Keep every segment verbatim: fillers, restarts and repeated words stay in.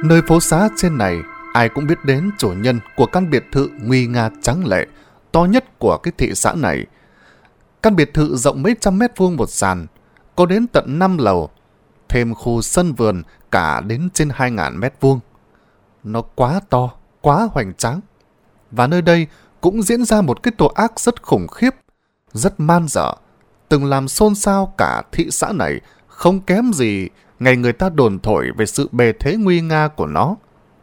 Nơi phố xá trên này, ai cũng biết đến chủ nhân của căn biệt thự nguy nga tráng lệ, to nhất của cái thị xã này. Căn biệt thự rộng mấy trăm mét vuông một sàn, có đến tận năm lầu, thêm khu sân vườn cả đến trên hai ngàn mét vuông. Nó quá to, quá hoành tráng. Và nơi đây cũng diễn ra một cái tội ác rất khủng khiếp, rất man dợ, từng làm xôn xao cả thị xã này, không kém gì ngày người ta đồn thổi về sự bề thế nguy nga của nó.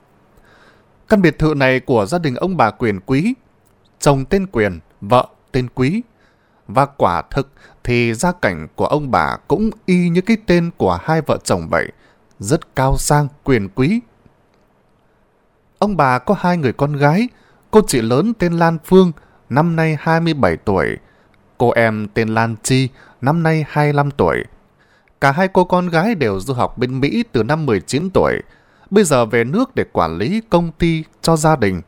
Căn biệt thự này của gia đình ông bà Quyền Quý, chồng tên Quyền, vợ tên Quý. Và quả thực thì gia cảnh của ông bà cũng y như cái tên của hai vợ chồng vậy, rất cao sang, quyền quý. Ông bà có hai người con gái, cô chị lớn tên Lan Phương, năm nay hai mươi bảy tuổi, cô em tên Lan Chi, năm nay hai mươi lăm tuổi. Cả hai cô con gái đều du học bên Mỹ từ năm mười chín tuổi, bây giờ về nước để quản lý công ty cho gia đình.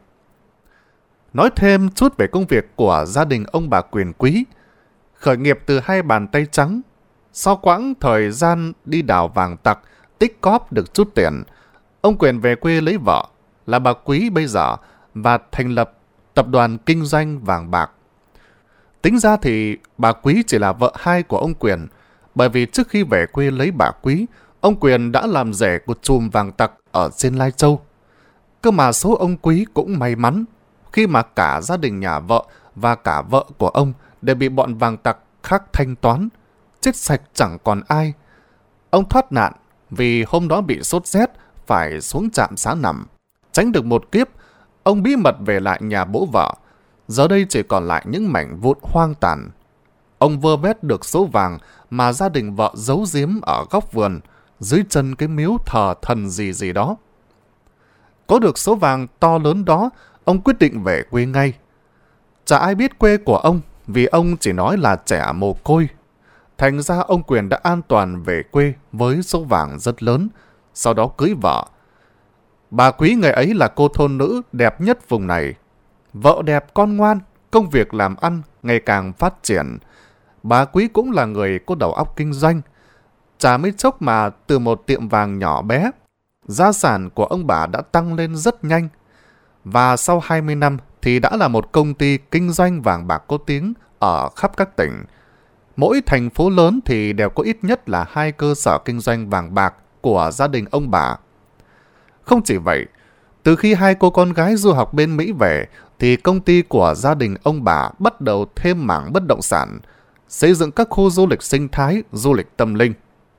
Nói thêm chút về công việc của gia đình ông bà Quyền Quý. Khởi nghiệp từ hai bàn tay trắng, sau quãng thời gian đi đào vàng tặc, tích cóp được chút tiền, ông Quyền về quê lấy vợ, là bà Quý bây giờ, và thành lập tập đoàn kinh doanh vàng bạc. Tính ra thì bà Quý chỉ là vợ hai của ông Quyền, bởi vì trước khi về quê lấy bà Quý, ông Quyền đã làm rể của chùm vàng tặc ở trên Lai Châu. Cơ mà số ông Quý cũng may mắn, khi mà cả gia đình nhà vợ và cả vợ của ông đều bị bọn vàng tặc khác thanh toán, chết sạch chẳng còn ai. Ông thoát nạn vì hôm đó bị sốt rét, phải xuống trạm xá nằm. Tránh được một kiếp, ông bí mật về lại nhà bố vợ. Giờ đây chỉ còn lại những mảnh vụn hoang tàn. Ông vơ vét được số vàng mà gia đình vợ giấu giếm ở góc vườn, dưới chân cái miếu thờ thần gì gì đó. Có được số vàng to lớn đó, ông quyết định về quê ngay. Chả ai biết quê của ông, vì ông chỉ nói là trẻ mồ côi. Thành ra ông Quyền đã an toàn về quê với số vàng rất lớn, sau đó cưới vợ. Bà Quý ngày ấy là cô thôn nữ đẹp nhất vùng này. Vợ đẹp con ngoan, công việc làm ăn ngày càng phát triển. Bà Quý cũng là người có đầu óc kinh doanh. Chả mấy chốc mà từ một tiệm vàng nhỏ bé, gia sản của ông bà đã tăng lên rất nhanh. Và sau hai mươi năm thì đã là một công ty kinh doanh vàng bạc có tiếng ở khắp các tỉnh. Mỗi thành phố lớn thì đều có ít nhất là hai cơ sở kinh doanh vàng bạc của gia đình ông bà. Không chỉ vậy, từ khi hai cô con gái du học bên Mỹ về, thì công ty của gia đình ông bà bắt đầu thêm mảng bất động sản, xây dựng các khu du lịch sinh thái, du lịch tâm linh.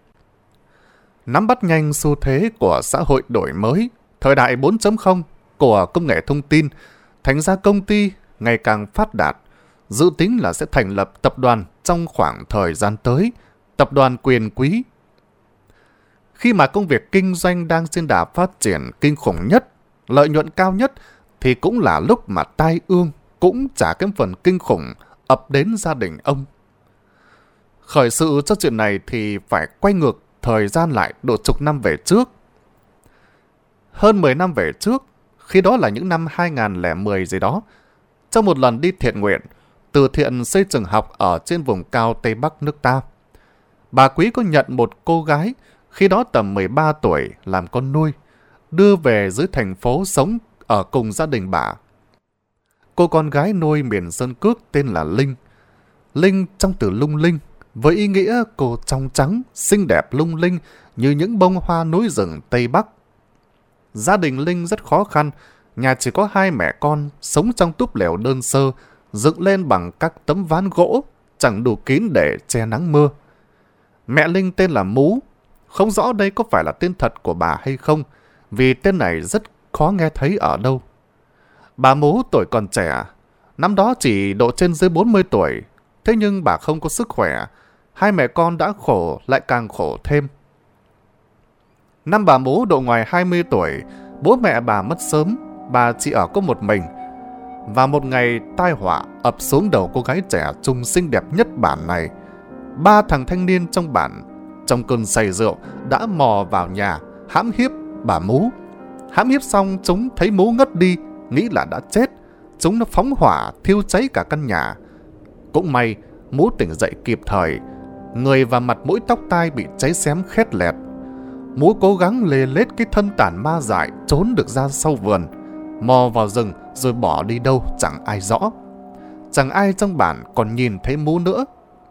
Nắm bắt nhanh xu thế của xã hội đổi mới, thời đại bốn chấm không của công nghệ thông tin, thành ra công ty ngày càng phát đạt, dự tính là sẽ thành lập tập đoàn trong khoảng thời gian tới, tập đoàn Quyền Quý. Khi mà công việc kinh doanh đang trên đà phát triển kinh khủng nhất, lợi nhuận cao nhất, thì cũng là lúc mà tai ương cũng trả cái phần kinh khủng ập đến gia đình ông. Khởi sự cho chuyện này thì phải quay ngược thời gian lại độ chục năm về trước. Hơn mười năm về trước, khi đó là những năm hai nghìn không trăm lẻ mười gì đó, trong một lần đi thiện nguyện, từ thiện xây trường học ở trên vùng cao Tây Bắc nước ta, bà Quý có nhận một cô gái, khi đó tầm mười ba tuổi, làm con nuôi, đưa về dưới thành phố sống ở cùng gia đình bà. Cô con gái nuôi miền Sơn Cước tên là Linh. Linh trong từ lung linh, với ý nghĩa cô trong trắng, xinh đẹp lung linh như những bông hoa núi rừng Tây Bắc. Gia đình Linh rất khó khăn, nhà chỉ có hai mẹ con, sống trong túp lều đơn sơ, dựng lên bằng các tấm ván gỗ, chẳng đủ kín để che nắng mưa. Mẹ Linh tên là Mú, không rõ đây có phải là tên thật của bà hay không, vì tên này rất khó nghe thấy ở đâu. Bà Mú tuổi còn trẻ, năm đó chỉ độ trên dưới bốn mươi tuổi, thế nhưng bà không có sức khỏe, hai mẹ con đã khổ lại càng khổ thêm. Năm bà Mú độ ngoài hai mươi tuổi, bố mẹ bà mất sớm, bà chỉ ở có một mình. Và một ngày tai họa ập xuống đầu cô gái trẻ trung xinh đẹp nhất bản này. Ba thằng thanh niên trong bản, trong cơn say rượu, đã mò vào nhà, hãm hiếp bà Mú. Hãm hiếp xong chúng thấy Mú ngất đi, nghĩ là đã chết. Chúng nó phóng hỏa thiêu cháy cả căn nhà. Cũng may Mú tỉnh dậy kịp thời, người và mặt mũi tóc tai bị cháy xém khét lẹt. Mú cố gắng lê lết cái thân tàn ma dại trốn được ra sau vườn, mò vào rừng rồi bỏ đi đâu chẳng ai rõ. Chẳng ai trong bản còn nhìn thấy Mú nữa.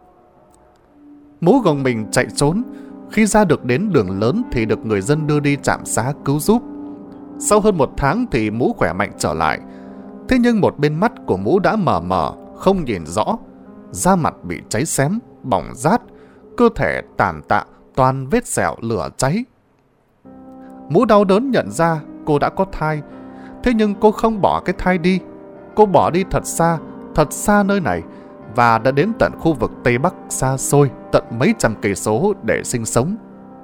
Mú gồng mình chạy trốn. Khi ra được đến đường lớn thì được người dân đưa đi trạm xá cứu giúp. Sau hơn một tháng thì Mú khỏe mạnh trở lại. Thế nhưng một bên mắt của Mú đã mờ mờ, không nhìn rõ. Da mặt bị cháy xém, bỏng rát, cơ thể tàn tạ, toàn vết sẹo lửa cháy. Mú đau đớn nhận ra cô đã có thai. Thế nhưng cô không bỏ cái thai đi. Cô bỏ đi thật xa, thật xa nơi này, và đã đến tận khu vực Tây Bắc xa xôi, tận mấy trăm cây số để sinh sống.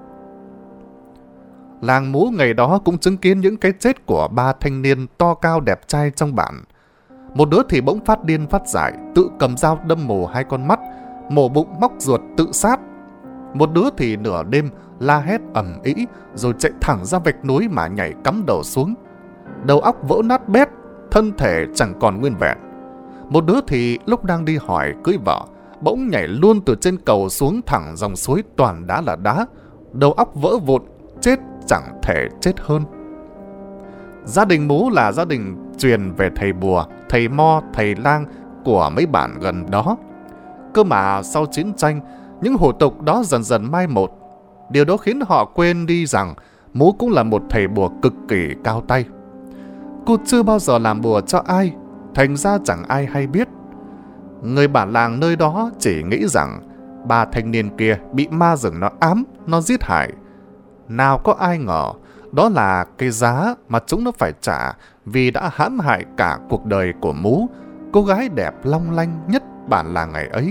Làng Mú ngày đó cũng chứng kiến những cái chết của ba thanh niên to cao đẹp trai trong bản. Một đứa thì bỗng phát điên phát dại, tự cầm dao đâm mổ hai con mắt, mổ bụng móc ruột tự sát. Một đứa thì nửa đêm la hét ầm ĩ rồi chạy thẳng ra vạch núi mà nhảy cắm đầu xuống. Đầu óc vỡ nát bét, thân thể chẳng còn nguyên vẹn. Một đứa thì lúc đang đi hỏi cưới vợ, bỗng nhảy luôn từ trên cầu xuống thẳng dòng suối toàn đá là đá. Đầu óc vỡ vụn, chết chẳng thể chết hơn. Gia đình Mú là gia đình truyền về thầy bùa, thầy mo, thầy lang của mấy bản gần đó. Cơ mà sau chiến tranh, những hủ tục đó dần dần mai một. Điều đó khiến họ quên đi rằng Mú cũng là một thầy bùa cực kỳ cao tay. Cô chưa bao giờ làm bùa cho ai, thành ra chẳng ai hay biết. Người bản làng nơi đó chỉ nghĩ rằng ba thanh niên kia bị ma rừng nó ám, nó giết hại. Nào có ai ngờ đó là cái giá mà chúng nó phải trả vì đã hãm hại cả cuộc đời của Mú, cô gái đẹp long lanh nhất bản làng ngày ấy.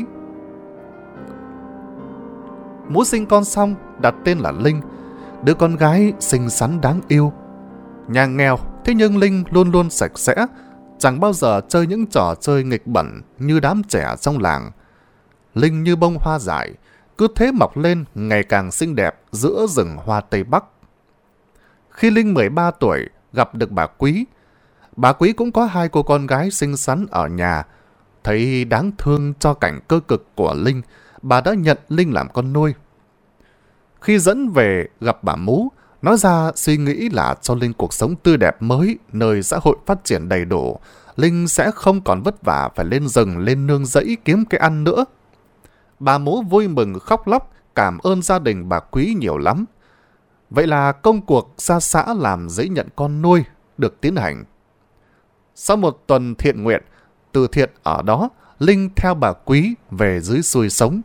Mú sinh con xong đặt tên là Linh, đứa con gái xinh xắn đáng yêu. Nhà nghèo, thế nhưng Linh luôn luôn sạch sẽ, chẳng bao giờ chơi những trò chơi nghịch bẩn như đám trẻ trong làng. Linh như bông hoa dại, cứ thế mọc lên ngày càng xinh đẹp giữa rừng hoa Tây Bắc. Khi Linh mười ba tuổi, gặp được bà Quý. Bà Quý cũng có hai cô con gái xinh xắn ở nhà. Thấy đáng thương cho cảnh cơ cực của Linh, bà đã nhận Linh làm con nuôi. Khi dẫn về gặp bà Mú, nói ra suy nghĩ là cho Linh cuộc sống tươi đẹp mới, nơi xã hội phát triển đầy đủ, Linh sẽ không còn vất vả phải lên rừng, lên nương rẫy kiếm cái ăn nữa. Bà Mú vui mừng khóc lóc, cảm ơn gia đình bà Quý nhiều lắm. Vậy là công cuộc ra xã làm giấy nhận con nuôi được tiến hành. Sau một tuần thiện nguyện, từ thiện ở đó, Linh theo bà Quý về dưới xuôi sống.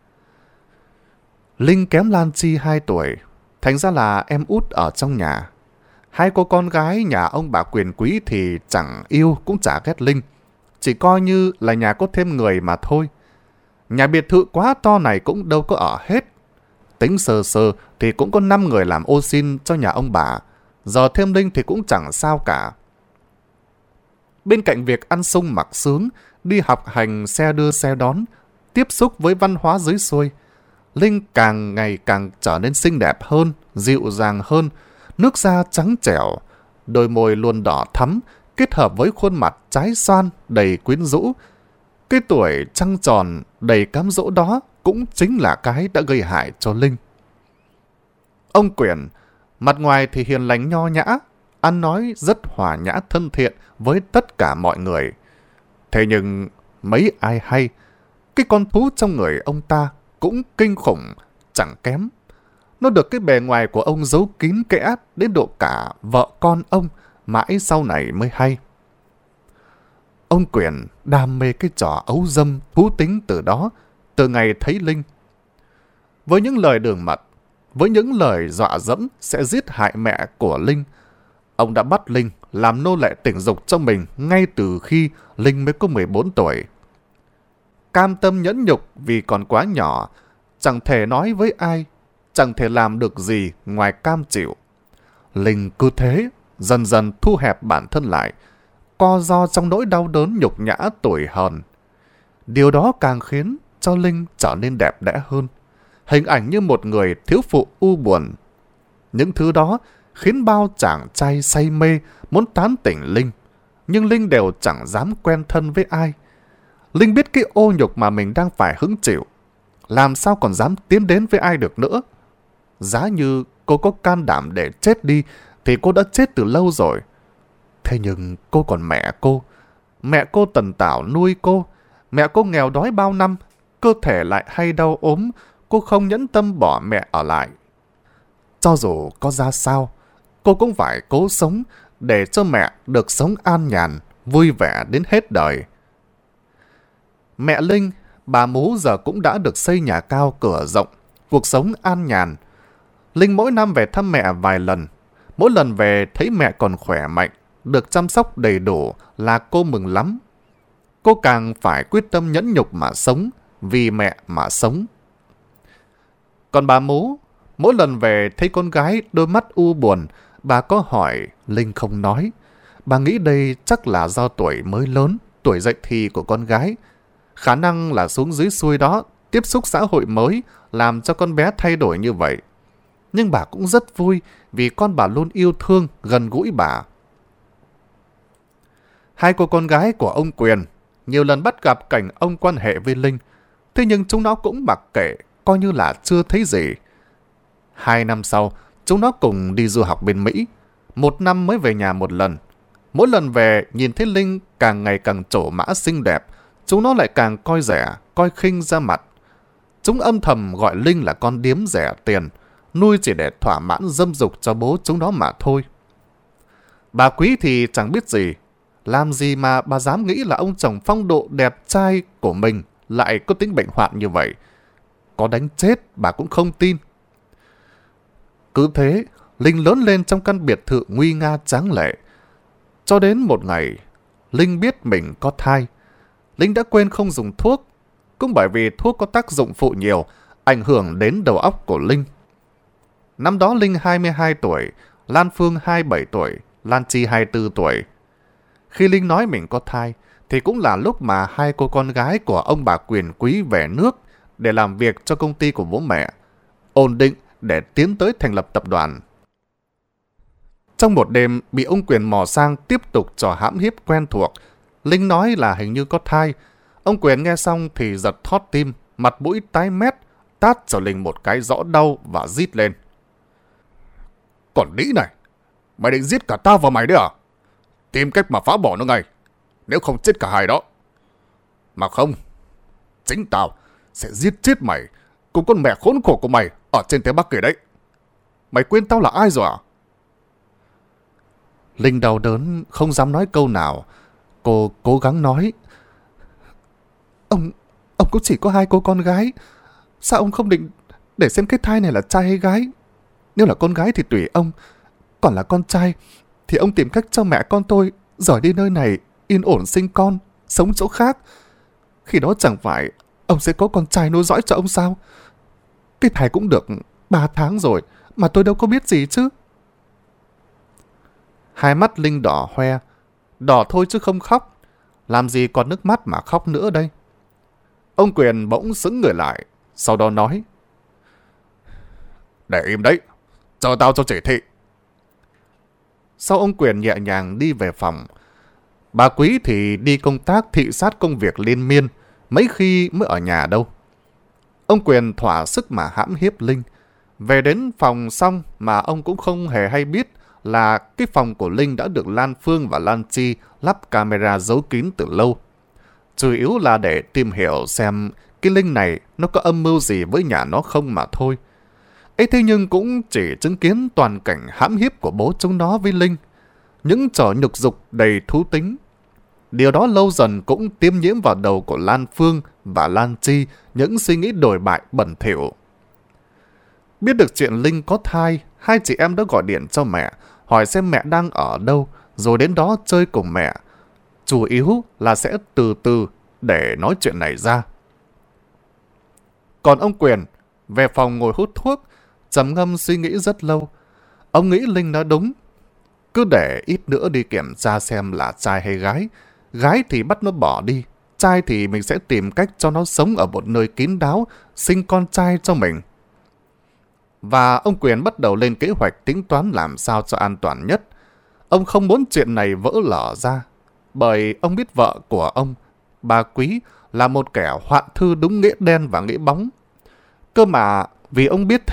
Linh kém Lan Chi hai tuổi, thành ra là em út ở trong nhà. Hai cô con gái nhà ông bà Quyền Quý thì chẳng yêu cũng chả ghét Linh, chỉ coi như là nhà có thêm người mà thôi. Nhà biệt thự quá to này cũng đâu có ở hết. Tính sơ sơ thì cũng có năm người làm ô xin cho nhà ông bà, giờ thêm Linh thì cũng chẳng sao cả. Bên cạnh việc ăn sung mặc sướng, đi học hành xe đưa xe đón, tiếp xúc với văn hóa dưới xuôi, Linh càng ngày càng trở nên xinh đẹp hơn, dịu dàng hơn, nước da trắng trẻo, đôi môi luôn đỏ thắm, kết hợp với khuôn mặt trái xoan đầy quyến rũ. Cái tuổi trăng tròn đầy cám dỗ đó cũng chính là cái đã gây hại cho Linh. Ông Quyển, mặt ngoài thì hiền lành nho nhã, ăn nói rất hòa nhã thân thiện với tất cả mọi người. Thế nhưng mấy ai hay, cái con thú trong người ông ta cũng kinh khủng, chẳng kém. Nó được cái bề ngoài của ông giấu kín kẽ đến độ cả vợ con ông mãi sau này mới hay. Ông Quyển đam mê cái trò ấu dâm thú tính từ đó, từ ngày thấy Linh. Với những lời đường mật, với những lời dọa dẫm sẽ giết hại mẹ của Linh, ông đã bắt Linh làm nô lệ tình dục cho mình ngay từ khi Linh mới có mười bốn tuổi. Cam tâm nhẫn nhục vì còn quá nhỏ, chẳng thể nói với ai, chẳng thể làm được gì ngoài cam chịu. Linh cứ thế, dần dần thu hẹp bản thân lại, co ro trong nỗi đau đớn nhục nhã tủi hờn. Điều đó càng khiến cho Linh trở nên đẹp đẽ hơn, hình ảnh như một người thiếu phụ u buồn. Những thứ đó khiến bao chàng trai say mê muốn tán tỉnh Linh, nhưng Linh đều chẳng dám quen thân với ai. Linh biết cái ô nhục mà mình đang phải hứng chịu, làm sao còn dám tiến đến với ai được nữa. giá như cô có can đảm để chết đi, thì cô đã chết từ lâu rồi. Thế nhưng cô còn mẹ cô. Mẹ cô tần tảo nuôi cô. Mẹ cô nghèo đói bao năm, cơ thể lại hay đau ốm, cô không nhẫn tâm bỏ mẹ ở lại. Cho dù có ra sao, cô cũng phải cố sống để cho mẹ được sống an nhàn, vui vẻ đến hết đời. Mẹ Linh, bà Mú giờ cũng đã được xây nhà cao cửa rộng, cuộc sống an nhàn. Linh mỗi năm về thăm mẹ vài lần. Mỗi lần về thấy mẹ còn khỏe mạnh, được chăm sóc đầy đủ là cô mừng lắm. Cô càng phải quyết tâm nhẫn nhục mà sống, vì mẹ mà sống. Còn bà Mú, mỗi lần về thấy con gái đôi mắt u buồn, bà có hỏi, Linh không nói. Bà nghĩ đây chắc là do tuổi mới lớn, tuổi dậy thì của con gái. Khả năng là xuống dưới xuôi đó, tiếp xúc xã hội mới, làm cho con bé thay đổi như vậy. Nhưng bà cũng rất vui vì con bà luôn yêu thương, gần gũi bà. Hai cô con gái của ông Quyền nhiều lần bắt gặp cảnh ông quan hệ với Linh, thế nhưng chúng nó cũng mặc kệ, coi như là chưa thấy gì. Hai năm sau, chúng nó cùng đi du học bên Mỹ, một năm mới về nhà một lần. Mỗi lần về, nhìn thấy Linh càng ngày càng trổ mã xinh đẹp, chúng nó lại càng coi rẻ, coi khinh ra mặt. Chúng âm thầm gọi Linh là con điếm rẻ tiền, nuôi chỉ để thỏa mãn dâm dục cho bố chúng nó mà thôi. Bà Quý thì chẳng biết gì, làm gì mà bà dám nghĩ là ông chồng phong độ đẹp trai của mình lại có tính bệnh hoạn như vậy. Có đánh chết bà cũng không tin. Cứ thế, Linh lớn lên trong căn biệt thự nguy nga tráng lệ. Cho đến một ngày, Linh biết mình có thai. Linh đã quên không dùng thuốc, cũng bởi vì thuốc có tác dụng phụ nhiều, ảnh hưởng đến đầu óc của Linh. Năm đó Linh hai mươi hai tuổi, Lan Phương hai mươi bảy tuổi, Lan Chi hai mươi tư tuổi. Khi Linh nói mình có thai, thì cũng là lúc mà hai cô con gái của ông bà Quyền Quý về nước để làm việc cho công ty của bố mẹ, ổn định để tiến tới thành lập tập đoàn. Trong một đêm bị ông Quyền mò sang tiếp tục trò hãm hiếp quen thuộc, Linh nói là hình như có thai. Ông Quyền nghe xong thì giật thót tim, mặt mũi tái mét, tát cho Linh một cái rõ đau và rít lên. Còn đĩ này, mày định giết cả tao và mày đấy à? Tìm cách mà phá bỏ nó ngay, nếu không chết cả hai đó. Mà không, chính tao sẽ giết chết mày cùng con mẹ khốn khổ của mày ở trên Tây Bắc kìa đấy. Mày quên tao là ai rồi à? Linh đau đớn không dám nói câu nào. Cô cố gắng nói. Ông, ông cũng chỉ có hai cô con gái. Sao ông không định để xem cái thai này là trai hay gái? Nếu là con gái thì tùy ông. Còn là con trai thì ông tìm cách cho mẹ con tôi rời đi nơi này, yên ổn sinh con, sống chỗ khác. Khi đó chẳng phải ông sẽ có con trai nối dõi cho ông sao? Cái thai cũng được ba tháng rồi mà tôi đâu có biết gì chứ. Hai mắt Linh đỏ hoe, đỏ thôi chứ không khóc. Làm gì còn nước mắt mà khóc nữa đây? Ông Quyền bỗng sững người lại, sau đó nói. Để im đấy, chờ tao cho chỉ thị. Sau ông Quyền nhẹ nhàng đi về phòng. Bà Quý thì đi công tác thị sát công việc liên miên, mấy khi mới ở nhà đâu. Ông Quyền thỏa sức mà hãm hiếp Linh. Về đến phòng xong mà ông cũng không hề hay biết là cái phòng của Linh đã được Lan Phương và Lan Chi lắp camera giấu kín từ lâu. Chủ yếu là để tìm hiểu xem cái Linh này nó có âm mưu gì với nhà nó không mà thôi. Ấy thế nhưng cũng chỉ chứng kiến toàn cảnh hãm hiếp của bố chúng nó với Linh. Những trò nhục dục đầy thú tính. Điều đó lâu dần cũng tiêm nhiễm vào đầu của Lan Phương và Lan Chi những suy nghĩ đồi bại bẩn thỉu. Biết được chuyện Linh có thai, hai chị em đã gọi điện cho mẹ, hỏi xem mẹ đang ở đâu, rồi đến đó chơi cùng mẹ. Chủ yếu là sẽ từ từ để nói chuyện này ra. Còn ông Quyền về phòng ngồi hút thuốc, trầm ngâm suy nghĩ rất lâu. Ông nghĩ Linh nói đúng. Cứ để ít nữa đi kiểm tra xem là trai hay gái. Gái thì bắt nó bỏ đi, trai thì mình sẽ tìm cách cho nó sống ở một nơi kín đáo, sinh con trai cho mình. Và ông Quyền bắt đầu lên kế hoạch tính toán làm sao cho an toàn nhất. Ông không muốn chuyện này vỡ lở ra, bởi ông biết vợ của ông, bà Quý, là một kẻ hoạn thư đúng nghĩa đen và nghĩa bóng. Cơ mà vì ông biết thế,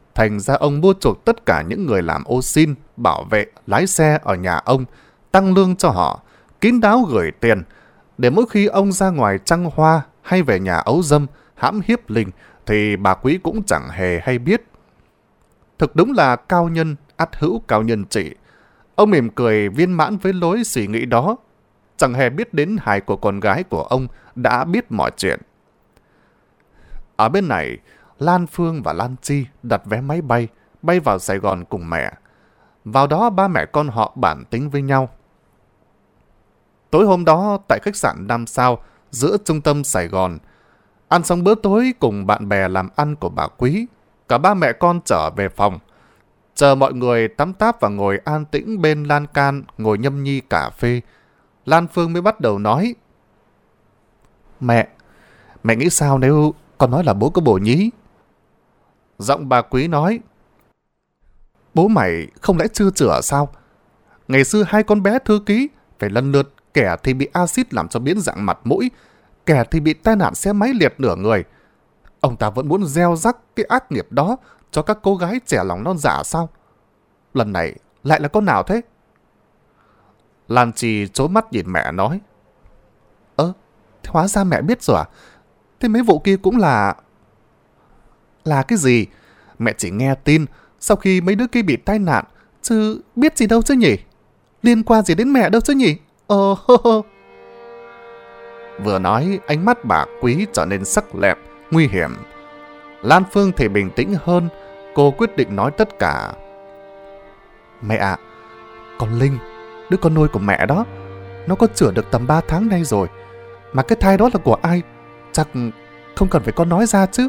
Thành ra ông mua chuộc tất cả những người làm ô sin, bảo vệ, lái xe ở nhà ông, tăng lương cho họ, kín đáo gửi tiền, để mỗi khi ông ra ngoài trăng hoa hay về nhà ấu dâm, hãm hiếp Linh, thì bà Quý cũng chẳng hề hay biết. Thực đúng là cao nhân, ắt hữu cao nhân trị. Ông mỉm cười viên mãn với lối suy nghĩ đó, chẳng hề biết đến hai cô con gái của ông đã biết mọi chuyện. Ở bên này, Lan Phương và Lan Chi đặt vé máy bay, bay vào Sài Gòn cùng mẹ. Vào đó ba mẹ con họ bản tính với nhau. Tối hôm đó tại khách sạn năm sao giữa trung tâm Sài Gòn, ăn xong bữa tối cùng bạn bè làm ăn của bà Quý, cả ba mẹ con trở về phòng. Chờ mọi người tắm táp và ngồi an tĩnh bên lan can ngồi nhâm nhi cà phê, Lan Phương mới bắt đầu nói: Mẹ, mẹ nghĩ sao nếu con nói là bố của Bồ Nhí? Giọng bà Quý nói: Bố mày không lẽ chưa chữa sao? Ngày xưa hai con bé thư ký phải lần lượt, kẻ thì bị axit làm cho biến dạng mặt mũi, kẻ thì bị tai nạn xe máy liệt nửa người. Ông ta vẫn muốn gieo rắc cái ác nghiệp đó cho các cô gái trẻ lòng non dạ sao? Lần này lại là con nào thế? Lan Chi trố mắt nhìn mẹ nói: Ơ, thế hóa ra mẹ biết rồi à? Thế mấy vụ kia cũng là... Là cái gì? Mẹ chỉ nghe tin sau khi mấy đứa kia bị tai nạn, chứ biết gì đâu chứ nhỉ? Liên quan gì đến mẹ đâu chứ nhỉ? Ờ hơ hơ. Vừa nói, ánh mắt bà Quý trở nên sắc lẹm, nguy hiểm. Lan Phương thì bình tĩnh hơn, cô quyết định nói tất cả. Mẹ ạ, à, con Linh, đứa con nuôi của mẹ đó, nó có chữa được tầm ba tháng nay rồi. Mà cái thai đó là của ai? Chắc không cần phải con nói ra chứ.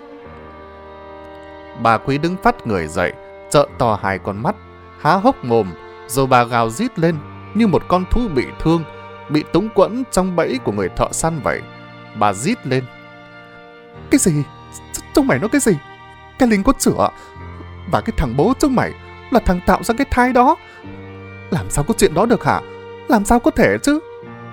Bà Quý đứng phát người dậy, trợn to hai con mắt, há hốc mồm, rồi bà gào rít lên như một con thú bị thương, bị túng quẫn trong bẫy của người thợ săn vậy. Bà rít lên: Cái gì? Chúng mày nói cái gì? Cái Linh có chữa, và cái thằng bố chúng mày là thằng tạo ra cái thai đó. Làm sao có chuyện đó được hả? Làm sao có thể chứ?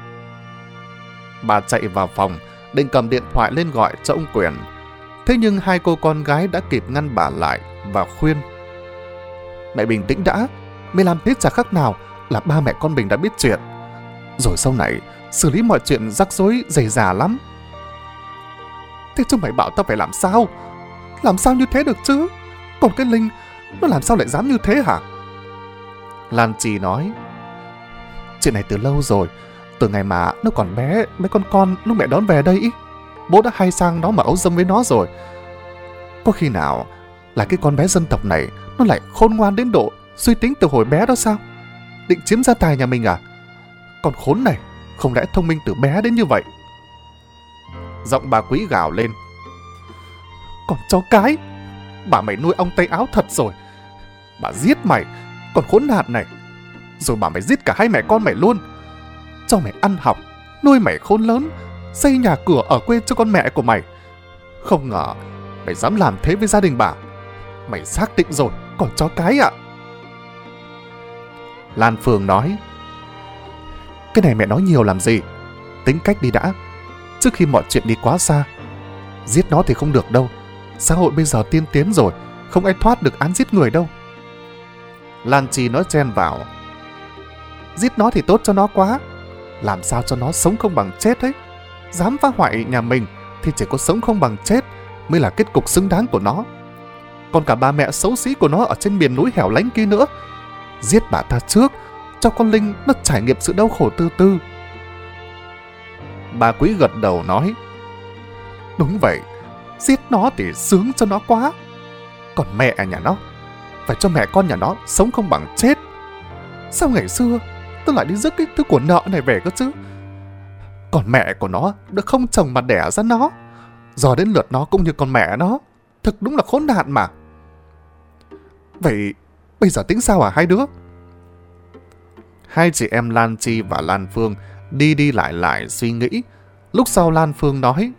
Bà chạy vào phòng, định cầm điện thoại lên gọi cho ông Quyền. Thế nhưng hai cô con gái đã kịp ngăn bà lại và khuyên: Mẹ bình tĩnh đã, mày làm thế chả khác nào là ba mẹ con mình đã biết chuyện. Rồi sau này, xử lý mọi chuyện rắc rối dày dà lắm. Thế chúng mày bảo tao phải làm sao? Làm sao như thế được chứ? Còn cái Linh, nó làm sao lại dám như thế hả? Lan Chi nói: Chuyện này từ lâu rồi, từ ngày mà nó còn bé, mấy con con lúc mẹ đón về đây ý, bố đã hay sang đó mà ấu dâm với nó rồi. Có khi nào là cái con bé dân tộc này nó lại khôn ngoan đến độ suy tính từ hồi bé đó sao? Định chiếm gia tài nhà mình à? Con khốn này, không lẽ thông minh từ bé đến như vậy? Giọng bà Quý gào lên: Còn chó cái, bà mày nuôi ong tay áo thật rồi. Bà giết mày, còn khốn nạn này. Rồi bà mày giết cả hai mẹ con mày luôn. Cho mày ăn học, nuôi mày khôn lớn, xây nhà cửa ở quê cho con mẹ của mày. Không ngờ mày dám làm thế với gia đình bà. Mày xác định rồi, còn chó cái ạ. Lan Phương nói: Cái này mẹ nói nhiều làm gì? Tính cách đi đã, trước khi mọi chuyện đi quá xa. Giết nó thì không được đâu. Xã hội bây giờ tiên tiến rồi, không ai thoát được án giết người đâu. Lan Chi nói chen vào: Giết nó thì tốt cho nó quá. Làm sao cho nó sống không bằng chết ấy. Dám phá hoại nhà mình thì chỉ có sống không bằng chết mới là kết cục xứng đáng của nó. Còn cả bà mẹ xấu xí của nó ở trên miền núi hẻo lánh kia nữa. Giết bà ta trước, cho con Linh nó trải nghiệm sự đau khổ từ từ. Bà Quý gật đầu nói: Đúng vậy, giết nó thì sướng cho nó quá. Còn mẹ nhà nó, phải cho mẹ con nhà nó sống không bằng chết. Sao ngày xưa tôi lại đi rước cái thứ của nợ này về cơ chứ? Còn mẹ của nó được không chồng mà đẻ ra nó, giờ đến lượt nó cũng như con mẹ nó. Thực đúng là khốn nạn mà. Vậy bây giờ tính sao hả hai đứa? Hai chị em Lan Chi và Lan Phương đi đi lại lại suy nghĩ. Lúc sau Lan Phương nói: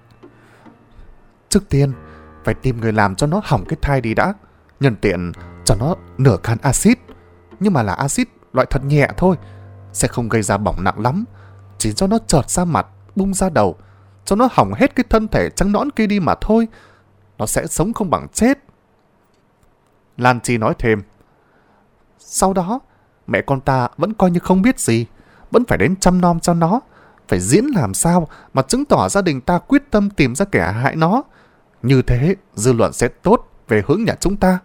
Trước tiên phải tìm người làm cho nó hỏng cái thai đi đã. Nhân tiện cho nó nửa can axit, nhưng mà là axit loại thật nhẹ thôi, sẽ không gây ra bỏng nặng lắm. Chỉ cho nó chợt ra mặt, bung ra đầu, cho nó hỏng hết cái thân thể trắng nõn kia đi mà thôi. Nó sẽ sống không bằng chết. Lan Chi nói thêm. Sau đó, mẹ con ta vẫn coi như không biết gì, vẫn phải đến chăm nom cho nó, phải diễn làm sao mà chứng tỏ gia đình ta quyết tâm tìm ra kẻ hại nó. Như thế, dư luận sẽ tốt về hướng nhà chúng ta.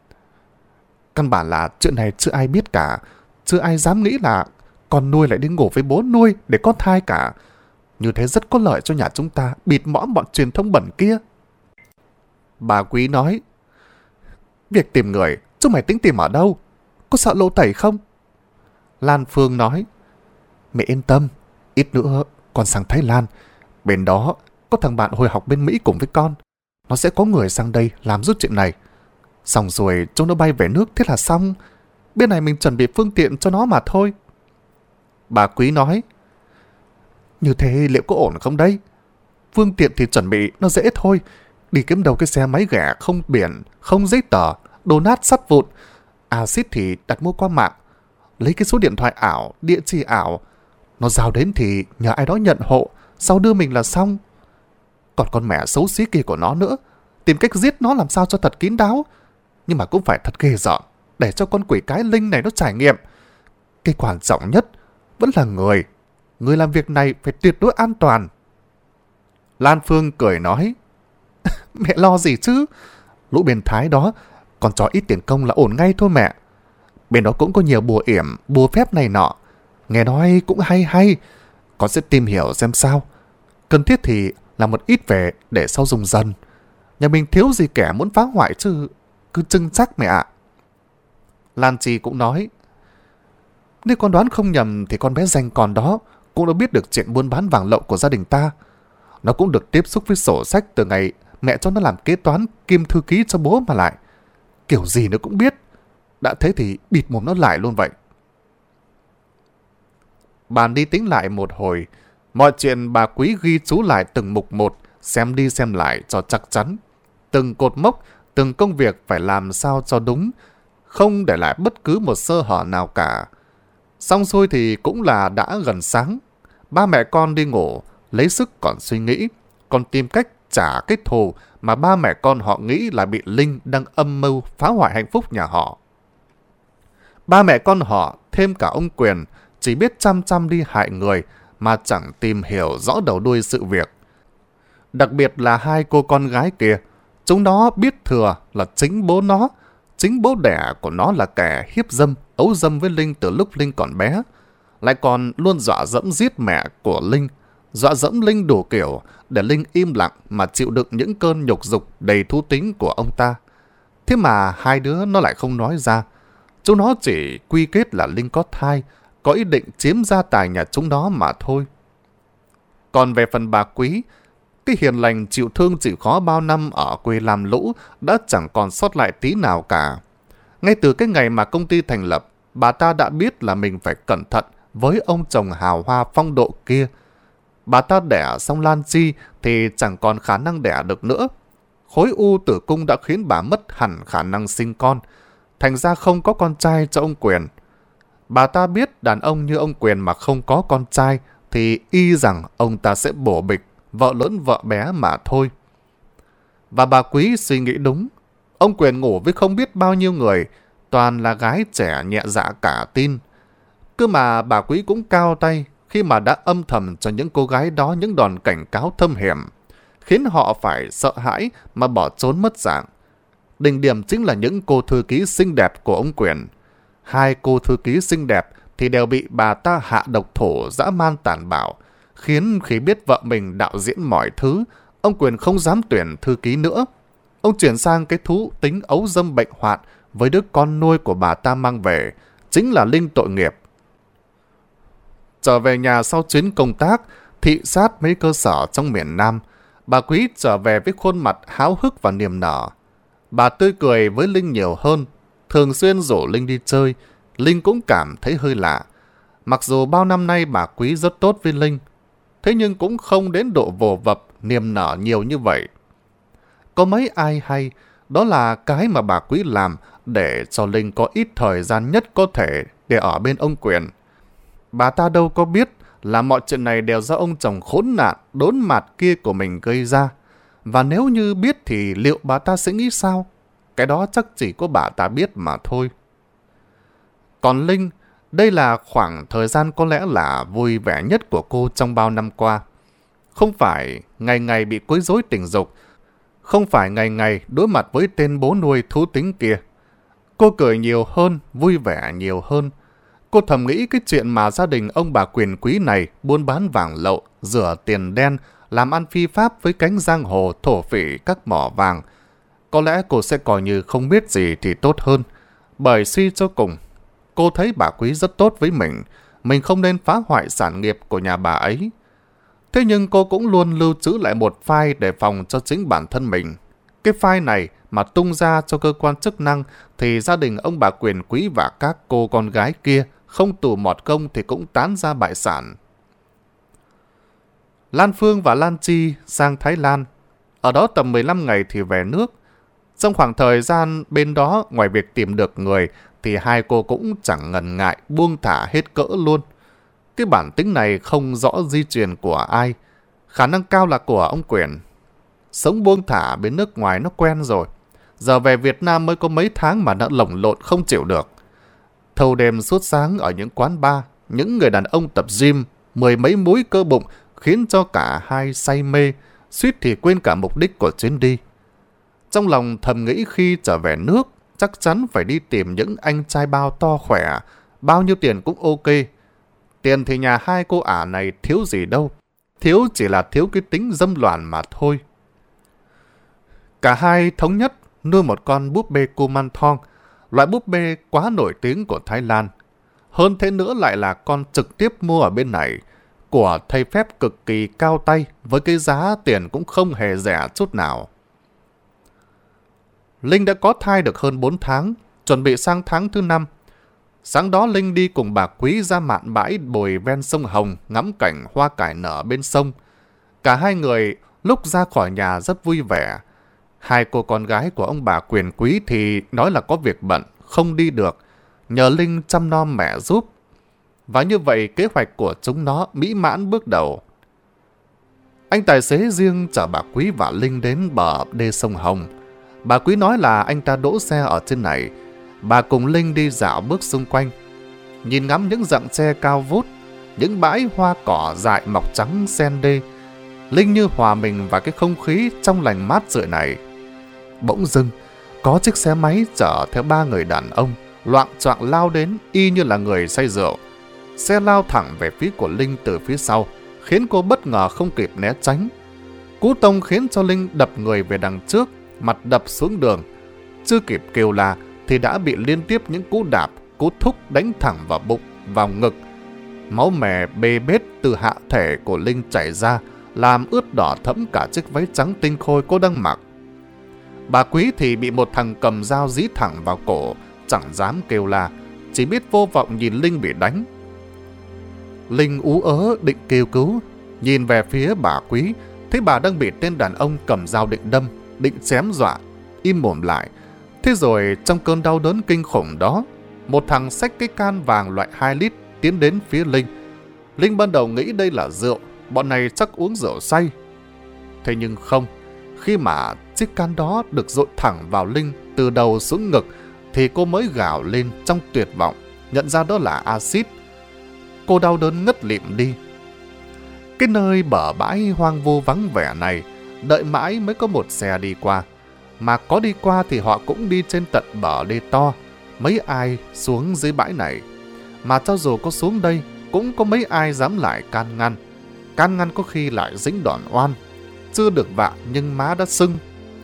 Căn bản là chuyện này chưa ai biết cả, chưa ai dám nghĩ là con nuôi lại đi ngủ với bố nuôi để có thai cả. Như thế rất có lợi cho nhà chúng ta bịt mõm bọn truyền thông bẩn kia. Bà Quý nói. Việc tìm người, chúng mày tính tìm ở đâu? Có sợ lộ tẩy không? Lan Phương nói. Mẹ yên tâm, ít nữa con sang Thái Lan. Bên đó có thằng bạn hồi học bên Mỹ cùng với con. Nó sẽ có người sang đây làm giúp chuyện này. Xong rồi chúng nó bay về nước, thế là xong. Bên này mình chuẩn bị phương tiện cho nó mà thôi. Bà Quý nói. Như thế liệu có ổn không đây? Phương tiện thì chuẩn bị nó dễ thôi. Đi kiếm đầu cái xe máy ghẻ không biển, không giấy tờ, đồ nát sắt vụn. Acid thì đặt mua qua mạng. Lấy cái số điện thoại ảo, địa chỉ ảo. Nó giao đến thì nhờ ai đó nhận hộ, sau đưa mình là xong. Còn con mẹ xấu xí kia của nó nữa, tìm cách giết nó làm sao cho thật kín đáo. Nhưng mà cũng phải thật ghê rợn, để cho con quỷ cái Linh này nó trải nghiệm. Cái quan trọng nhất vẫn là người. Người làm việc này phải tuyệt đối an toàn. Lan Phương cười nói. Mẹ lo gì chứ? Lũ biến thái đó còn cho ít tiền công là ổn ngay thôi mẹ. Bên đó cũng có nhiều bùa yểm, bùa phép này nọ. Nghe nói cũng hay hay. Con sẽ tìm hiểu xem sao. Cần thiết thì làm một ít về để sau dùng dần. Nhà mình thiếu gì kẻ muốn phá hoại chứ. Cứ trưng chắc mẹ ạ. Lan Chi cũng nói. Nếu con đoán không nhầm thì con bé danh con đó cũng đã biết được chuyện buôn bán vàng lậu của gia đình ta. Nó cũng được tiếp xúc với sổ sách từ ngày mẹ cho nó làm kế toán kiêm thư ký cho bố mà lại. Kiểu gì nó cũng biết. Đã thế thì bịt mồm nó lại luôn vậy. Bàn đi tính lại một hồi. Mọi chuyện bà Quý ghi chú lại từng mục một, xem đi xem lại cho chắc chắn. Từng cột mốc, từng công việc phải làm sao cho đúng, không để lại bất cứ một sơ hở nào cả. Xong xuôi thì cũng là đã gần sáng. Ba mẹ con đi ngủ, lấy sức còn suy nghĩ, còn tìm cách trả cái thù mà ba mẹ con họ nghĩ là bị Linh đang âm mưu phá hoại hạnh phúc nhà họ. Ba mẹ con họ, thêm cả ông Quyền, chỉ biết chăm chăm đi hại người mà chẳng tìm hiểu rõ đầu đuôi sự việc. Đặc biệt là hai cô con gái kia, chúng nó biết thừa là chính bố nó, chính bố đẻ của nó là kẻ hiếp dâm, ấu dâm với Linh từ lúc Linh còn bé, lại còn luôn dọa dẫm giết mẹ của Linh, dọa dẫm Linh đủ kiểu để Linh im lặng mà chịu đựng những cơn nhục dục đầy thú tính của ông ta. Thế mà hai đứa nó lại không nói ra. Chúng nó chỉ quy kết là Linh có thai, có ý định chiếm gia tài nhà chúng nó mà thôi. Còn về phần bà Quý, cái hiền lành chịu thương chịu khó bao năm ở quê làm lũ đã chẳng còn sót lại tí nào cả. Ngay từ cái ngày mà công ty thành lập, bà ta đã biết là mình phải cẩn thận với ông chồng hào hoa phong độ kia. Bà ta đẻ xong Lan Chi thì chẳng còn khả năng đẻ được nữa. Khối u tử cung đã khiến bà mất hẳn khả năng sinh con, thành ra không có con trai cho ông Quyền. Bà ta biết đàn ông như ông Quyền mà không có con trai thì y rằng ông ta sẽ bổ bịch, vợ lớn vợ bé mà thôi. Và bà Quý suy nghĩ đúng. Ông Quyền ngủ với không biết bao nhiêu người, toàn là gái trẻ nhẹ dạ cả tin. Cứ mà bà Quý cũng cao tay khi mà đã âm thầm cho những cô gái đó những đòn cảnh cáo thâm hiểm, khiến họ phải sợ hãi mà bỏ trốn mất dạng. Đỉnh điểm chính là những cô thư ký xinh đẹp của ông Quyền. Hai cô thư ký xinh đẹp thì đều bị bà ta hạ độc thổ dã man tàn bạo, khiến khi biết vợ mình đạo diễn mọi thứ, ông Quyền không dám tuyển thư ký nữa. Ông chuyển sang cái thú tính ấu dâm bệnh hoạn với đứa con nuôi của bà ta mang về, chính là Linh tội nghiệp. Trở về nhà sau chuyến công tác, thị sát mấy cơ sở trong miền Nam, bà Quý trở về với khuôn mặt háo hức và niềm nở. Bà tươi cười với Linh nhiều hơn, thường xuyên rủ Linh đi chơi. Linh cũng cảm thấy hơi lạ. Mặc dù bao năm nay bà Quý rất tốt với Linh, thế nhưng cũng không đến độ vồ vập, niềm nở nhiều như vậy. Có mấy ai hay, đó là cái mà bà Quý làm để cho Linh có ít thời gian nhất có thể để ở bên ông Quyền. Bà ta đâu có biết là mọi chuyện này đều do ông chồng khốn nạn, đốn mặt kia của mình gây ra. Và nếu như biết thì liệu bà ta sẽ nghĩ sao? cái đó chắc chỉ có bà ta biết mà thôi. Còn Linh, đây là khoảng thời gian có lẽ là vui vẻ nhất của cô trong bao năm qua. Không phải ngày ngày bị quấy rối tình dục, không phải ngày ngày đối mặt với tên bố nuôi thú tính kia. Cô cười nhiều hơn, vui vẻ nhiều hơn. Cô thầm nghĩ cái chuyện mà gia đình ông bà quyền quý này buôn bán vàng lậu, rửa tiền đen, làm ăn phi pháp với cánh giang hồ thổ phỉ các mỏ vàng. Có lẽ cô sẽ coi như không biết gì thì tốt hơn. Bởi suy cho cùng, cô thấy bà Quý rất tốt với mình. Mình không nên phá hoại sản nghiệp của nhà bà ấy. Thế nhưng cô cũng luôn lưu trữ lại một file để phòng cho chính bản thân mình. Cái file này mà tung ra cho cơ quan chức năng thì gia đình ông bà quyền quý và các cô con gái kia không tù mọt công thì cũng tán ra bại sản. Lan Phương và Lan Chi sang Thái Lan. Ở đó tầm mười lăm ngày thì về nước. Trong khoảng thời gian bên đó, ngoài việc tìm được người thì hai cô cũng chẳng ngần ngại buông thả hết cỡ luôn. Cái bản tính này không rõ di truyền của ai, khả năng cao là của ông Quyền. Sống buông thả bên nước ngoài nó quen rồi. Giờ về Việt Nam mới có mấy tháng mà đã lồng lộn không chịu được. Thâu đêm suốt sáng ở những quán bar, những người đàn ông tập gym, mười mấy múi cơ bụng khiến cho cả hai say mê, suýt thì quên cả mục đích của chuyến đi. Trong lòng thầm nghĩ khi trở về nước, chắc chắn phải đi tìm những anh trai bao to khỏe, bao nhiêu tiền cũng ok. Tiền thì nhà hai cô ả này thiếu gì đâu, thiếu chỉ là thiếu cái tính dâm loạn mà thôi. Cả hai thống nhất nuôi một con búp bê Kumanthong, loại búp bê quá nổi tiếng của Thái Lan. Hơn thế nữa lại là con trực tiếp mua ở bên này, của thầy phép cực kỳ cao tay, với cái giá tiền cũng không hề rẻ chút nào. Linh đã có thai được hơn bốn tháng, chuẩn bị sang tháng thứ năm. Sáng đó Linh đi cùng bà Quý ra mạn bãi bồi ven sông Hồng ngắm cảnh hoa cải nở bên sông. Cả hai người lúc ra khỏi nhà rất vui vẻ. Hai cô con gái của ông bà quyền quý thì nói là có việc bận, không đi được, nhờ Linh chăm nom mẹ giúp. Và như vậy kế hoạch của chúng nó mỹ mãn bước đầu. Anh tài xế riêng chở bà Quý và Linh đến bờ đê sông Hồng. Bà Quý nói là anh ta đỗ xe ở trên này. Bà cùng Linh đi dạo bước xung quanh, nhìn ngắm những rặng tre cao vút, những bãi hoa cỏ dại mọc trắng xen đê. Linh như hòa mình vào cái không khí trong lành mát rượi này. Bỗng dưng, có chiếc xe máy chở theo ba người đàn ông, loạng choạng lao đến y như là người say rượu. Xe lao thẳng về phía của Linh từ phía sau, khiến cô bất ngờ không kịp né tránh. Cú tông khiến cho Linh đập người về đằng trước, mặt đập xuống đường. Chưa kịp kêu la thì đã bị liên tiếp những cú đạp, cú thúc đánh thẳng vào bụng, vào ngực. Máu mè bê bết từ hạ thể của Linh chảy ra, làm ướt đỏ thẫm cả chiếc váy trắng tinh khôi cô đang mặc. Bà Quý thì bị một thằng cầm dao dí thẳng vào cổ, chẳng dám kêu la, chỉ biết vô vọng nhìn Linh bị đánh. Linh ú ớ định kêu cứu, nhìn về phía bà Quý, thấy bà đang bị tên đàn ông cầm dao định đâm, định chém dọa, im mồm lại. Thế rồi trong cơn đau đớn kinh khủng đó, một thằng xách cái can vàng loại hai lít tiến đến phía Linh. Linh ban đầu nghĩ đây là rượu, bọn này chắc uống rượu say. Thế nhưng không, khi mà chiếc can đó được dội thẳng vào Linh từ đầu xuống ngực thì cô mới gào lên trong tuyệt vọng, nhận ra đó là axit. Cô đau đớn ngất lịm đi. Cái nơi bờ bãi hoang vu vắng vẻ này, đợi mãi mới có một xe đi qua. Mà có đi qua thì họ cũng đi trên tận bờ đê to, mấy ai xuống dưới bãi này. Mà cho dù có xuống đây, cũng có mấy ai dám lại can ngăn. Can ngăn có khi lại dính đòn oan. Chưa được vạ nhưng má đã sưng.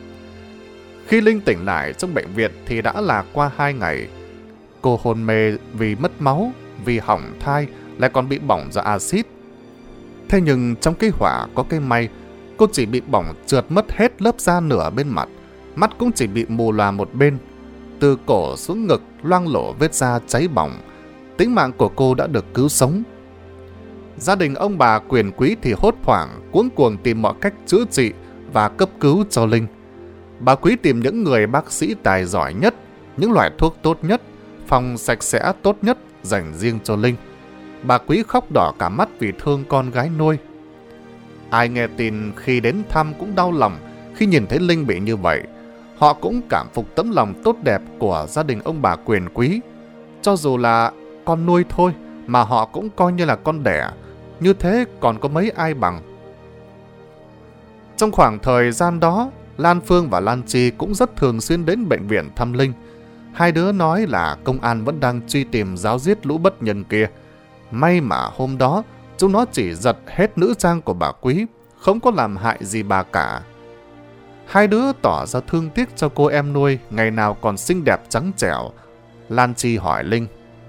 Khi Linh tỉnh lại trong bệnh viện thì đã là qua hai ngày. Cô hôn mê vì mất máu, vì hỏng thai, lại còn bị bỏng do axit. Thế nhưng trong cái hỏa có cái may, cô chỉ bị bỏng trượt mất hết lớp da nửa bên mặt, mắt cũng chỉ bị mù lòa một bên. Từ cổ xuống ngực loang lổ vết da cháy bỏng. Tính mạng của cô đã được cứu sống. Gia đình ông bà quyền quý thì hốt hoảng, cuống cuồng tìm mọi cách chữa trị và cấp cứu cho Linh. Bà Quý tìm những người bác sĩ tài giỏi nhất, những loại thuốc tốt nhất, phòng sạch sẽ tốt nhất dành riêng cho Linh. Bà Quý khóc đỏ cả mắt vì thương con gái nuôi. Ai nghe tin khi đến thăm cũng đau lòng khi nhìn thấy Linh bị như vậy. Họ cũng cảm phục tấm lòng tốt đẹp của gia đình ông bà quyền quý. Cho dù là con nuôi thôi mà họ cũng coi như là con đẻ, như thế còn có mấy ai bằng. Trong khoảng thời gian đó, Lan Phương và Lan Chi cũng rất thường xuyên đến bệnh viện thăm Linh. Hai đứa nói là công an vẫn đang truy tìm giáo giết lũ bất nhân kia. May mà hôm đó, chúng nó chỉ giật hết nữ trang của bà Quý, không có làm hại gì bà cả. Hai đứa tỏ ra thương tiếc cho cô em nuôi, ngày nào còn xinh đẹp trắng trẻo. Lan Chi hỏi Linh: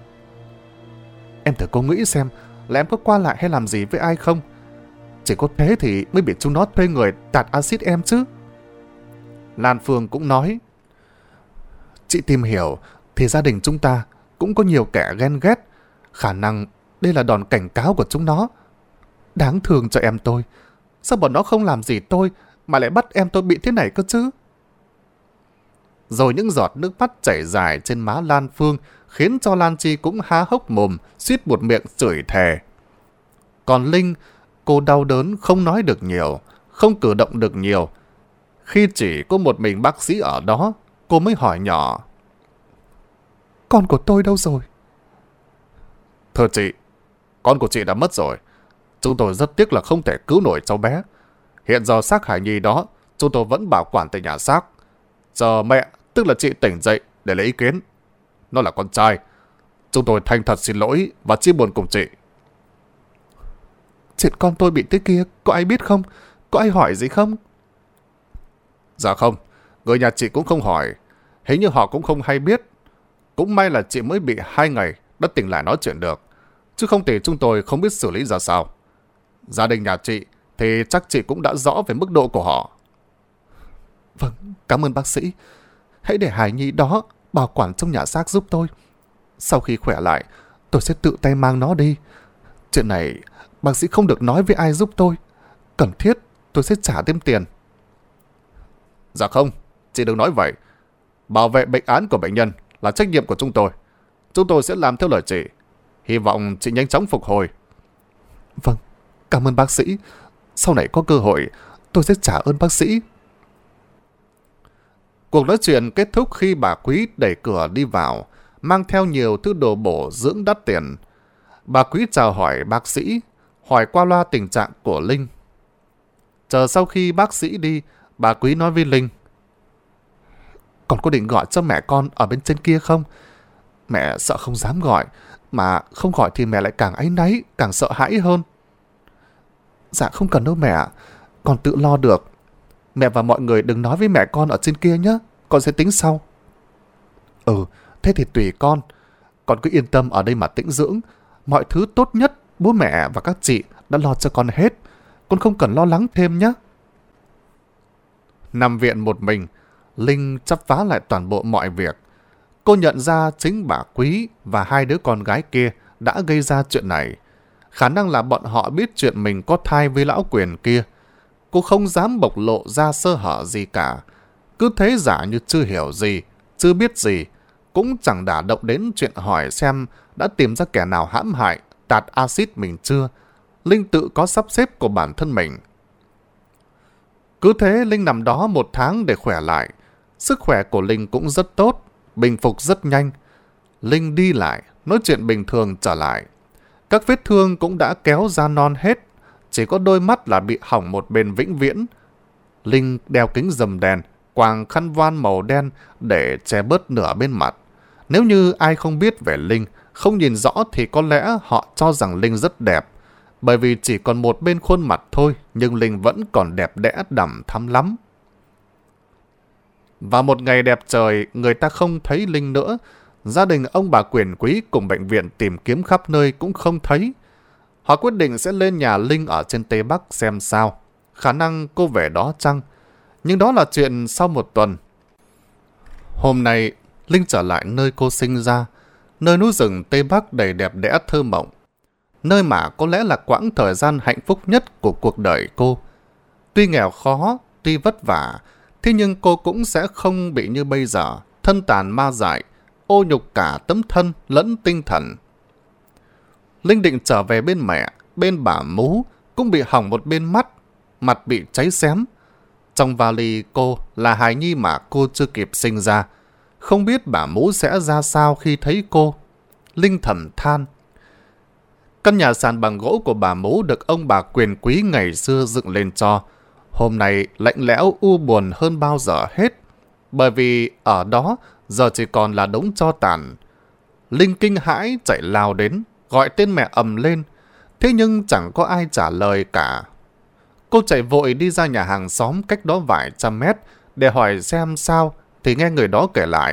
Em thử cô nghĩ xem, là em có qua lại hay làm gì với ai không? Chỉ có thế thì mới bị chúng nó thuê người tạt axit em chứ. Lan Phương cũng nói: Chị tìm hiểu thì gia đình chúng ta cũng có nhiều kẻ ghen ghét. Khả năng đây là đòn cảnh cáo của chúng nó. Đáng thương cho em tôi. Sao bọn nó không làm gì tôi mà lại bắt em tôi bị thế này cơ chứ? Rồi những giọt nước mắt chảy dài trên má Lan Phương khiến cho Lan Chi cũng há hốc mồm, suýt buột miệng chửi thề. Còn Linh, cô đau đớn không nói được nhiều, không cử động được nhiều. Khi chỉ có một mình bác sĩ ở đó, cô mới hỏi nhỏ: Con của tôi đâu rồi? Thưa chị, con của chị đã mất rồi. Chúng tôi rất tiếc là không thể cứu nổi cháu bé. Hiện giờ xác Hải Nhi đó, chúng tôi vẫn bảo quản tại nhà xác. Giờ mẹ, tức là chị tỉnh dậy để lấy ý kiến. Nó là con trai. Chúng tôi thành thật xin lỗi và chia buồn cùng chị. Chuyện con tôi bị thế kia, có ai biết không? Có ai hỏi gì không? Dạ không, người nhà chị cũng không hỏi. Hình như họ cũng không hay biết. Cũng may là chị mới bị hai ngày đã tỉnh lại nói chuyện được. Chứ không thì chúng tôi không biết xử lý ra sao. Gia đình nhà chị thì chắc chị cũng đã rõ về mức độ của họ. Vâng, cảm ơn bác sĩ. Hãy để Hải Nhi đó bảo quản trong nhà xác giúp tôi. Sau khi khỏe lại, tôi sẽ tự tay mang nó đi. Chuyện này bác sĩ không được nói với ai giúp tôi. Cần thiết tôi sẽ trả thêm tiền. Dạ không, chị đừng nói vậy. Bảo vệ bệnh án của bệnh nhân là trách nhiệm của chúng tôi. Chúng tôi sẽ làm theo lời chị. Hy vọng chị nhanh chóng phục hồi. Vâng, cảm ơn bác sĩ. Sau này có cơ hội, tôi sẽ trả ơn bác sĩ. Cuộc nói chuyện kết thúc khi bà Quý đẩy cửa đi vào, mang theo nhiều thứ đồ bổ dưỡng đắt tiền. Bà Quý chào hỏi bác sĩ, hỏi qua loa tình trạng của Linh. Chờ sau khi bác sĩ đi, bà Quý nói với Linh: Còn có định gọi cho mẹ con ở bên trên kia không? Mẹ sợ không dám gọi, mà không gọi thì mẹ lại càng áy náy, càng sợ hãi hơn. Dạ không cần đâu mẹ, con tự lo được. Mẹ và mọi người đừng nói với mẹ con ở trên kia nhé, con sẽ tính sau. Ừ, thế thì tùy con. Con cứ yên tâm ở đây mà tĩnh dưỡng. Mọi thứ tốt nhất bố mẹ và các chị đã lo cho con hết. Con không cần lo lắng thêm nhé. Nằm viện một mình, Linh chắp vá lại toàn bộ mọi việc. Cô nhận ra chính bà Quý và hai đứa con gái kia đã gây ra chuyện này. Khả năng là bọn họ biết chuyện mình có thai với lão Quyền kia. Cô không dám bộc lộ ra sơ hở gì cả. Cứ thế giả như chưa hiểu gì, chưa biết gì. Cũng chẳng đả động đến chuyện hỏi xem đã tìm ra kẻ nào hãm hại, tạt axit mình chưa. Linh tự có sắp xếp của bản thân mình. Cứ thế Linh nằm đó một tháng để khỏe lại. Sức khỏe của Linh cũng rất tốt, bình phục rất nhanh. Linh đi lại, nói chuyện bình thường trở lại. Các vết thương cũng đã kéo ra non hết, chỉ có đôi mắt là bị hỏng một bên vĩnh viễn. Linh đeo kính râm đen, quàng khăn voan màu đen để che bớt nửa bên mặt. Nếu như ai không biết về Linh, không nhìn rõ thì có lẽ họ cho rằng Linh rất đẹp. Bởi vì chỉ còn một bên khuôn mặt thôi, nhưng Linh vẫn còn đẹp đẽ đằm thắm lắm. Và một ngày đẹp trời, người ta không thấy Linh nữa. Gia đình ông bà Quyền Quý cùng bệnh viện tìm kiếm khắp nơi cũng không thấy. Họ quyết định sẽ lên nhà Linh ở trên Tây Bắc xem sao. Khả năng cô về đó chăng? Nhưng đó là chuyện sau một tuần. Hôm nay, Linh trở lại nơi cô sinh ra. Nơi núi rừng Tây Bắc đầy đẹp đẽ thơ mộng. Nơi mà có lẽ là quãng thời gian hạnh phúc nhất của cuộc đời cô. Tuy nghèo khó, tuy vất vả, thế nhưng cô cũng sẽ không bị như bây giờ, thân tàn ma dại, ô nhục cả tấm thân lẫn tinh thần. Linh định trở về bên mẹ, bên bà Mú, cũng bị hỏng một bên mắt, mặt bị cháy xém. Trong vali cô là hài nhi mà cô chưa kịp sinh ra. Không biết bà Mũ sẽ ra sao khi thấy cô. Linh thầm than. Căn nhà sàn bằng gỗ của bà Mũ được ông bà quyền quý ngày xưa dựng lên cho. Hôm nay lạnh lẽo u buồn hơn bao giờ hết. Bởi vì ở đó giờ chỉ còn là đống tro tàn. Linh kinh hãi chạy lao đến, gọi tên mẹ ầm lên. Thế nhưng chẳng có ai trả lời cả. Cô chạy vội đi ra nhà hàng xóm cách đó vài trăm mét để hỏi xem sao, thì nghe người đó kể lại.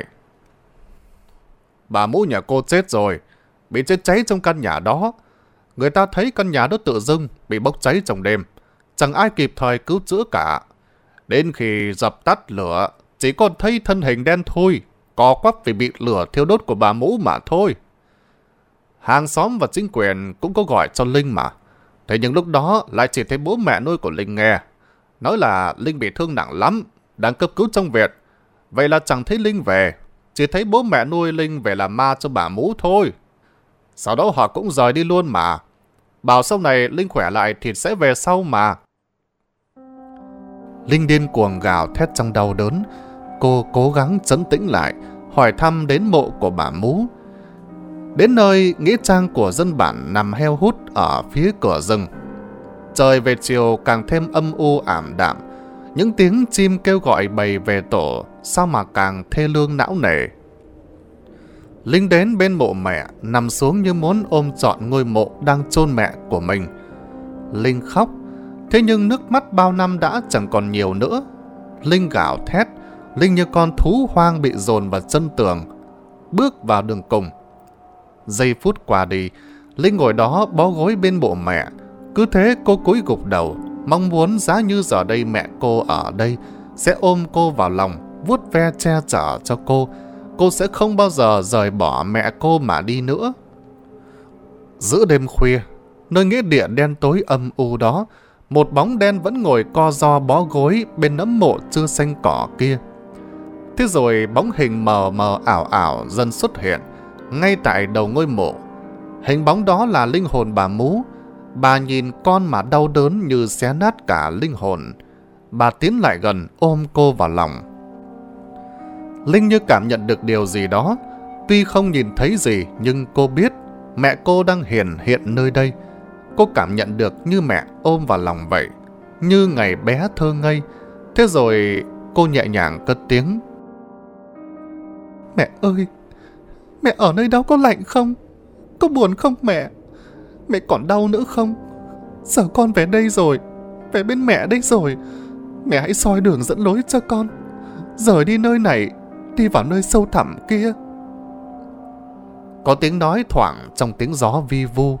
Bà Mũ nhà cô chết rồi, bị chết cháy trong căn nhà đó. Người ta thấy căn nhà đó tự dưng bị bốc cháy trong đêm. Chẳng ai kịp thời cứu chữa cả. Đến khi dập tắt lửa, chỉ còn thấy thân hình đen thui, co quắp vì bị lửa thiêu đốt của bà Mũ mà thôi. Hàng xóm và chính quyền cũng có gọi cho Linh mà. Thế nhưng lúc đó lại chỉ thấy bố mẹ nuôi của Linh nghe. Nói là Linh bị thương nặng lắm, đang cấp cứu trong viện. Vậy là chẳng thấy Linh về, chỉ thấy bố mẹ nuôi Linh về làm ma cho bà Mũ thôi. Sau đó họ cũng rời đi luôn mà. Bảo sau này Linh khỏe lại thì sẽ về sau mà. Linh điên cuồng gào thét trong đau đớn. Cô cố gắng trấn tĩnh lại, hỏi thăm đến mộ của bà Mũ. Đến nơi, nghĩa trang của dân bản nằm heo hút ở phía cửa rừng. Trời về chiều càng thêm âm u ảm đạm. Những tiếng chim kêu gọi bầy về tổ, sao mà càng thê lương não nề. Linh đến bên mộ mẹ, nằm xuống như muốn ôm trọn ngôi mộ đang chôn mẹ của mình. Linh khóc, thế nhưng nước mắt bao năm đã chẳng còn nhiều nữa. Linh gào thét, Linh như con thú hoang bị dồn vào chân tường, bước vào đường cùng. Giây phút qua đi, Linh ngồi đó bó gối bên mộ mẹ. Cứ thế cô cúi gục đầu, mong muốn giá như giờ đây mẹ cô ở đây, sẽ ôm cô vào lòng, vuốt ve che chở cho cô. Cô sẽ không bao giờ rời bỏ mẹ cô mà đi nữa. Giữa đêm khuya, nơi nghĩa địa đen tối âm u đó, một bóng đen vẫn ngồi co ro bó gối bên nấm mộ chưa xanh cỏ kia. Thế rồi bóng hình mờ mờ ảo ảo dần xuất hiện ngay tại đầu ngôi mộ. Hình bóng đó là linh hồn bà Mũ. Bà nhìn con mà đau đớn như xé nát cả linh hồn. Bà tiến lại gần ôm cô vào lòng. Linh như cảm nhận được điều gì đó. Tuy không nhìn thấy gì nhưng cô biết mẹ cô đang hiển hiện nơi đây. Cô cảm nhận được như mẹ ôm vào lòng vậy, như ngày bé thơ ngây. Thế rồi cô nhẹ nhàng cất tiếng. Mẹ ơi, mẹ ở nơi đó có lạnh không? Có buồn không mẹ? Mẹ còn đau nữa không? Giờ con về đây rồi, về bên mẹ đây rồi. Mẹ hãy soi đường dẫn lối cho con, rời đi nơi này, đi vào nơi sâu thẳm kia. Có tiếng nói thoảng trong tiếng gió vi vu.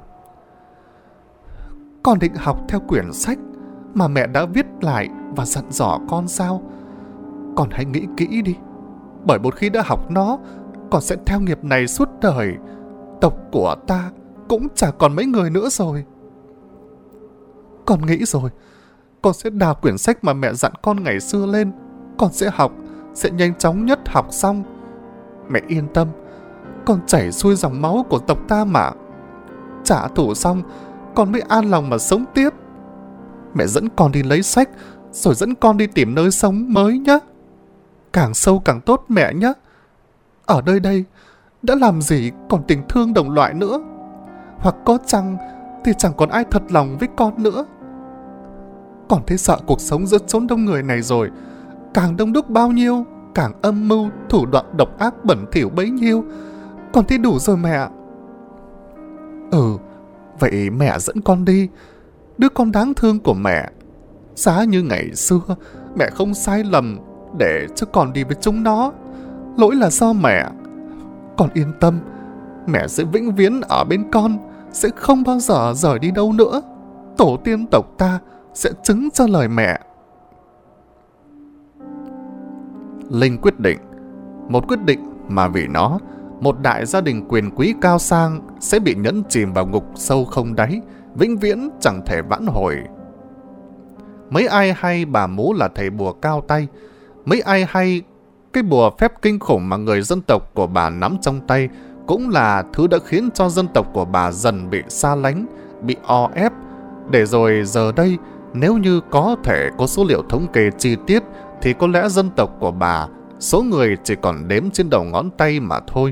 Con định học theo quyển sách mà mẹ đã viết lại và dặn dò con sao? Con hãy nghĩ kỹ đi. Bởi một khi đã học nó, con sẽ theo nghiệp này suốt đời. Tộc của ta cũng chả còn mấy người nữa rồi. Con nghĩ rồi, con sẽ đào quyển sách mà mẹ dặn con ngày xưa lên. Con sẽ học, sẽ nhanh chóng nhất học xong. Mẹ yên tâm, con chảy xuôi dòng máu của tộc ta mà. Trả thù xong, con mới an lòng mà sống tiếp. Mẹ dẫn con đi lấy sách, rồi dẫn con đi tìm nơi sống mới nhé. Càng sâu càng tốt mẹ nhé. Ở nơi đây đã làm gì còn tình thương đồng loại nữa. Hoặc có chăng thì chẳng còn ai thật lòng với con nữa. Con thấy sợ cuộc sống giữa chốn đông người này rồi. Càng đông đúc bao nhiêu, càng âm mưu, thủ đoạn độc ác bẩn thỉu bấy nhiêu. Con thấy đủ rồi mẹ. Ừ, vậy mẹ dẫn con đi. Đứa con đáng thương của mẹ. Giá như ngày xưa mẹ không sai lầm để cho con đi với chúng nó. Lỗi là do mẹ. Con yên tâm, mẹ sẽ vĩnh viễn ở bên con, sẽ không bao giờ rời đi đâu nữa. Tổ tiên tộc ta sẽ chứng cho lời mẹ. Linh quyết định, một quyết định mà vì nó, một đại gia đình quyền quý cao sang sẽ bị nhấn chìm vào ngục sâu không đáy, vĩnh viễn chẳng thể vãn hồi. Mấy ai hay bà Mũ là thầy bùa cao tay, mấy ai hay cái bùa phép kinh khủng mà người dân tộc của bà nắm trong tay cũng là thứ đã khiến cho dân tộc của bà dần bị xa lánh, bị o ép, để rồi giờ đây Nếu như có thể có số liệu thống kê chi tiết thì có lẽ dân tộc của bà số người chỉ còn đếm trên đầu ngón tay mà thôi.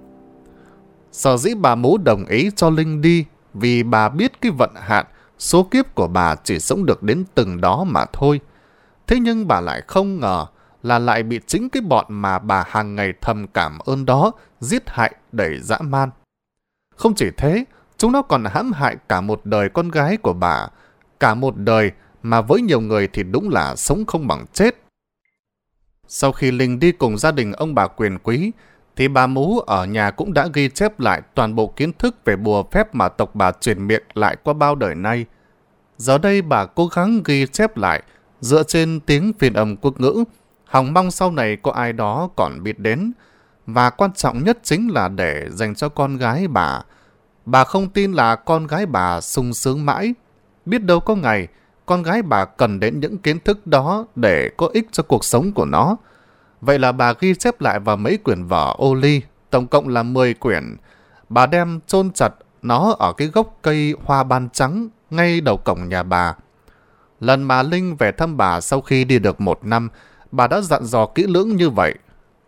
Sở dĩ bà Mú đồng ý cho Linh đi vì bà biết cái vận hạn, số kiếp của bà chỉ sống được đến từng đó mà thôi. Thế nhưng bà lại không ngờ là lại bị chính cái bọn mà bà hàng ngày thầm cảm ơn đó giết hại đầy dã man. Không chỉ thế, chúng nó còn hãm hại cả một đời con gái của bà, cả một đời mà với nhiều người thì đúng là sống không bằng chết. Sau khi Linh đi cùng gia đình ông bà Quyền Quý, thì bà Mú ở nhà cũng đã ghi chép lại toàn bộ kiến thức về bùa phép mà tộc bà truyền miệng lại qua bao đời nay. Giờ đây bà cố gắng ghi chép lại dựa trên tiếng phiên âm quốc ngữ, hòng mong sau này có ai đó còn biết đến. Và quan trọng nhất chính là để dành cho con gái bà. Bà không tin là con gái bà sung sướng mãi. Biết đâu có ngày, con gái bà cần đến những kiến thức đó để có ích cho cuộc sống của nó. Vậy là bà ghi chép lại vào mấy quyển vở ô ly, tổng cộng là mười quyển. Bà đem chôn chặt nó ở cái gốc cây hoa ban trắng ngay đầu cổng nhà bà. Lần mà Linh về thăm bà sau khi đi được một năm, bà đã dặn dò kỹ lưỡng như vậy.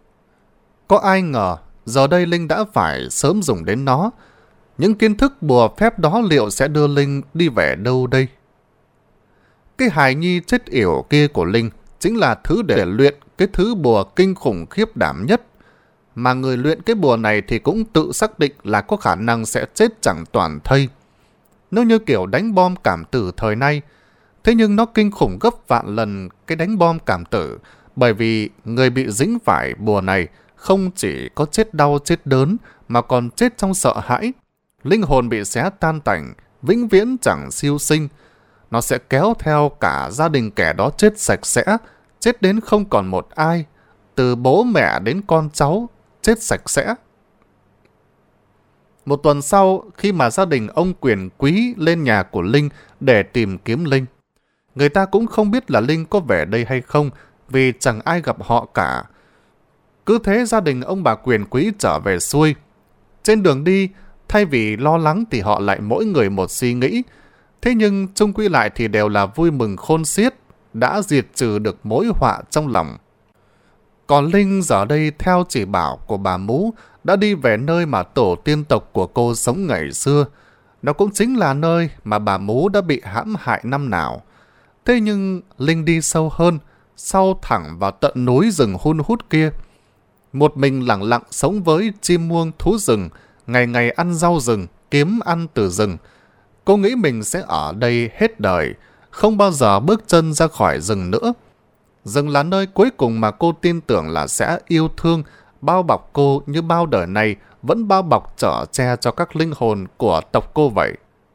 Có ai ngờ, giờ đây Linh đã phải sớm dùng đến nó. Những kiến thức bùa phép đó liệu sẽ đưa Linh đi về đâu đây? Cái hài nhi chết yểu kia của Linh chính là thứ để luyện cái thứ bùa kinh khủng khiếp đảm nhất. Mà người luyện cái bùa này thì cũng tự xác định là có khả năng sẽ chết chẳng toàn thây. Nó như kiểu đánh bom cảm tử thời nay. Thế nhưng nó kinh khủng gấp vạn lần cái đánh bom cảm tử, bởi vì người bị dính phải bùa này không chỉ có chết đau chết đớn mà còn chết trong sợ hãi. Linh hồn bị xé tan tành, vĩnh viễn chẳng siêu sinh. Nó sẽ kéo theo cả gia đình kẻ đó chết sạch sẽ, chết đến không còn một ai, từ bố mẹ đến con cháu, chết sạch sẽ. Một tuần sau, khi mà gia đình ông Quyền Quý lên nhà của Linh để tìm kiếm Linh, người ta cũng không biết là Linh có về đây hay không, vì chẳng ai gặp họ cả. Cứ thế gia đình ông bà Quyền Quý trở về xuôi. Trên đường đi, thay vì lo lắng thì họ lại mỗi người một suy nghĩ. Thế nhưng chung quy lại thì đều là vui mừng khôn xiết, đã diệt trừ được mối họa trong lòng. Còn Linh giờ đây theo chỉ bảo của bà Mú đã đi về nơi mà tổ tiên tộc của cô sống ngày xưa. Nó cũng chính là nơi mà bà Mú đã bị hãm hại năm nào. Thế nhưng Linh đi sâu hơn, sau thẳng vào tận núi rừng hun hút kia. Một mình lặng lặng sống với chim muông thú rừng, ngày ngày ăn rau rừng, kiếm ăn từ rừng. Cô nghĩ mình sẽ ở đây hết đời, không bao giờ bước chân ra khỏi rừng nữa. Rừng là nơi cuối cùng mà cô tin tưởng là sẽ yêu thương, bao bọc cô như bao đời này vẫn bao bọc chở che cho các linh hồn của tộc cô vậy.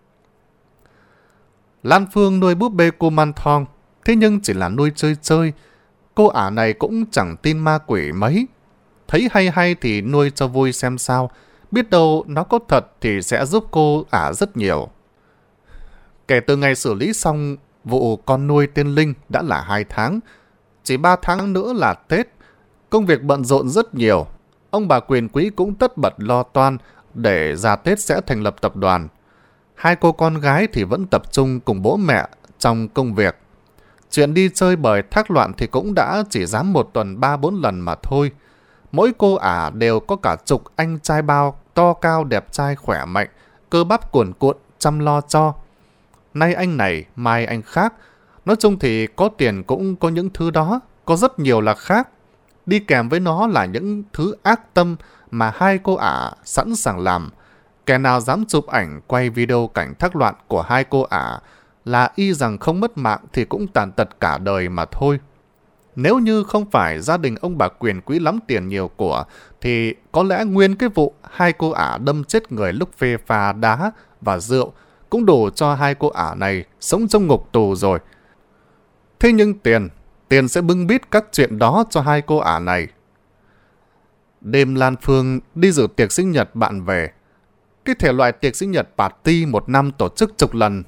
Lan Phương nuôi búp bê cô Man Thong, thế nhưng chỉ là nuôi chơi chơi. Cô ả này cũng chẳng tin ma quỷ mấy. Thấy hay hay thì nuôi cho vui xem sao. Biết đâu nó có thật thì sẽ giúp cô ả rất nhiều. Kể từ ngày xử lý xong vụ con nuôi tên Linh đã là hai tháng. Chỉ ba tháng nữa là Tết. Công việc bận rộn rất nhiều. Ông bà Quyền Quý cũng tất bật lo toan để ra Tết sẽ thành lập tập đoàn. Hai cô con gái thì vẫn tập trung cùng bố mẹ trong công việc. Chuyện đi chơi bời thác loạn thì cũng đã chỉ dám một tuần ba bốn lần mà thôi. Mỗi cô ả đều có cả chục anh trai bao to cao đẹp trai khỏe mạnh, cơ bắp cuồn cuộn chăm lo cho. Nay anh này, mai anh khác. Nói chung thì có tiền cũng có những thứ đó, có rất nhiều là khác. Đi kèm với nó là những thứ ác tâm mà hai cô ả sẵn sàng làm. Kẻ nào dám chụp ảnh quay video cảnh thác loạn của hai cô ả là y rằng không mất mạng thì cũng tàn tật cả đời mà thôi. Nếu như không phải gia đình ông bà Quyền Quý lắm tiền nhiều của thì có lẽ nguyên cái vụ hai cô ả đâm chết người lúc phê pha đá và rượu cũng đủ cho hai cô ả này sống trong ngục tù rồi. Thế nhưng tiền, tiền sẽ bưng bít các chuyện đó cho hai cô ả này. Đêm Lan Phương đi dự tiệc sinh nhật bạn về. Cái thể loại tiệc sinh nhật party một năm tổ chức chục lần.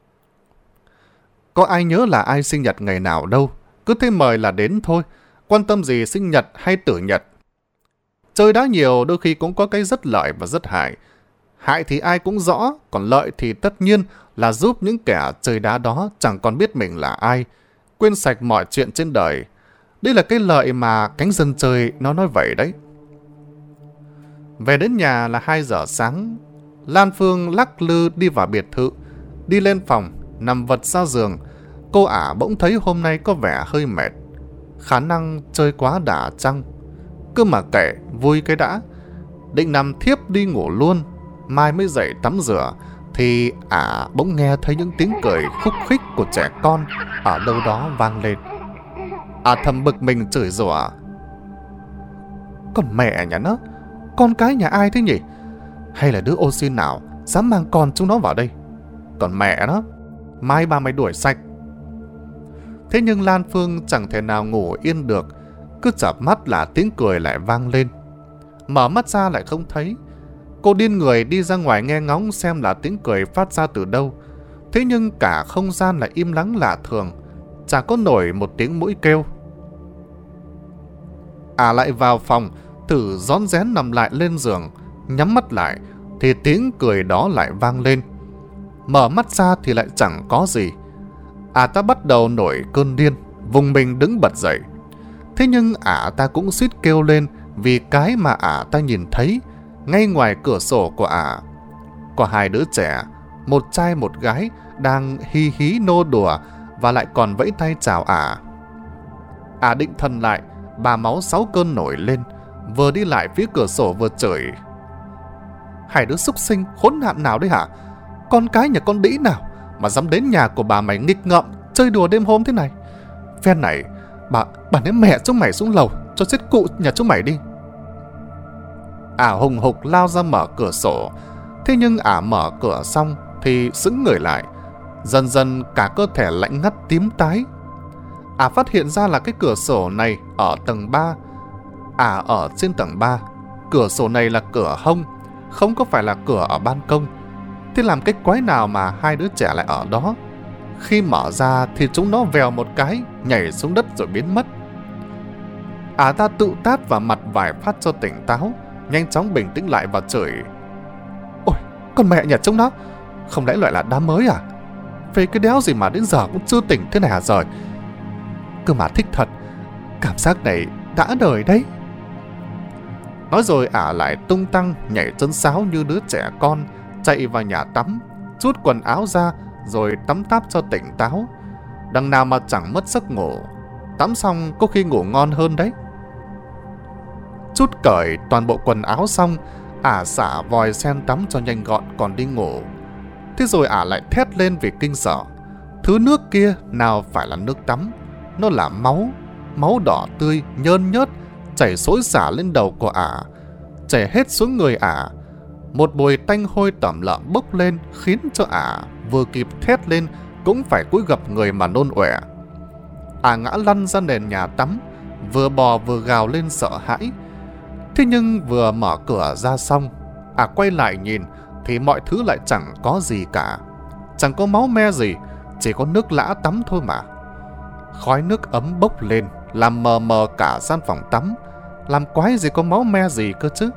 Có ai nhớ là ai sinh nhật ngày nào đâu. Cứ thế mời là đến thôi. Quan tâm gì sinh nhật hay tử nhật. Chơi đá nhiều đôi khi cũng có cái rất lợi và rất hại. Hại thì ai cũng rõ, còn lợi thì tất nhiên là giúp những kẻ chơi đá đó chẳng còn biết mình là ai, quên sạch mọi chuyện trên đời. Đây là cái lợi mà cánh dân chơi nó nói vậy đấy. Về đến nhà là hai giờ sáng. Lan Phương lắc lư đi vào biệt thự, đi lên phòng, nằm vật ra giường. Cô ả bỗng thấy hôm nay có vẻ hơi mệt. Khả năng chơi quá đà chăng. Cứ mà kệ, vui cái đã. Định nằm thiếp đi ngủ luôn, mai mới dậy tắm rửa, thì ả bỗng nghe thấy những tiếng cười khúc khích của trẻ con ở đâu đó vang lên. Ả thầm bực mình chửi rủa. Còn mẹ nhà nó, con cái nhà ai thế nhỉ? Hay là đứa ô xin nào dám mang con chúng nó vào đây? Còn mẹ nó, mai bà mày đuổi sạch. Thế nhưng Lan Phương chẳng thể nào ngủ yên được. Cứ chợp mắt là tiếng cười lại vang lên. Mở mắt ra lại không thấy. Cô điên người đi ra ngoài nghe ngóng xem là tiếng cười phát ra từ đâu. Thế nhưng cả không gian lại im lắng lạ thường, chẳng có nổi một tiếng mũi kêu. À lại vào phòng, thử rón rén nằm lại lên giường. Nhắm mắt lại thì tiếng cười đó lại vang lên. Mở mắt ra thì lại chẳng có gì. À ta bắt đầu nổi cơn điên, vùng mình đứng bật dậy. Thế nhưng ả ta cũng suýt kêu lên vì cái mà ả ta nhìn thấy ngay ngoài cửa sổ của ả. Có hai đứa trẻ, một trai một gái, đang hí hí nô đùa và lại còn vẫy tay chào ả. Ả định thần lại, bà máu sáu cơn nổi lên, vừa đi lại phía cửa sổ vừa chửi. Hai đứa súc sinh khốn nạn nào đấy hả? Con cái nhà con đĩ nào mà dám đến nhà của bà mày nghịch ngợm chơi đùa đêm hôm thế này? Phen này, bà, bà ném mẹ chúng mày xuống lầu cho chết cụ nhà chúng mày đi. Ả hùng hục lao ra mở cửa sổ. Thế nhưng ả mở cửa xong thì sững người lại. Dần dần cả cơ thể lạnh ngắt tím tái. Ả phát hiện ra là cái cửa sổ này ở tầng ba. Ả ở trên tầng ba. Cửa sổ này là cửa hông, không có phải là cửa ở ban công. Thế làm cái quái nào mà hai đứa trẻ lại ở đó? Khi mở ra thì chúng nó vèo một cái, nhảy xuống đất rồi biến mất. Ả ta tự tát vào mặt vài phát cho tỉnh táo, nhanh chóng bình tĩnh lại và chửi. Ôi, con mẹ nhà chúng nó, không lẽ loại là đám mới à? Về cái đéo gì mà đến giờ cũng chưa tỉnh thế này hả rồi? Cơ mà thích thật, cảm giác này đã đời đấy. Nói rồi ả lại tung tăng nhảy chân sáo như đứa trẻ con, chạy vào nhà tắm, trút quần áo ra rồi tắm táp cho tỉnh táo. Đằng nào mà chẳng mất giấc ngủ. Tắm xong có khi ngủ ngon hơn đấy. Chút cởi toàn bộ quần áo xong, ả xả vòi sen tắm cho nhanh gọn còn đi ngủ. Thế rồi ả lại thét lên vì kinh sợ. Thứ nước kia nào phải là nước tắm, nó là máu, máu đỏ tươi nhơn nhớt chảy xối xả lên đầu của ả, chảy hết xuống người ả. Một mùi tanh hôi tẩm lợm bốc lên khiến cho ả vừa kịp thét lên cũng phải cúi gập người mà nôn ọe. Ả ngã lăn ra nền nhà tắm, vừa bò vừa gào lên sợ hãi. Thế nhưng vừa mở cửa ra xong, ả quay lại nhìn thì mọi thứ lại chẳng có gì cả. Chẳng có máu me gì, chỉ có nước lã tắm thôi mà. Khói nước ấm bốc lên làm mờ mờ cả gian phòng tắm. Làm quái gì có máu me gì cơ chứ?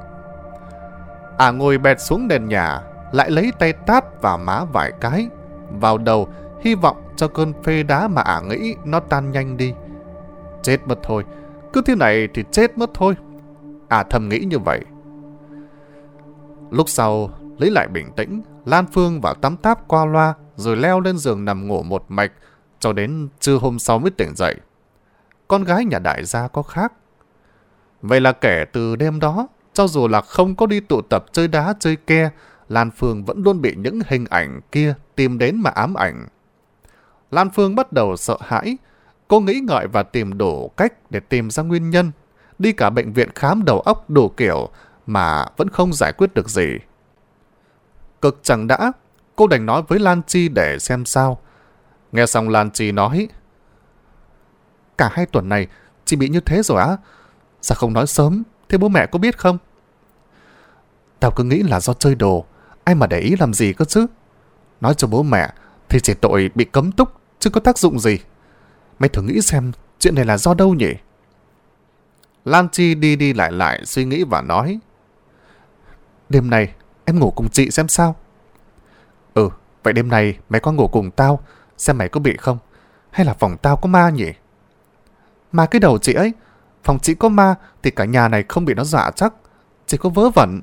Ả ngồi bệt xuống nền nhà, lại lấy tay tát vào má vài cái, vào đầu, hy vọng cho cơn phê đá mà ả nghĩ nó tan nhanh đi. Chết mất thôi, cứ thế này thì chết mất thôi. Ả thầm nghĩ như vậy. Lúc sau, lấy lại bình tĩnh, Lan Phương vào tắm táp qua loa rồi leo lên giường nằm ngủ một mạch cho đến trưa hôm sau mới tỉnh dậy. Con gái nhà đại gia có khác. Vậy là kể từ đêm đó, cho dù là không có đi tụ tập chơi đá chơi ke, Lan Phương vẫn luôn bị những hình ảnh kia tìm đến mà ám ảnh. Lan Phương bắt đầu sợ hãi. Cô nghĩ ngợi và tìm đủ cách để tìm ra nguyên nhân. Đi cả bệnh viện khám đầu óc đủ kiểu mà vẫn không giải quyết được gì. Cực chẳng đã, cô đành nói với Lan Chi để xem sao. Nghe xong Lan Chi nói: Cả hai tuần này chị bị như thế rồi á? Sao không nói sớm, thế bố mẹ có biết không? Tao cứ nghĩ là do chơi đồ, ai mà để ý làm gì cơ chứ. Nói cho bố mẹ thì chỉ tội bị cấm túc, chứ có tác dụng gì. Mày thử nghĩ xem chuyện này là do đâu nhỉ? Lan Chi đi đi lại lại suy nghĩ và nói: Đêm nay em ngủ cùng chị xem sao. Ừ, vậy đêm này mày có ngủ cùng tao, xem mày có bị không? Hay là phòng tao có ma nhỉ? Mà cái đầu chị ấy, phòng chị có ma thì cả nhà này không bị nó dọa chắc, chỉ có vớ vẩn.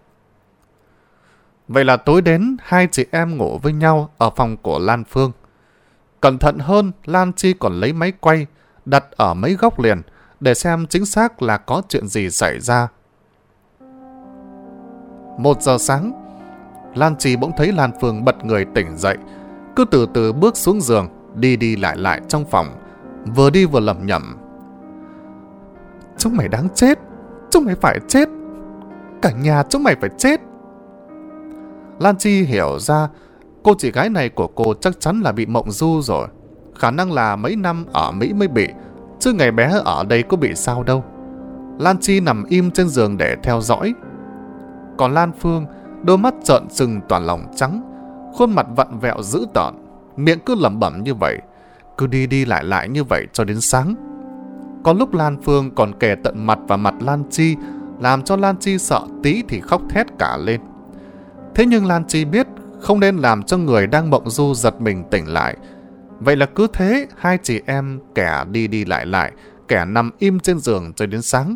Vậy là tối đến hai chị em ngủ với nhau ở phòng của Lan Phương. Cẩn thận hơn, Lan Chi còn lấy máy quay đặt ở mấy góc liền để xem chính xác là có chuyện gì xảy ra. Một giờ sáng, Lan Chi bỗng thấy Lan Phương bật người tỉnh dậy, cứ từ từ bước xuống giường, đi đi lại lại trong phòng, vừa đi vừa lẩm nhẩm. Chúng mày đáng chết, chúng mày phải chết, cả nhà chúng mày phải chết. Lan Chi hiểu ra cô chị gái này của cô chắc chắn là bị mộng du rồi. Khả năng là mấy năm ở Mỹ mới bị, chứ ngày bé ở đây có bị sao đâu. Lan Chi nằm im trên giường để theo dõi. Còn Lan Phương, đôi mắt trợn trừng toàn lòng trắng, khuôn mặt vặn vẹo dữ tợn, miệng cứ lẩm bẩm như vậy, cứ đi đi lại lại như vậy cho đến sáng. Có lúc Lan Phương còn kề tận mặt vào mặt Lan Chi, làm cho Lan Chi sợ tí thì khóc thét cả lên. Thế nhưng Lan Chi biết không nên làm cho người đang mộng du giật mình tỉnh lại. Vậy là cứ thế, hai chị em kẻ đi đi lại lại, kẻ nằm im trên giường cho đến sáng.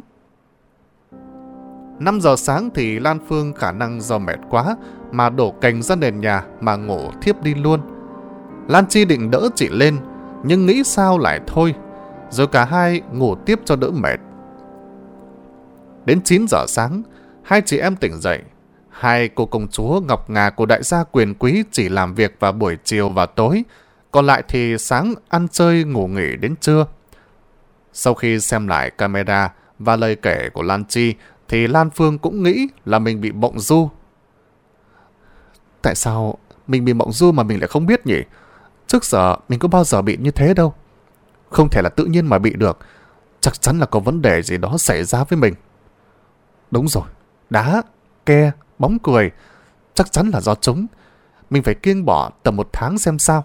năm giờ sáng thì Lan Phương khả năng do mệt quá mà đổ cành ra nền nhà mà ngủ thiếp đi luôn. Lan Chi định đỡ chị lên, nhưng nghĩ sao lại thôi, rồi cả hai ngủ tiếp cho đỡ mệt. Đến chín giờ sáng, hai chị em tỉnh dậy. Hai cô công chúa ngọc ngà của đại gia quyền quý chỉ làm việc vào buổi chiều và tối, còn lại thì sáng ăn chơi ngủ nghỉ đến trưa. Sau khi xem lại camera và lời kể của Lan Chi, thì Lan Phương cũng nghĩ là mình bị mộng du. Tại sao mình bị mộng du mà mình lại không biết nhỉ? Trước giờ mình có bao giờ bị như thế đâu. Không thể là tự nhiên mà bị được. Chắc chắn là có vấn đề gì đó xảy ra với mình. Đúng rồi, đá, ke, bóng cười, chắc chắn là do chúng. Mình phải kiêng bỏ tầm một tháng xem sao.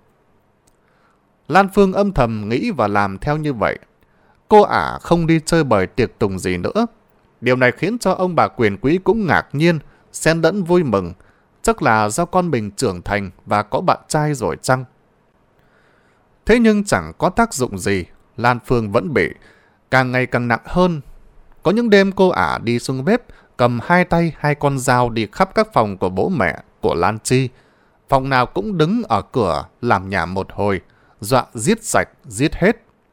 Lan Phương âm thầm nghĩ và làm theo như vậy. Cô ả không đi chơi bời tiệc tùng gì nữa. Điều này khiến cho ông bà quyền quý cũng ngạc nhiên, xen lẫn vui mừng. Chắc là do con mình trưởng thành và có bạn trai rồi chăng? Thế nhưng chẳng có tác dụng gì, Lan Phương vẫn bị, càng ngày càng nặng hơn. Có những đêm cô ả đi xuống bếp, cầm hai tay hai con dao đi khắp các phòng của bố mẹ, của Lan Chi. Phòng nào cũng đứng ở cửa làm nhảm một hồi, dọa giết sạch, giết hết.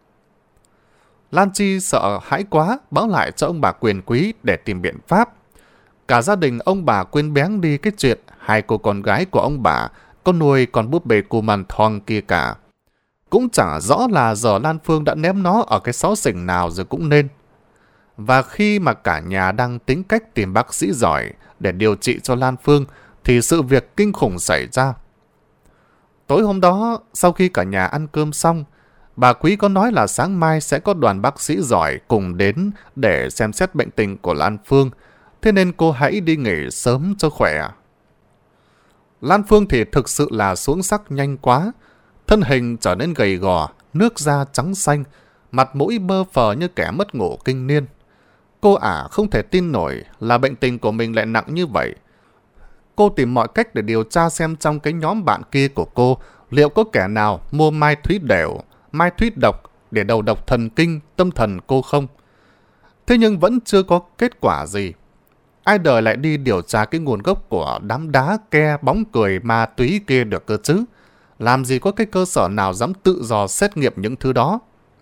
Lan Chi sợ hãi quá, báo lại cho ông bà quyền quý để tìm biện pháp. Cả gia đình ông bà quên béng đi cái chuyện hai cô con gái của ông bà có nuôi con búp bê cu man thong kia cả. Cũng chẳng rõ là giờ Lan Phương đã ném nó ở cái xó xỉnh nào rồi cũng nên. Và khi mà cả nhà đang tính cách tìm bác sĩ giỏi để điều trị cho Lan Phương, thì sự việc kinh khủng xảy ra. Tối hôm đó, sau khi cả nhà ăn cơm xong, bà Quý có nói là sáng mai sẽ có đoàn bác sĩ giỏi cùng đến để xem xét bệnh tình của Lan Phương, thế nên cô hãy đi nghỉ sớm cho khỏe. Lan Phương thì thực sự là xuống sắc nhanh quá, thân hình trở nên gầy gò, nước da trắng xanh, mặt mũi bơ phờ như kẻ mất ngủ kinh niên. Cô ả không thể tin nổi là bệnh tình của mình lại nặng như vậy. Cô tìm mọi cách để điều tra xem trong cái nhóm bạn kia của cô liệu có kẻ nào mua mai thúy đều, mai thúy độc để đầu độc thần kinh, tâm thần cô không. Thế nhưng vẫn chưa có kết quả gì. Ai đời lại đi điều tra cái nguồn gốc của đám đá, ke, bóng cười, ma túy kia được cơ chứ? Làm gì có cái cơ sở nào dám tự dò xét nghiệm những thứ đó?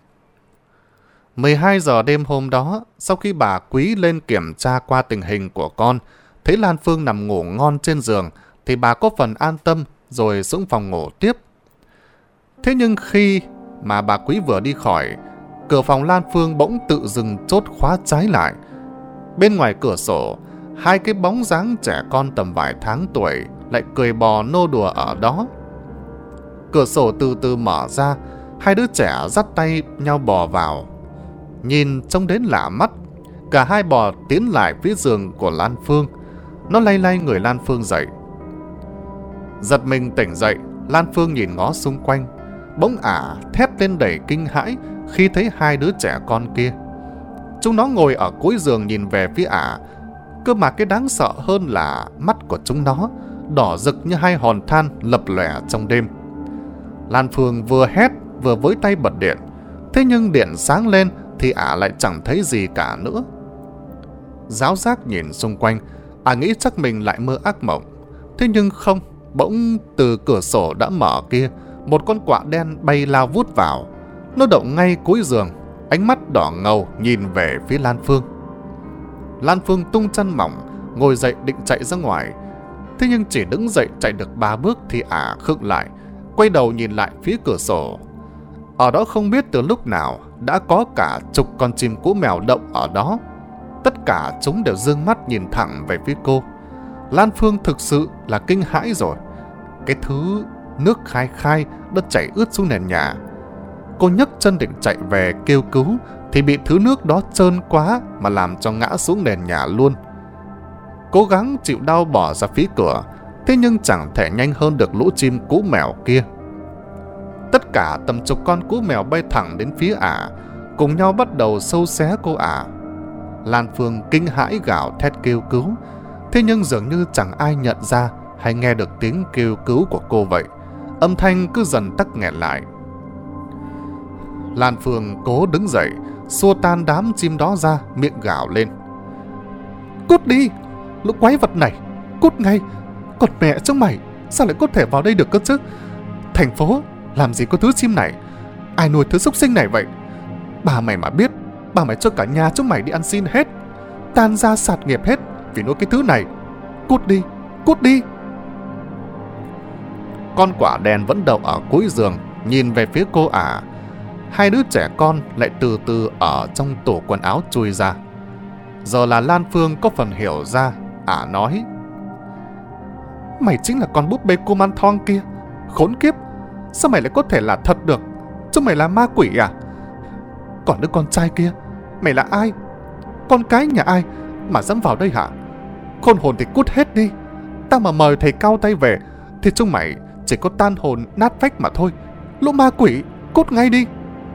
mười hai giờ đêm hôm đó, sau khi bà Quý lên kiểm tra qua tình hình của con, thấy Lan Phương nằm ngủ ngon trên giường, thì bà có phần an tâm rồi xuống phòng ngủ tiếp. Thế nhưng khi mà bà Quý vừa đi khỏi, cửa phòng Lan Phương bỗng tự dừng chốt khóa trái lại. Bên ngoài cửa sổ, hai cái bóng dáng trẻ con tầm vài tháng tuổi lại cười bò nô đùa ở đó. Cửa sổ từ từ mở ra, hai đứa trẻ dắt tay nhau bò vào. Nhìn trông đến lạ mắt, cả hai bò tiến lại phía giường của Lan Phương. Nó lay lay người Lan Phương dậy. Giật mình tỉnh dậy, Lan Phương nhìn ngó xung quanh, bỗng ả thét lên đầy kinh hãi khi thấy hai đứa trẻ con kia. Chúng nó ngồi ở cuối giường nhìn về phía ả, Cơ mà cái đáng sợ hơn là mắt của chúng nó đỏ rực như hai hòn than lập lòe trong đêm. Lan Phương vừa hét vừa với tay bật điện. Thế nhưng điện sáng lên thì ả lại chẳng thấy gì cả nữa. Giáo giác nhìn xung quanh, ả nghĩ chắc mình lại mơ ác mộng. Thế nhưng không, bỗng từ cửa sổ đã mở kia, một con quạ đen bay lao vút vào. Nó đậu ngay cuối giường, ánh mắt đỏ ngầu nhìn về phía Lan Phương. Lan Phương tung chân mỏng, ngồi dậy định chạy ra ngoài. Thế nhưng chỉ đứng dậy chạy được ba bước thì ả khựng lại, quay đầu nhìn lại phía cửa sổ. Ở đó không biết từ lúc nào đã có cả chục con chim cú mèo đậu ở đó. Tất cả chúng đều dương mắt nhìn thẳng về phía cô. Lan Phương thực sự là kinh hãi rồi. Cái thứ nước khai khai đã chảy ướt xuống nền nhà. Cô nhấc chân định chạy về kêu cứu thì bị thứ nước đó trơn quá mà làm cho ngã xuống nền nhà luôn. Cố gắng chịu đau bỏ ra phía cửa, thế nhưng chẳng thể nhanh hơn được lũ chim cú mèo kia. Tất cả tầm chục con cú mèo bay thẳng đến phía ả, cùng nhau bắt đầu sâu xé cô ả. Lan Phương kinh hãi gào thét kêu cứu, thế nhưng dường như chẳng ai nhận ra hay nghe được tiếng kêu cứu của cô vậy. Âm thanh cứ dần tắc nghẹn lại. Lan Phương cố đứng dậy, xua tan đám chim đó ra, miệng gào lên: "Cút đi, lũ quái vật này, cút ngay! Còn mẹ chúng mày, sao lại có thể vào đây được cơ chứ? Thành phố làm gì có thứ chim này? Ai nuôi thứ súc sinh này vậy? Bà mày mà biết, bà mày cho cả nhà chúng mày đi ăn xin hết, tan ra sạt nghiệp hết vì nuôi cái thứ này. Cút đi, cút đi!" Con quạ đen vẫn đậu ở cuối giường, nhìn về phía cô ả. Hai đứa trẻ con lại từ từ ở trong tủ quần áo chui ra. Giờ là Lan Phương có phần hiểu ra. Ả nói: "Mày chính là con búp bê Kumanthong kia. Khốn kiếp, sao mày lại có thể là thật được? Chúng mày là ma quỷ à? Còn đứa con trai kia, mày là ai? Con cái nhà ai mà dám vào đây hả? Khôn hồn thì cút hết đi. Tao mà mời thầy cao tay về thì chúng mày chỉ có tan hồn nát phách mà thôi. Lũ ma quỷ, cút ngay đi!"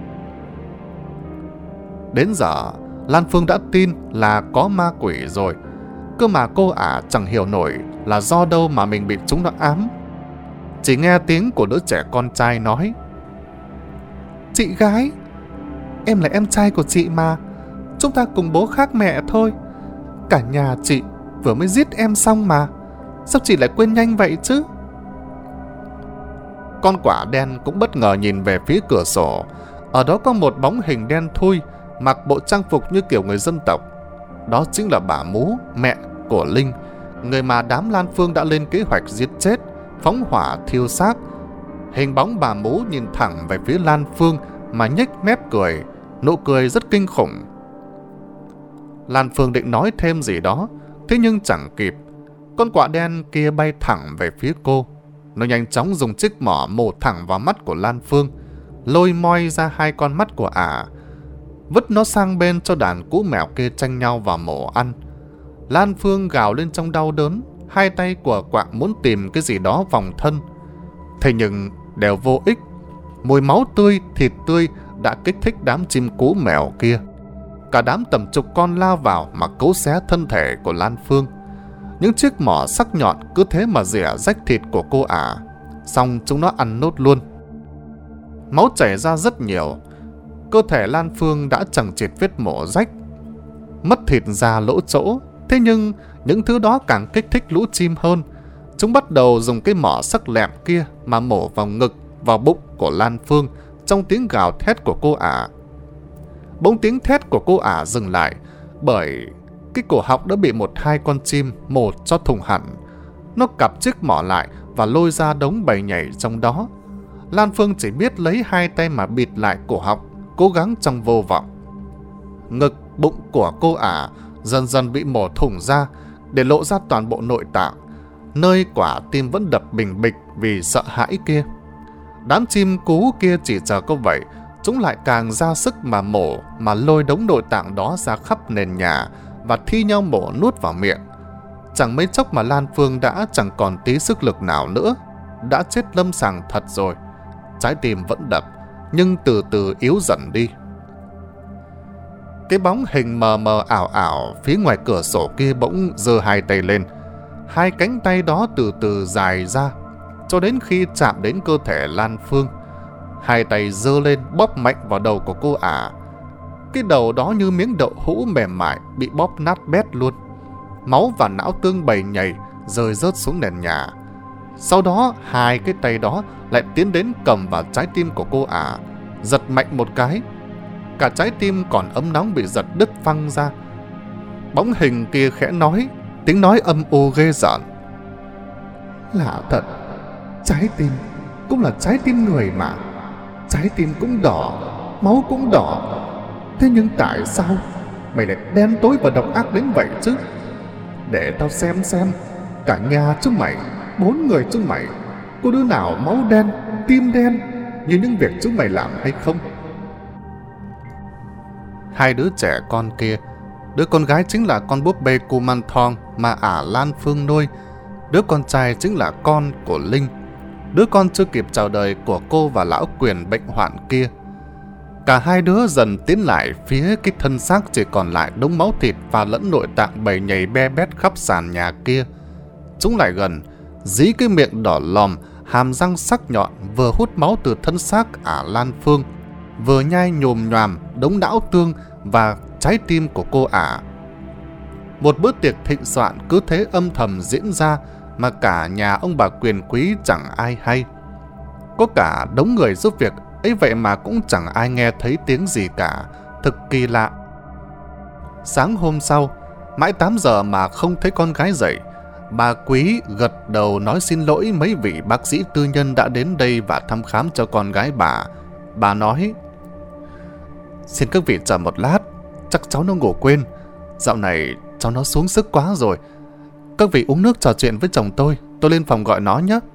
Đến giờ Lan Phương đã tin là có ma quỷ rồi. Cơ mà cô ả chẳng hiểu nổi là do đâu mà mình bị chúng nó ám. Chỉ nghe tiếng của đứa trẻ con trai nói: "Chị gái, em là em trai của chị mà. Chúng ta cùng bố khác mẹ thôi. Cả nhà chị vừa mới giết em xong mà. Sao chị lại quên nhanh vậy chứ?" Con quạ đen cũng bất ngờ nhìn về phía cửa sổ. Ở đó có một bóng hình đen thui, mặc bộ trang phục như kiểu người dân tộc. Đó chính là bà Mú, mẹ của Linh, người mà đám Lan Phương đã lên kế hoạch giết chết, phóng hỏa thiêu xác. Hình bóng bà Mú nhìn thẳng về phía Lan Phương mà nhếch mép cười, nụ cười rất kinh khủng. Lan Phương định nói thêm gì đó, thế nhưng chẳng kịp. Con quạ đen kia bay thẳng về phía cô. Nó nhanh chóng dùng chiếc mỏ mổ thẳng vào mắt của Lan Phương, lôi moi ra hai con mắt của ả, vứt nó sang bên cho đàn cú mèo kia tranh nhau vào mổ ăn. Lan Phương gào lên trong đau đớn, hai tay của quạng muốn tìm cái gì đó vòng thân. Thế nhưng đều vô ích. Mùi máu tươi, thịt tươi đã kích thích đám chim cú mèo kia. Cả đám tầm chục con lao vào mà cấu xé thân thể của Lan Phương. Những chiếc mỏ sắc nhọn cứ thế mà rỉa rách thịt của cô ả. Xong chúng nó ăn nốt luôn. Máu chảy ra rất nhiều. Cơ thể Lan Phương đã chẳng chịt vết mổ rách, mất thịt ra lỗ chỗ. Thế nhưng những thứ đó càng kích thích lũ chim hơn. Chúng bắt đầu dùng cái mỏ sắc lẹm kia mà mổ vào ngực, vào bụng của Lan Phương trong tiếng gào thét của cô ả. Bỗng tiếng thét của cô ả dừng lại, bởi cái cổ họng đã bị một hai con chim mổ cho thủng hẳn. Nó cặp chiếc mỏ lại và lôi ra đống bầy nhảy trong đó. Lan Phương chỉ biết lấy hai tay mà bịt lại cổ họng, cố gắng trong vô vọng. Ngực, bụng của cô ả dần dần bị mổ thủng ra để lộ ra toàn bộ nội tạng, nơi quả tim vẫn đập bình bịch vì sợ hãi kia. Đám chim cú kia chỉ chờ có vậy, chúng lại càng ra sức mà mổ, mà lôi đống nội tạng đó ra khắp nền nhà và thi nhau mổ nuốt vào miệng. Chẳng mấy chốc mà Lan Phương đã chẳng còn tí sức lực nào nữa, đã chết lâm sàng thật rồi. Trái tim vẫn đập, nhưng từ từ yếu dần đi. Cái bóng hình mờ mờ ảo ảo phía ngoài cửa sổ kia bỗng giơ hai tay lên. Hai cánh tay đó từ từ dài ra, cho đến khi chạm đến cơ thể Lan Phương. Hai tay giơ lên bóp mạnh vào đầu của cô ả. Cái đầu đó như miếng đậu hũ mềm mại bị bóp nát bét luôn. Máu và não tương bầy nhầy rơi rớt xuống nền nhà. Sau đó hai cái tay đó lại tiến đến cầm vào trái tim của cô ả, giật mạnh một cái. Cả trái tim còn ấm nóng bị giật đứt phăng ra. Bóng hình kia khẽ nói, tiếng nói âm u ghê rợn: "Lạ thật, trái tim cũng là trái tim người mà. Trái tim cũng đỏ, máu cũng đỏ. Thế nhưng tại sao mày lại đen tối và độc ác đến vậy chứ? Để tao xem xem, cả nhà chúng mày, bốn người chúng mày, có đứa nào máu đen, tim đen như những việc chúng mày làm hay không?" Hai đứa trẻ con kia, đứa con gái chính là con búp bê Kumanthong mà ả Lan Phương nuôi, đứa con trai chính là con của Linh, đứa con chưa kịp chào đời của cô và lão Quyền bệnh hoạn kia. Cả hai đứa dần tiến lại phía cái thân xác chỉ còn lại đống máu thịt và lẫn nội tạng bầy nhầy be bét khắp sàn nhà kia. Chúng lại gần, dí cái miệng đỏ lòm, hàm răng sắc nhọn vừa hút máu từ thân xác ả Lan Phương, vừa nhai nhồm nhoàm đống não tương và trái tim của cô ả. Một bữa tiệc thịnh soạn cứ thế âm thầm diễn ra mà cả nhà ông bà quyền quý chẳng ai hay. Có cả đống người giúp việc ấy vậy mà cũng chẳng ai nghe thấy tiếng gì cả, thực kỳ lạ. Sáng hôm sau, mãi tám giờ mà không thấy con gái dậy, bà Quý gật đầu nói xin lỗi mấy vị bác sĩ tư nhân đã đến đây và thăm khám cho con gái bà. Bà nói: "Xin các vị chờ một lát, chắc cháu nó ngủ quên. Dạo này cháu nó xuống sức quá rồi. Các vị uống nước trò chuyện với chồng tôi, tôi lên phòng gọi nó nhé."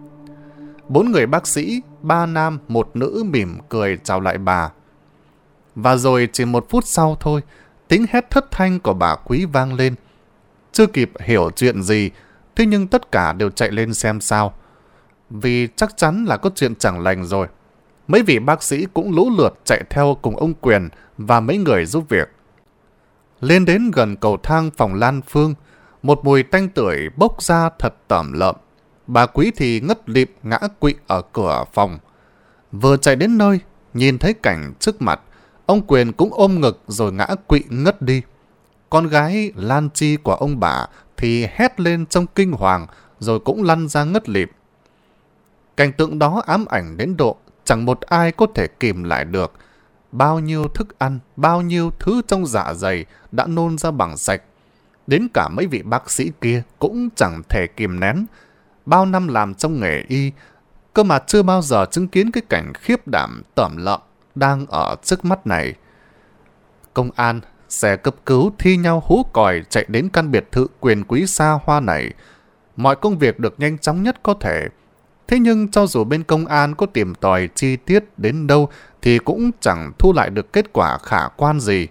Bốn người bác sĩ, ba nam, một nữ mỉm cười chào lại bà. Và rồi chỉ một phút sau thôi, tiếng hét thất thanh của bà Quý vang lên. Chưa kịp hiểu chuyện gì, thế nhưng tất cả đều chạy lên xem sao. Vì chắc chắn là có chuyện chẳng lành rồi. Mấy vị bác sĩ cũng lũ lượt chạy theo cùng ông Quyền và mấy người giúp việc. Lên đến gần cầu thang phòng Lan Phương, một mùi tanh tưởi bốc ra thật tởm lợm. Bà Quý thì ngất lịm ngã quỵ ở cửa phòng. Vừa chạy đến nơi, nhìn thấy cảnh trước mặt, ông Quyền cũng ôm ngực rồi ngã quỵ ngất đi. Con gái Lan Chi của ông bà thì hét lên trong kinh hoàng rồi cũng lăn ra ngất lịm. Cảnh tượng đó ám ảnh đến độ chẳng một ai có thể kìm lại được. Bao nhiêu thức ăn, bao nhiêu thứ trong dạ dày đã nôn ra bằng sạch. Đến cả mấy vị bác sĩ kia cũng chẳng thể kìm nén. Bao năm làm trong nghề y, cơ mà chưa bao giờ chứng kiến cái cảnh khiếp đảm tởm lợm đang ở trước mắt này. Công an, xe cấp cứu thi nhau hú còi chạy đến căn biệt thự quyền quý xa hoa này. Mọi công việc được nhanh chóng nhất có thể. Thế nhưng cho dù bên công an có tìm tòi chi tiết đến đâu thì cũng chẳng thu lại được kết quả khả quan gì.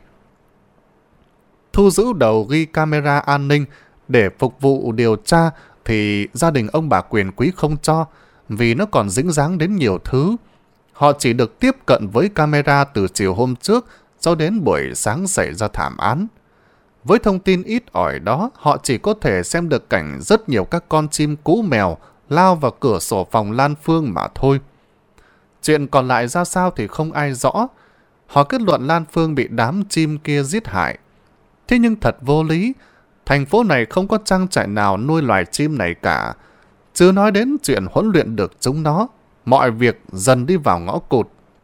Thu giữ đầu ghi camera an ninh để phục vụ điều tra thì gia đình ông bà quyền quý không cho, vì nó còn dính dáng đến nhiều thứ. Họ chỉ được tiếp cận với camera từ chiều hôm trước cho đến buổi sáng xảy ra thảm án. Với thông tin ít ỏi đó, họ chỉ có thể xem được cảnh rất nhiều các con chim cú mèo lao vào cửa sổ phòng Lan Phương mà thôi. Chuyện còn lại ra sao thì không ai rõ. Họ kết luận Lan Phương bị đám chim kia giết hại. Thế nhưng thật vô lý, thành phố này không có trang trại nào nuôi loài chim này cả. Chưa nói đến chuyện huấn luyện được chúng nó, mọi việc dần đi vào ngõ cụt.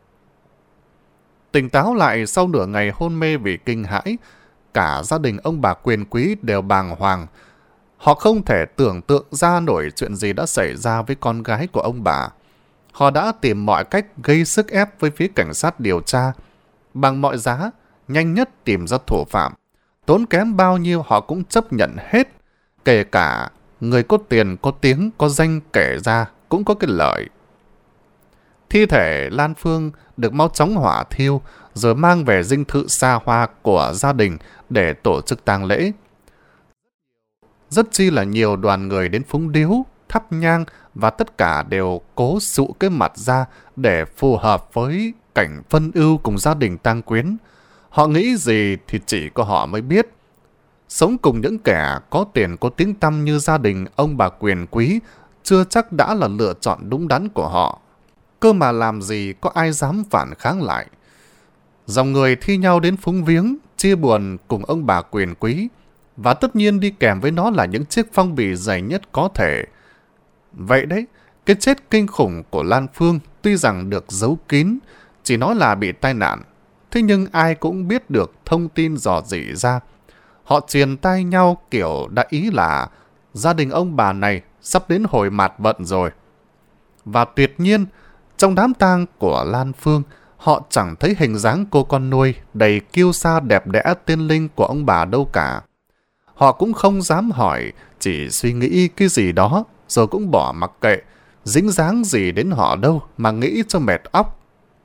Tỉnh táo lại sau nửa ngày hôn mê vì kinh hãi, cả gia đình ông bà quyền quý đều bàng hoàng. Họ không thể tưởng tượng ra nổi chuyện gì đã xảy ra với con gái của ông bà. Họ đã tìm mọi cách gây sức ép với phía cảnh sát điều tra. Bằng mọi giá, nhanh nhất tìm ra thủ phạm. Tốn kém bao nhiêu họ cũng chấp nhận hết. Kể cả người có tiền, có tiếng, có danh kể ra cũng có cái lợi. Thi thể Lan Phương được mau chóng hỏa thiêu rồi mang về dinh thự xa hoa của gia đình để tổ chức tang lễ. Rất chi là nhiều đoàn người đến phúng điếu, thắp nhang và tất cả đều cố sụ cái mặt ra để phù hợp với cảnh phân ưu cùng gia đình tang quyến. Họ nghĩ gì thì chỉ có họ mới biết. Sống cùng những kẻ có tiền có tiếng tăm như gia đình ông bà quyền quý chưa chắc đã là lựa chọn đúng đắn của họ. Cơ mà làm gì có ai dám phản kháng lại. Dòng người thi nhau đến phúng viếng, chia buồn cùng ông bà quyền quý, và tất nhiên đi kèm với nó là những chiếc phong bì dày nhất có thể. Vậy đấy, cái chết kinh khủng của Lan Phương tuy rằng được giấu kín, chỉ nói là bị tai nạn, thế nhưng ai cũng biết được thông tin dò dỉ ra. Họ truyền tai nhau kiểu đã ý là gia đình ông bà này sắp đến hồi mạt vận rồi. Và tuyệt nhiên, trong đám tang của Lan Phương, họ chẳng thấy hình dáng cô con nuôi đầy kiêu sa đẹp đẽ tiên linh của ông bà đâu cả. Họ cũng không dám hỏi, chỉ suy nghĩ cái gì đó, rồi cũng bỏ mặc kệ, dính dáng gì đến họ đâu mà nghĩ cho mệt óc.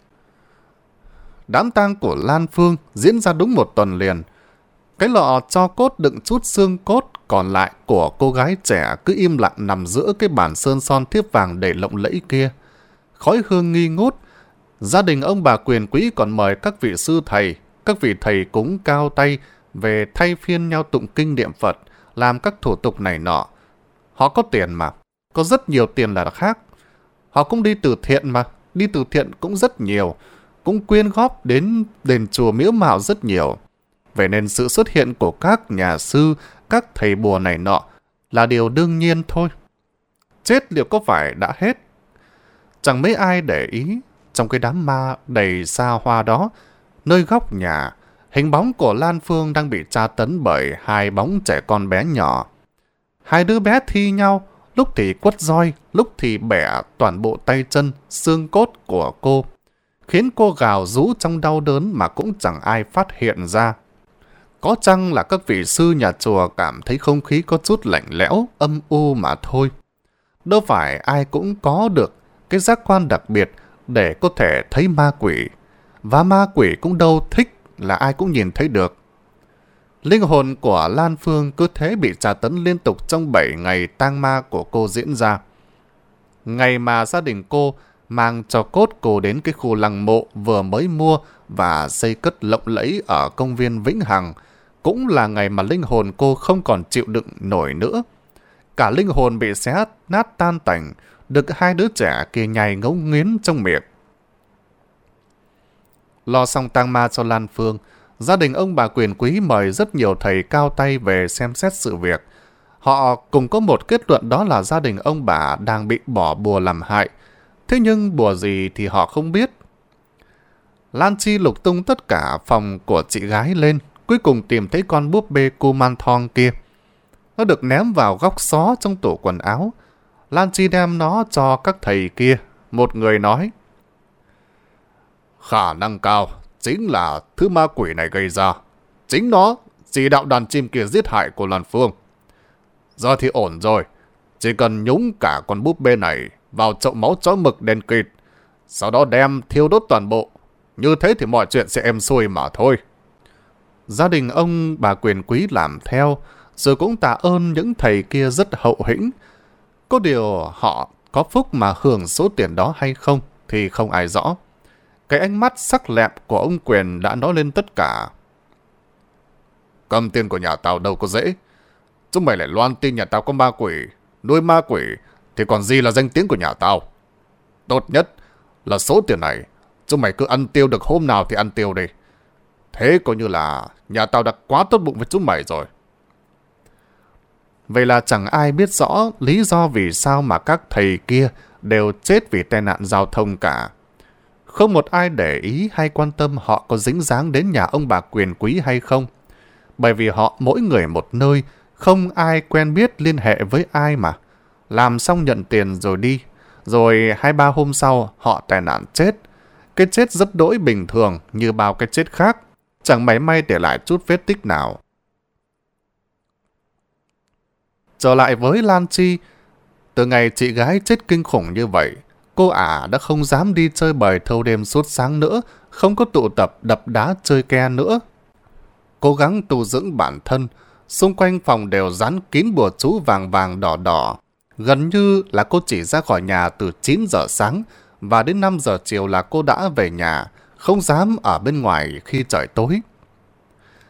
Đám tang của Lan Phương diễn ra đúng một tuần liền. Cái lọ tro cốt đựng chút xương cốt còn lại của cô gái trẻ cứ im lặng nằm giữa cái bàn sơn son thiếp vàng đầy lộng lẫy kia. Khói hương nghi ngút. Gia đình ông bà quyền quý còn mời các vị sư thầy, các vị thầy cúng cao tay về thay phiên nhau tụng kinh niệm Phật, làm các thủ tục này nọ. Họ có tiền mà, có rất nhiều tiền là khác. Họ cũng đi từ thiện mà, đi từ thiện cũng rất nhiều, cũng quyên góp đến đền chùa miếu mạo rất nhiều. Vậy nên sự xuất hiện của các nhà sư, các thầy bùa này nọ là điều đương nhiên thôi. Chết liệu có phải đã hết? Chẳng mấy ai để ý. Trong cái đám ma đầy xa hoa đó, nơi góc nhà, hình bóng của Lan Phương đang bị tra tấn bởi hai bóng trẻ con bé nhỏ. Hai đứa bé thi nhau, lúc thì quất roi, lúc thì bẻ toàn bộ tay chân, xương cốt của cô, khiến cô gào rú trong đau đớn mà cũng chẳng ai phát hiện ra. Có chăng là các vị sư nhà chùa cảm thấy không khí có chút lạnh lẽo, âm u mà thôi. Đâu phải ai cũng có được cái giác quan đặc biệt để có thể thấy ma quỷ. Và ma quỷ cũng đâu thích là ai cũng nhìn thấy được. Linh hồn của Lan Phương cứ thế bị tra tấn liên tục trong bảy ngày tang ma của cô diễn ra. Ngày mà gia đình cô mang cho cốt cô đến cái khu lăng mộ vừa mới mua và xây cất lộng lẫy ở công viên Vĩnh Hằng, cũng là ngày mà linh hồn cô không còn chịu đựng nổi nữa. Cả linh hồn bị xé nát tan tành, được hai đứa trẻ kia nhai ngấu nghiến trong miệng. Lo xong tang ma cho Lan Phương, gia đình ông bà quyền quý mời rất nhiều thầy cao tay về xem xét sự việc. Họ cùng có một kết luận, đó là gia đình ông bà đang bị bỏ bùa làm hại. Thế nhưng bùa gì thì họ không biết. Lan Chi lục tung tất cả phòng của chị gái lên, cuối cùng tìm thấy con búp bê Kumanthong kia. Nó được ném vào góc xó trong tủ quần áo. Lan Chi đem nó cho các thầy kia. Một người nói: khả năng cao chính là thứ ma quỷ này gây ra. Chính nó chỉ đạo đàn chim kia giết hại của Lan Phương. Giờ thì ổn rồi. Chỉ cần nhúng cả con búp bê này vào chậu máu chó mực đen kịt, sau đó đem thiêu đốt toàn bộ. Như thế thì mọi chuyện sẽ êm xuôi mà thôi. Gia đình ông bà quyền quý làm theo, rồi cũng tạ ơn những thầy kia rất hậu hĩnh. Có điều họ có phúc mà hưởng số tiền đó hay không thì không ai rõ. Cái ánh mắt sắc lẹm của ông Quyền đã nói lên tất cả. Cầm tiền của nhà tao đâu có dễ. Chúng mày lại loan tin nhà tao có ma quỷ, nuôi ma quỷ, thì còn gì là danh tiếng của nhà tao. Tốt nhất là số tiền này chúng mày cứ ăn tiêu được hôm nào thì ăn tiêu đi. Thế coi như là nhà tao đã quá tốt bụng với chúng mày rồi. Vậy là chẳng ai biết rõ lý do vì sao mà các thầy kia đều chết vì tai nạn giao thông cả. Không một ai để ý hay quan tâm họ có dính dáng đến nhà ông bà quyền quý hay không. Bởi vì họ mỗi người một nơi, không ai quen biết liên hệ với ai mà. Làm xong nhận tiền rồi đi. Rồi hai ba hôm sau họ tai nạn chết. Cái chết rất đỗi bình thường như bao cái chết khác. Chẳng mấy may để lại chút vết tích nào. Trở lại với Lan Chi. Từ ngày chị gái chết kinh khủng như vậy, cô ả đã không dám đi chơi bời thâu đêm suốt sáng nữa, không có tụ tập đập đá chơi ke nữa. Cố gắng tu dưỡng bản thân, xung quanh phòng đều dán kín bùa chú vàng vàng đỏ đỏ. Gần như là cô chỉ ra khỏi nhà từ chín giờ sáng, và đến năm giờ chiều là cô đã về nhà, không dám ở bên ngoài khi trời tối.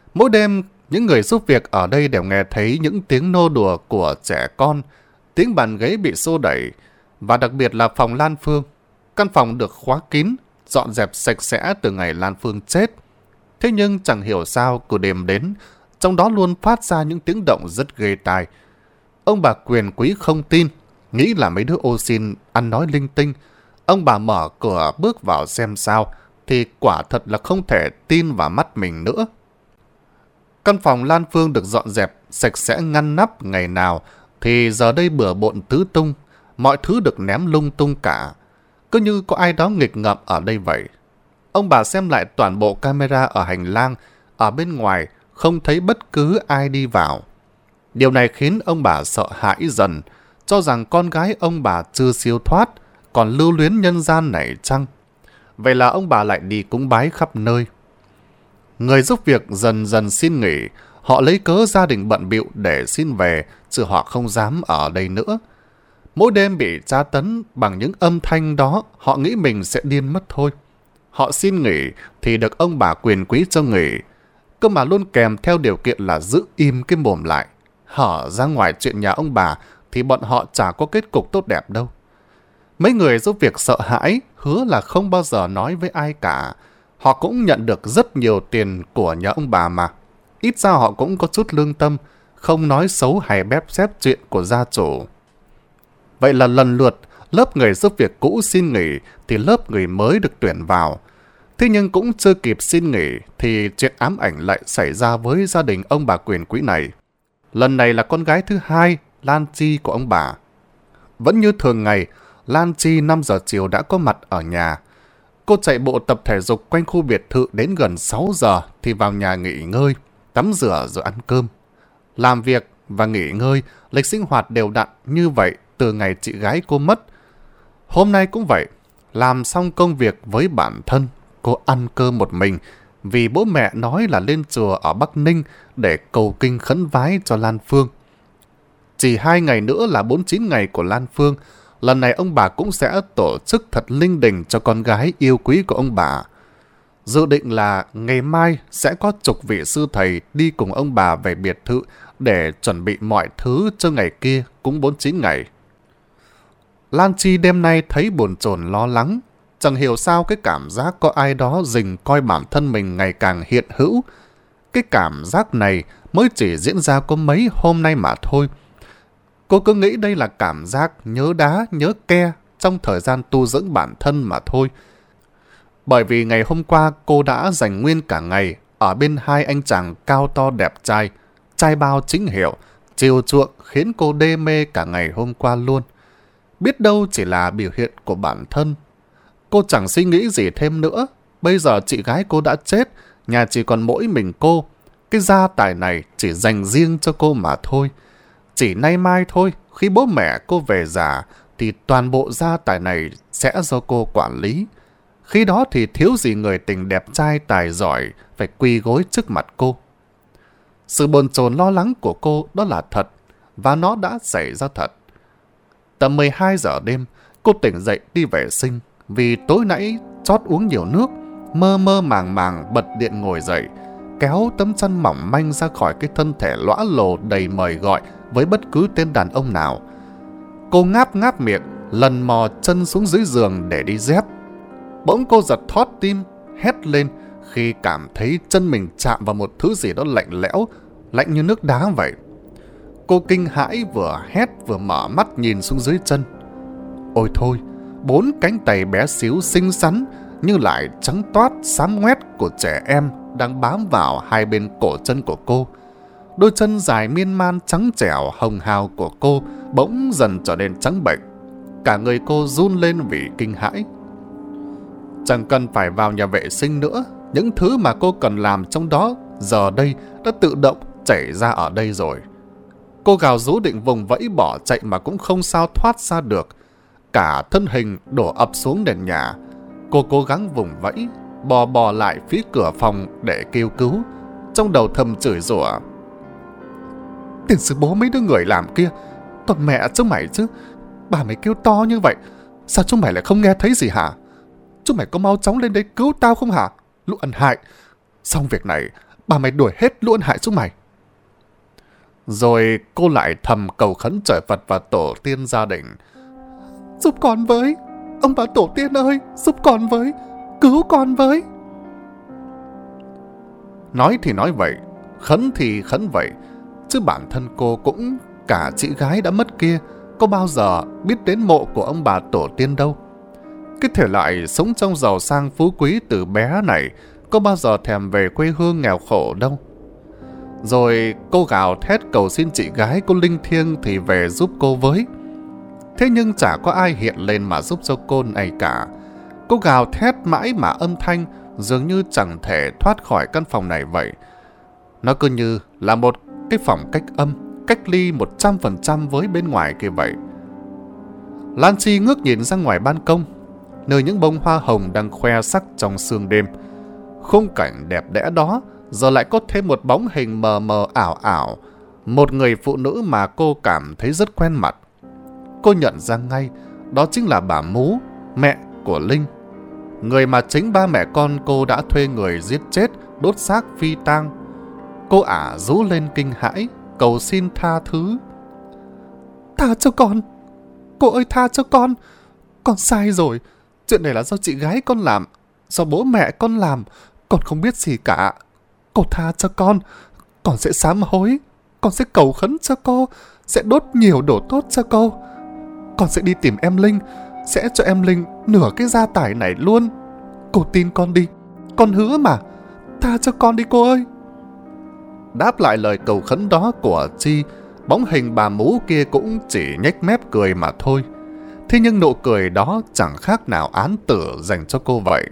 Mỗi đêm, những người giúp việc ở đây đều nghe thấy những tiếng nô đùa của trẻ con, tiếng bàn ghế bị xô đẩy, và đặc biệt là phòng Lan Phương. Căn phòng được khóa kín, dọn dẹp sạch sẽ từ ngày Lan Phương chết. Thế nhưng chẳng hiểu sao cứ đêm đến, trong đó luôn phát ra những tiếng động rất ghê tai. Ông bà Quyền Quý không tin, nghĩ là mấy đứa ô xin ăn nói linh tinh. Ông bà mở cửa bước vào xem sao, thì quả thật là không thể tin vào mắt mình nữa. Căn phòng Lan Phương được dọn dẹp sạch sẽ ngăn nắp ngày nào, thì giờ đây bừa bộn tứ tung, mọi thứ được ném lung tung cả. Cứ như có ai đó nghịch ngợm ở đây vậy. Ông bà xem lại toàn bộ camera ở hành lang, ở bên ngoài, không thấy bất cứ ai đi vào. Điều này khiến ông bà sợ hãi dần, cho rằng con gái ông bà chưa siêu thoát, còn lưu luyến nhân gian này chăng? Vậy là ông bà lại đi cúng bái khắp nơi. Người giúp việc dần dần xin nghỉ, họ lấy cớ gia đình bận bịu để xin về, chứ họ không dám ở đây nữa. Mỗi đêm bị tra tấn bằng những âm thanh đó, họ nghĩ mình sẽ điên mất thôi. Họ xin nghỉ thì được ông bà Quyền Quý cho nghỉ, cơ mà luôn kèm theo điều kiện là giữ im cái mồm lại. Hở ra ngoài chuyện nhà ông bà thì bọn họ chả có kết cục tốt đẹp đâu. Mấy người giúp việc sợ hãi, hứa là không bao giờ nói với ai cả. Họ cũng nhận được rất nhiều tiền của nhà ông bà mà. Ít ra họ cũng có chút lương tâm, không nói xấu hay bép xép chuyện của gia chủ. Vậy là lần lượt, lớp người giúp việc cũ xin nghỉ thì lớp người mới được tuyển vào. Thế nhưng cũng chưa kịp xin nghỉ thì chuyện ám ảnh lại xảy ra với gia đình ông bà Quyền Quý này. Lần này là con gái thứ hai, Lan Chi của ông bà. Vẫn như thường ngày, Lan Chi năm giờ chiều đã có mặt ở nhà. Cô chạy bộ tập thể dục quanh khu biệt thự đến gần sáu giờ thì vào nhà nghỉ ngơi, tắm rửa rồi ăn cơm. Làm việc và nghỉ ngơi, lịch sinh hoạt đều đặn như vậy từ ngày chị gái cô mất. Hôm nay cũng vậy, làm xong công việc với bản thân, cô ăn cơm một mình vì bố mẹ nói là lên chùa ở Bắc Ninh để cầu kinh khấn vái cho Lan Phương. Chỉ hai ngày nữa là bốn mươi chín ngày của Lan Phương, lần này ông bà cũng sẽ tổ chức thật linh đình cho con gái yêu quý của ông bà. Dự định là ngày mai sẽ có chục vị sư thầy đi cùng ông bà về biệt thự để chuẩn bị mọi thứ cho ngày kia cũng bốn mươi chín ngày. Lan Chi đêm nay thấy buồn chồn lo lắng, chẳng hiểu sao cái cảm giác có ai đó rình coi bản thân mình ngày càng hiện hữu. Cái cảm giác này mới chỉ diễn ra có mấy hôm nay mà thôi. Cô cứ nghĩ đây là cảm giác nhớ đá, nhớ ke trong thời gian tu dưỡng bản thân mà thôi. Bởi vì ngày hôm qua cô đã dành nguyên cả ngày ở bên hai anh chàng cao to đẹp trai, trai bao chính hiệu, chiều chuộng khiến cô đê mê cả ngày hôm qua luôn. Biết đâu chỉ là biểu hiện của bản thân. Cô chẳng suy nghĩ gì thêm nữa. Bây giờ chị gái cô đã chết, nhà chỉ còn mỗi mình cô. Cái gia tài này chỉ dành riêng cho cô mà thôi. Chỉ nay mai thôi, khi bố mẹ cô về già, thì toàn bộ gia tài này sẽ do cô quản lý. Khi đó thì thiếu gì người tình đẹp trai tài giỏi phải quỳ gối trước mặt cô. Sự bồn chồn lo lắng của cô đó là thật, và nó đã xảy ra thật. Tầm mười hai giờ đêm, cô tỉnh dậy đi vệ sinh, vì tối nãy chót uống nhiều nước, mơ mơ màng màng bật điện ngồi dậy, kéo tấm chăn mỏng manh ra khỏi cái thân thể lõa lồ đầy mời gọi với bất cứ tên đàn ông nào. Cô ngáp ngáp miệng, lần mò chân xuống dưới giường để đi dép. Bỗng cô giật thót tim, hét lên khi cảm thấy chân mình chạm vào một thứ gì đó lạnh lẽo, lạnh như nước đá vậy. Cô kinh hãi vừa hét vừa mở mắt nhìn xuống dưới chân. Ôi thôi, bốn cánh tay bé xíu xinh xắn như lại trắng toát xám ngoét của trẻ em đang bám vào hai bên cổ chân của cô. Đôi chân dài miên man trắng trẻo hồng hào của cô bỗng dần trở nên trắng bệch. Cả người cô run lên vì kinh hãi. Chẳng cần phải vào nhà vệ sinh nữa, những thứ mà cô cần làm trong đó giờ đây đã tự động chảy ra ở đây rồi. Cô gào rú định vùng vẫy bỏ chạy mà cũng không sao thoát ra được. Cả thân hình đổ ập xuống nền nhà. Cô cố gắng vùng vẫy, bò bò lại phía cửa phòng để kêu cứu, trong đầu thầm chửi rủa. Tiền sư bố mấy đứa người làm kia, toàn mẹ chúng mày chứ. Bà mày kêu to như vậy, sao chúng mày lại không nghe thấy gì hả? Chúng mày có mau chóng lên đây cứu tao không hả? Lũ ân hại. Xong việc này, bà mày đuổi hết luôn hại chúng mày. Rồi cô lại thầm cầu khấn trời Phật và tổ tiên gia đình. Giúp con với, ông bà tổ tiên ơi, giúp con với, cứu con với. Nói thì nói vậy, khấn thì khấn vậy, chứ bản thân cô cũng cả chị gái đã mất kia, có bao giờ biết đến mộ của ông bà tổ tiên đâu. Cái thể loại sống trong giàu sang phú quý từ bé này có bao giờ thèm về quê hương nghèo khổ đâu. Rồi cô gào thét cầu xin chị gái cô linh thiêng thì về giúp cô với. Thế nhưng chả có ai hiện lên mà giúp cho cô này cả. Cô gào thét mãi mà âm thanh dường như chẳng thể thoát khỏi căn phòng này vậy. Nó cứ như là một cái phòng cách âm, cách ly một trăm phần trăm với bên ngoài kia vậy. Lan Chi ngước nhìn ra ngoài ban công, nơi những bông hoa hồng đang khoe sắc trong sương đêm. Khung cảnh đẹp đẽ đó giờ lại có thêm một bóng hình mờ mờ ảo ảo, một người phụ nữ mà cô cảm thấy rất quen mặt. Cô nhận ra ngay, đó chính là bà Mú, mẹ của Linh, người mà chính ba mẹ con cô đã thuê người giết chết, đốt xác phi tang. Cô ả rú lên kinh hãi, cầu xin tha thứ. Tha cho con, cô ơi tha cho con, con sai rồi, chuyện này là do chị gái con làm, do bố mẹ con làm, con không biết gì cả. Cô tha cho con, con sẽ sám hối, con sẽ cầu khấn cho cô, sẽ đốt nhiều đồ tốt cho cô. Con sẽ đi tìm em Linh, sẽ cho em Linh nửa cái gia tài này luôn. Cô tin con đi, con hứa mà, tha cho con đi cô ơi. Đáp lại lời cầu khấn đó của Chi, bóng hình bà Mú kia cũng chỉ nhếch mép cười mà thôi. Thế nhưng nụ cười đó chẳng khác nào án tử dành cho cô vậy.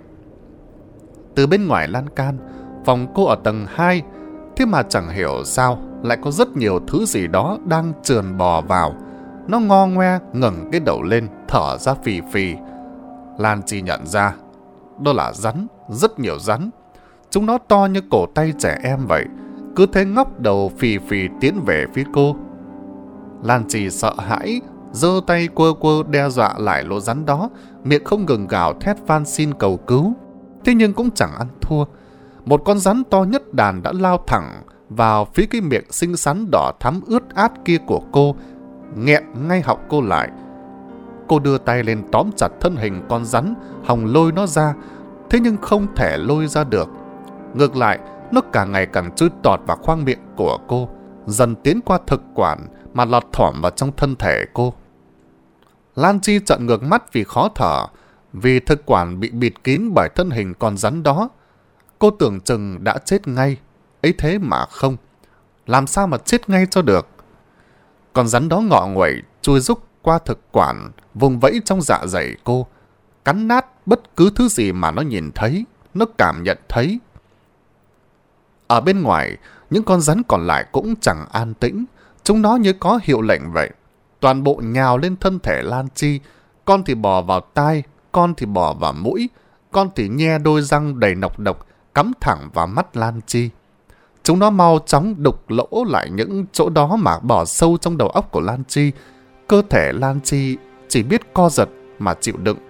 Từ bên ngoài lan can, phòng cô ở tầng hai, thế mà chẳng hiểu sao lại có rất nhiều thứ gì đó đang trườn bò vào. Nó ngo ngoe ngẩng cái đầu lên, thở ra phì phì. Lan Chi nhận ra, đó là rắn, rất nhiều rắn. Chúng nó to như cổ tay trẻ em vậy, cứ thế ngóc đầu phì phì tiến về phía cô. Lan Chi sợ hãi, giơ tay quơ quơ đe dọa lại lũ rắn đó, miệng không ngừng gào thét van xin cầu cứu. Thế nhưng cũng chẳng ăn thua. Một con rắn to nhất đàn đã lao thẳng vào phía cái miệng xinh xắn đỏ thắm ướt át kia của cô, nghẹn ngay họng cô lại. Cô đưa tay lên tóm chặt thân hình con rắn, hòng lôi nó ra, thế nhưng không thể lôi ra được. Ngược lại, nó càng ngày càng chui tọt vào khoang miệng của cô, dần tiến qua thực quản mà lọt thỏm vào trong thân thể cô. Lan Chi trợn ngược mắt vì khó thở, vì thực quản bị bịt kín bởi thân hình con rắn đó. Cô tưởng chừng đã chết ngay, ấy thế mà không. Làm sao mà chết ngay cho được? Con rắn đó ngọ nguậy chui rúc qua thực quản, vùng vẫy trong dạ dày cô, cắn nát bất cứ thứ gì mà nó nhìn thấy, nó cảm nhận thấy. Ở bên ngoài, những con rắn còn lại cũng chẳng an tĩnh, chúng nó như có hiệu lệnh vậy. Toàn bộ nhào lên thân thể Lan Chi, con thì bò vào tai, con thì bò vào mũi, con thì nhe đôi răng đầy nọc độc, cắm thẳng vào mắt Lan Chi. Chúng nó mau chóng đục lỗ lại những chỗ đó mà bỏ sâu trong đầu óc của Lan Chi. Cơ thể Lan Chi chỉ biết co giật mà chịu đựng.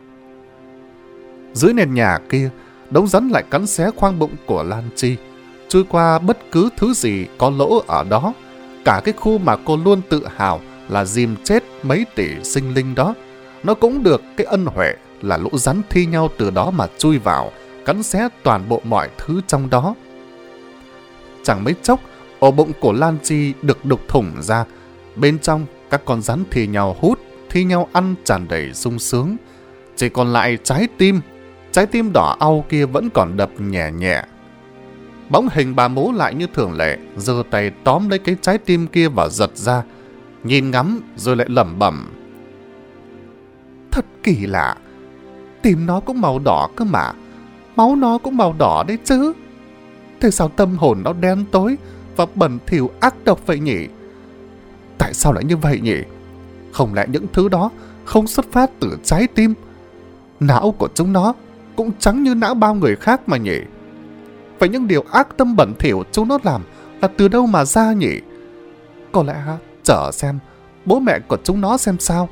Dưới nền nhà kia, đống rắn lại cắn xé khoang bụng của Lan Chi, chui qua bất cứ thứ gì có lỗ ở đó. Cả cái khu mà cô luôn tự hào là dìm chết mấy tỷ sinh linh đó, nó cũng được cái ân huệ là lũ rắn thi nhau từ đó mà chui vào, cắn xé toàn bộ mọi thứ trong đó. Chẳng mấy chốc, ổ bụng của Lan Chi được đục thủng ra. Bên trong, các con rắn thi nhau hút, thi nhau ăn tràn đầy sung sướng. Chỉ còn lại trái tim, trái tim đỏ au kia vẫn còn đập nhẹ nhẹ. Bóng hình bà Mú lại như thường lệ, giơ tay tóm lấy cái trái tim kia và giật ra, nhìn ngắm rồi lại lẩm bẩm. Thật kỳ lạ, tim nó cũng màu đỏ cơ mà, máu nó cũng màu đỏ đấy chứ. Thế sao tâm hồn nó đen tối và bẩn thỉu ác độc vậy nhỉ? Tại sao lại như vậy nhỉ? Không lẽ những thứ đó không xuất phát từ trái tim? Não của chúng nó cũng trắng như não bao người khác mà nhỉ? Vậy những điều ác tâm bẩn thỉu chúng nó làm là từ đâu mà ra nhỉ? Có lẽ chờ xem bố mẹ của chúng nó xem sao.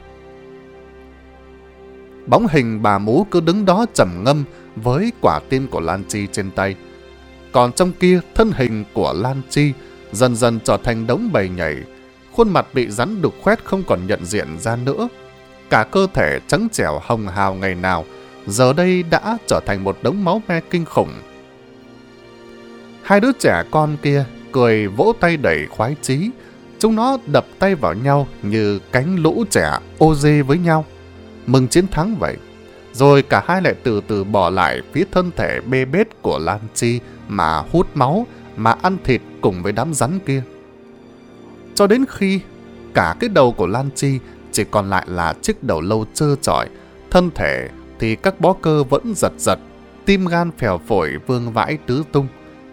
Bóng hình bà Mú cứ đứng đó trầm ngâm với quả tim của Lan Chi trên tay. Còn trong kia, thân hình của Lan Chi dần dần trở thành đống bầy nhảy, khuôn mặt bị rắn đục khoét không còn nhận diện ra nữa. Cả cơ thể trắng trẻo hồng hào ngày nào, giờ đây đã trở thành một đống máu me kinh khủng. Hai đứa trẻ con kia cười vỗ tay đầy khoái chí. Chúng nó đập tay vào nhau như cánh lũ trẻ ô dê với nhau, mừng chiến thắng vậy. Rồi cả hai lại từ từ bỏ lại phía thân thể bê bết của Lan Chi mà hút máu, mà ăn thịt cùng với đám rắn kia. Cho đến khi cả cái đầu của Lan Chi chỉ còn lại là chiếc đầu lâu trơ trọi, thân thể thì các bó cơ vẫn giật giật, tim gan phèo phổi vương vãi tứ tung.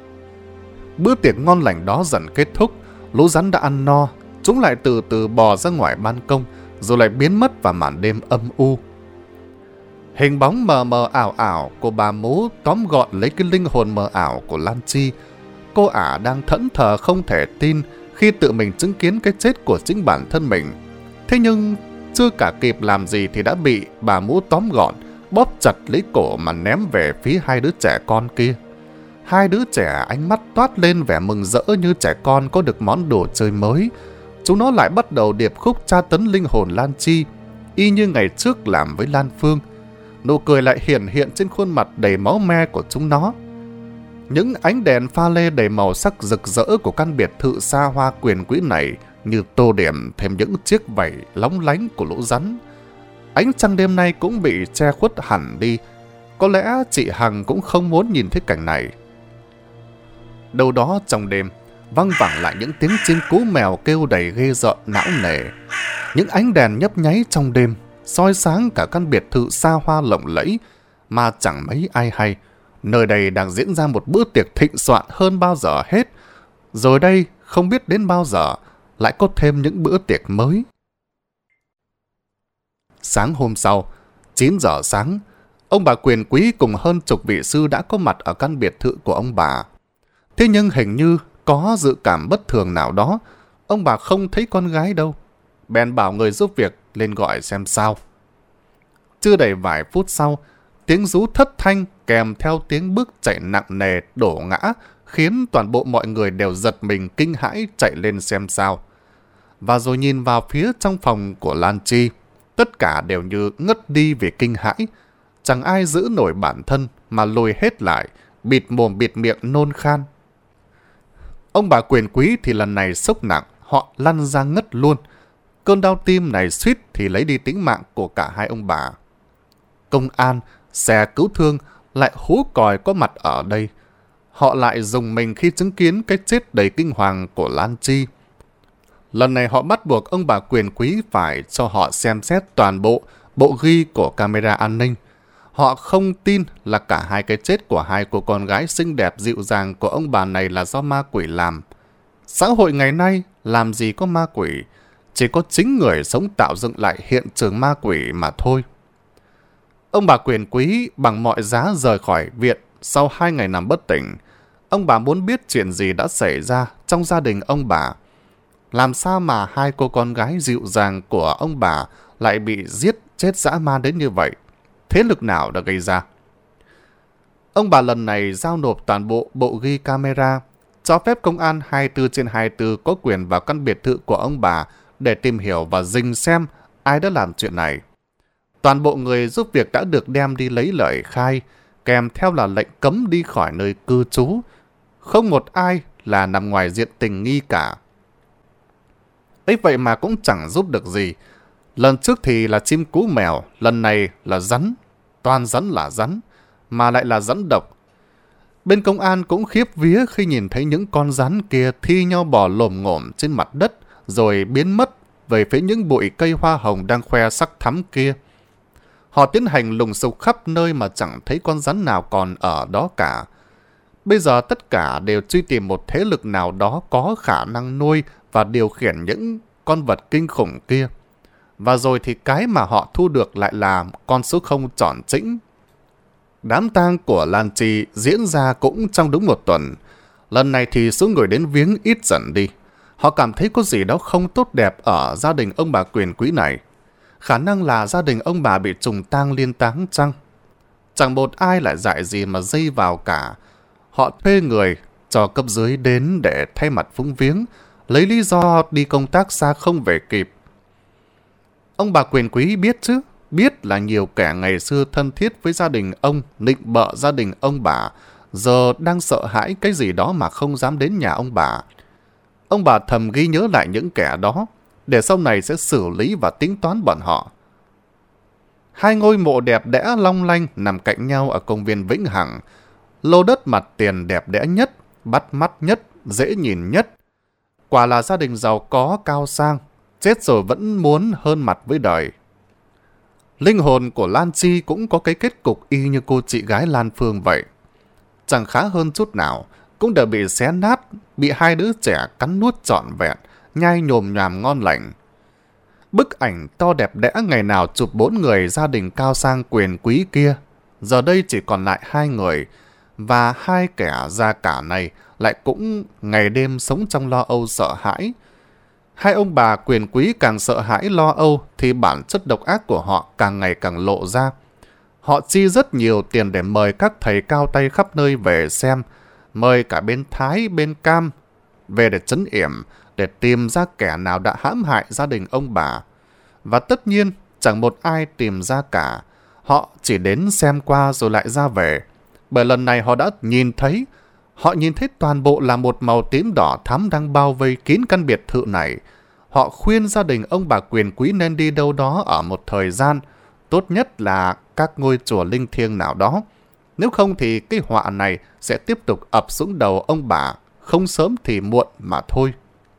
Bữa tiệc ngon lành đó dần kết thúc, lũ rắn đã ăn no, chúng lại từ từ bò ra ngoài ban công, rồi lại biến mất vào màn đêm âm u. Hình bóng mờ mờ ảo ảo của bà Mú tóm gọn lấy cái linh hồn mờ ảo của Lan Chi. Cô ả đang thẫn thờ không thể tin khi tự mình chứng kiến cái chết của chính bản thân mình. Thế nhưng chưa cả kịp làm gì thì đã bị bà Mú tóm gọn, bóp chặt lấy cổ mà ném về phía hai đứa trẻ con kia. Hai đứa trẻ ánh mắt toát lên vẻ mừng rỡ như trẻ con có được món đồ chơi mới. Chúng nó lại bắt đầu điệp khúc tra tấn linh hồn Lan Chi, y như ngày trước làm với Lan Phương. Nụ cười lại hiển hiện trên khuôn mặt đầy máu me của chúng nó. Những ánh đèn pha lê đầy màu sắc rực rỡ của căn biệt thự xa hoa quyền quý này như tô điểm thêm những chiếc vảy lóng lánh của lũ rắn. Ánh trăng đêm nay cũng bị che khuất hẳn đi. Có lẽ chị Hằng cũng không muốn nhìn thấy cảnh này. Đâu đó trong đêm, văng vẳng lại những tiếng chim cú mèo kêu đầy ghê rợn não nề. Những ánh đèn nhấp nháy trong đêm, soi sáng cả căn biệt thự xa hoa lộng lẫy, mà chẳng mấy ai hay. Nơi đây đang diễn ra một bữa tiệc thịnh soạn hơn bao giờ hết. Rồi đây, không biết đến bao giờ, lại có thêm những bữa tiệc mới. Sáng hôm sau, chín giờ sáng, ông bà quyền quý cùng hơn chục vị sư đã có mặt ở căn biệt thự của ông bà. Thế nhưng hình như có dự cảm bất thường nào đó, ông bà không thấy con gái đâu. Bèn bảo người giúp việc lên gọi xem sao. Chưa đầy vài phút sau, tiếng rú thất thanh kèm theo tiếng bước chạy nặng nề đổ ngã khiến toàn bộ mọi người đều giật mình kinh hãi chạy lên xem sao. Và rồi nhìn vào phía trong phòng của Lan Chi, tất cả đều như ngất đi vì kinh hãi. Chẳng ai giữ nổi bản thân mà lùi hết lại, bịt mồm bịt miệng nôn khan. Ông bà quyền quý thì lần này sốc nặng, họ lăn ra ngất luôn. Cơn đau tim này suýt thì lấy đi tính mạng của cả hai ông bà. Công an, xe cứu thương lại hú còi có mặt ở đây. Họ lại rùng mình khi chứng kiến cái chết đầy kinh hoàng của Lan Chi. Lần này họ bắt buộc ông bà quyền quý phải cho họ xem xét toàn bộ bộ ghi của camera an ninh. Họ không tin là cả hai cái chết của hai cô con gái xinh đẹp dịu dàng của ông bà này là do ma quỷ làm. Xã hội ngày nay làm gì có ma quỷ, chỉ có chính người sống tạo dựng lại hiện trường ma quỷ mà thôi. Ông bà quyền quý bằng mọi giá rời khỏi viện sau hai ngày nằm bất tỉnh. Ông bà muốn biết chuyện gì đã xảy ra trong gia đình ông bà. Làm sao mà hai cô con gái dịu dàng của ông bà lại bị giết chết dã man đến như vậy? Thế lực nào đã gây ra? Ông bà lần này giao nộp toàn bộ bộ ghi camera, cho phép công an hai mươi tư trên hai mươi tư có quyền vào căn biệt thự của ông bà để tìm hiểu và rình xem ai đã làm chuyện này. Toàn bộ người giúp việc đã được đem đi lấy lời khai, kèm theo là lệnh cấm đi khỏi nơi cư trú. Không một ai là nằm ngoài diện tình nghi cả. Ấy vậy mà cũng chẳng giúp được gì. Lần trước thì là chim cú mèo, lần này là rắn. Toàn rắn là rắn, mà lại là rắn độc. Bên công an cũng khiếp vía khi nhìn thấy những con rắn kia thi nhau bò lồm ngổm trên mặt đất, rồi biến mất về phía những bụi cây hoa hồng đang khoe sắc thắm kia. Họ tiến hành lùng sục khắp nơi mà chẳng thấy con rắn nào còn ở đó cả. Bây giờ tất cả đều truy tìm một thế lực nào đó có khả năng nuôi và điều khiển những con vật kinh khủng kia. Và rồi thì cái mà họ thu được lại là con số không tròn chỉnh. Đám tang của Lan Chi diễn ra cũng trong đúng một tuần. Lần này thì số người đến viếng ít dần đi. Họ cảm thấy có gì đó không tốt đẹp ở gia đình ông bà quyền quý này. Khả năng là gia đình ông bà bị trùng tang liên táng chăng? Chẳng một ai lại dại gì mà dây vào cả. họ thuê người cho cấp dưới đến để thay mặt phúng viếng, lấy lý do đi công tác xa không về kịp. Ông bà quyền quý biết chứ, biết là nhiều kẻ ngày xưa thân thiết với gia đình ông, nịnh bợ gia đình ông bà, giờ đang sợ hãi cái gì đó mà không dám đến nhà ông bà. Ông bà thầm ghi nhớ lại những kẻ đó, để sau này sẽ xử lý và tính toán bọn họ. Hai ngôi mộ đẹp đẽ long lanh nằm cạnh nhau ở công viên Vĩnh Hằng. Lô đất mặt tiền đẹp đẽ nhất, bắt mắt nhất, dễ nhìn nhất. Quả là gia đình giàu có cao sang, chết rồi vẫn muốn hơn mặt với đời. Linh hồn của Lan Chi cũng có cái kết cục y như cô chị gái Lan Phương vậy. Chẳng khá hơn chút nào, cũng đều bị xé nát, bị hai đứa trẻ cắn nuốt trọn vẹn, nhai nhồm nhòm ngon lành. Bức ảnh to đẹp đẽ ngày nào chụp bốn người gia đình cao sang quyền quý kia, giờ đây chỉ còn lại hai người, và hai kẻ già cả này lại cũng ngày đêm sống trong lo âu sợ hãi. Hai ông bà quyền quý càng sợ hãi lo âu thì bản chất độc ác của họ càng ngày càng lộ ra. Họ chi rất nhiều tiền để mời các thầy cao tay khắp nơi về xem, mời cả bên Thái, bên Cam về để trấn yểm, để tìm ra kẻ nào đã hãm hại gia đình ông bà. Và tất nhiên, chẳng một ai tìm ra cả. Họ chỉ đến xem qua rồi lại ra về. Bởi lần này họ đã nhìn thấy, họ nhìn thấy toàn bộ là một màu tím đỏ thắm đang bao vây kín căn biệt thự này. Họ khuyên gia đình ông bà quyền quý nên đi đâu đó ở một thời gian, tốt nhất là các ngôi chùa linh thiêng nào đó. Nếu không thì cái họa này sẽ tiếp tục ập xuống đầu ông bà, không sớm thì muộn mà thôi.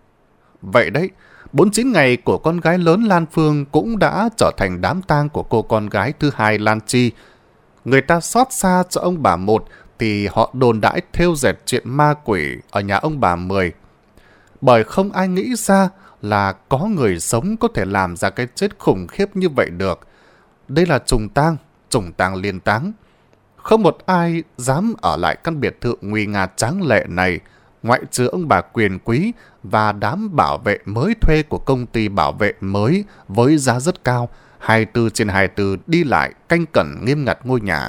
Vậy đấy, bốn mươi chín ngày của con gái lớn Lan Phương cũng đã trở thành đám tang của cô con gái thứ hai Lan Chi. Người ta xót xa cho ông bà một thì họ đồn đãi thêu dệt chuyện ma quỷ ở nhà ông bà mười. Bởi không ai nghĩ ra là có người sống có thể làm ra cái chết khủng khiếp như vậy được. Đây là trùng tang, trùng tang liên táng. Không một ai dám ở lại căn biệt thự nguy nga tráng lệ này, ngoại trừ ông bà quyền quý và đám bảo vệ mới thuê của công ty bảo vệ mới với giá rất cao, hai mươi tư trên hai mươi tư đi lại canh cẩn nghiêm ngặt ngôi nhà.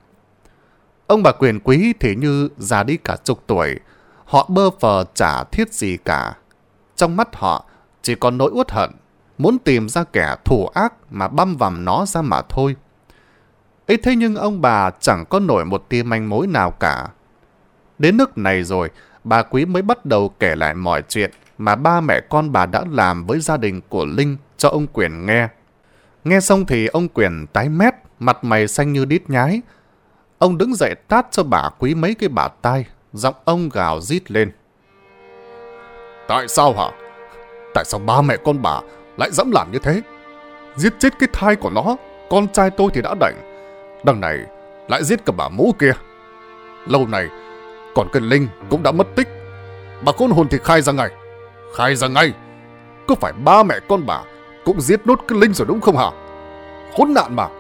Ông bà quyền quý thì như già đi cả chục tuổi, họ bơ phờ chả thiết gì cả. Trong mắt họ chỉ còn nỗi uất hận, muốn tìm ra kẻ thù ác mà băm vằm nó ra mà thôi. Ấy thế nhưng ông bà chẳng có nổi một tia manh mối nào cả. Đến nước này rồi, bà Quý mới bắt đầu kể lại mọi chuyện mà ba mẹ con bà đã làm với gia đình của Linh cho ông Quyền nghe. Nghe xong thì ông Quyền tái mét, mặt mày xanh như đít nhái. Ông đứng dậy tát cho bà Quý mấy cái bạt tai, giọng ông gào rít lên. Tại sao hả? Tại sao ba mẹ con bà lại dám làm như thế? Giết chết cái thai của nó, con trai tôi thì đã đành, đằng này lại giết cả bà mũ kia. Lâu này, còn cái Linh cũng đã mất tích. Bà khốn hồn thì khai ra ngay. Khai ra ngay. Có phải ba mẹ con bà cũng giết nốt cái Linh rồi đúng không hả? Khốn nạn mà.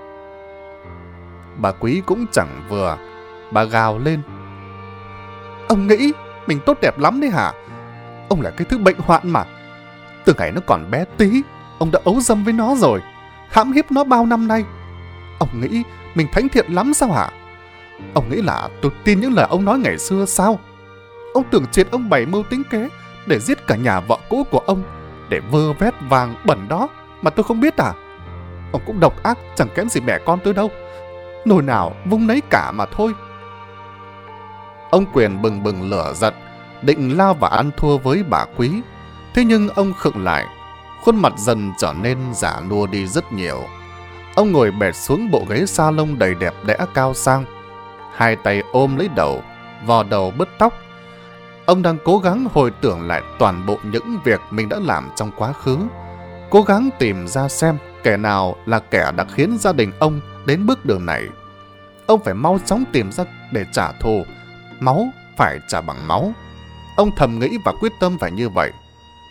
Bà Quý cũng chẳng vừa. Bà gào lên. Ông nghĩ mình tốt đẹp lắm đấy hả? Ông là cái thứ bệnh hoạn mà. Từ ngày nó còn bé tí, ông đã ấu dâm với nó rồi, hãm hiếp nó bao năm nay. Ông nghĩ mình thánh thiện lắm sao hả? Ông nghĩ là tôi tin những lời ông nói ngày xưa sao? Ông tưởng triệt ông bày mưu tính kế để giết cả nhà vợ cũ của ông, để vơ vét vàng bẩn đó mà tôi không biết à? Ông cũng độc ác chẳng kém gì mẹ con tôi đâu. Nồi nào vung nấy cả mà thôi. Ông Quyền bừng bừng lửa giận, định lao vào ăn thua với bà Quý. Thế nhưng ông khựng lại, khuôn mặt dần trở nên già nua đi rất nhiều. Ông ngồi bệt xuống bộ ghế salon đầy đẹp đẽ cao sang, hai tay ôm lấy đầu, vò đầu bứt tóc. Ông đang cố gắng hồi tưởng lại toàn bộ những việc mình đã làm trong quá khứ, cố gắng tìm ra xem kẻ nào là kẻ đã khiến gia đình ông đến bước đường này. Ông phải mau chóng tìm ra để trả thù. Máu phải trả bằng máu. Ông thầm nghĩ và quyết tâm phải như vậy.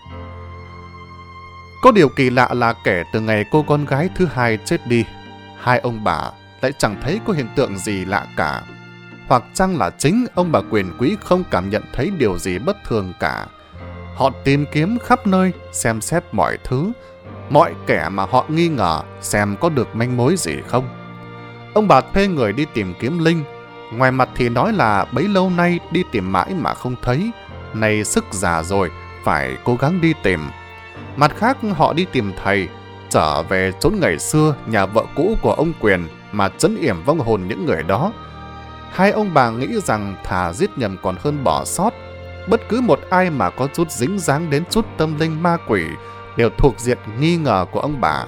Có điều kỳ lạ là kể từ ngày cô con gái thứ hai chết đi, hai ông bà lại chẳng thấy có hiện tượng gì lạ cả. Hoặc chăng là chính ông bà quyền quý không cảm nhận thấy điều gì bất thường cả. Họ tìm kiếm khắp nơi, xem xét mọi thứ, mọi kẻ mà họ nghi ngờ xem có được manh mối gì không. Ông bà thuê người đi tìm kiếm Linh, Ngoài mặt thì nói là bấy lâu nay đi tìm mãi mà không thấy, nay sức già rồi, phải cố gắng đi tìm. Mặt khác họ đi tìm thầy, trở về chốn ngày xưa nhà vợ cũ của ông Quyền mà trấn yểm vong hồn những người đó. Hai ông bà nghĩ rằng thà giết nhầm còn hơn bỏ sót. Bất cứ một ai mà có chút dính dáng đến chút tâm linh ma quỷ đều thuộc diện nghi ngờ của ông bà.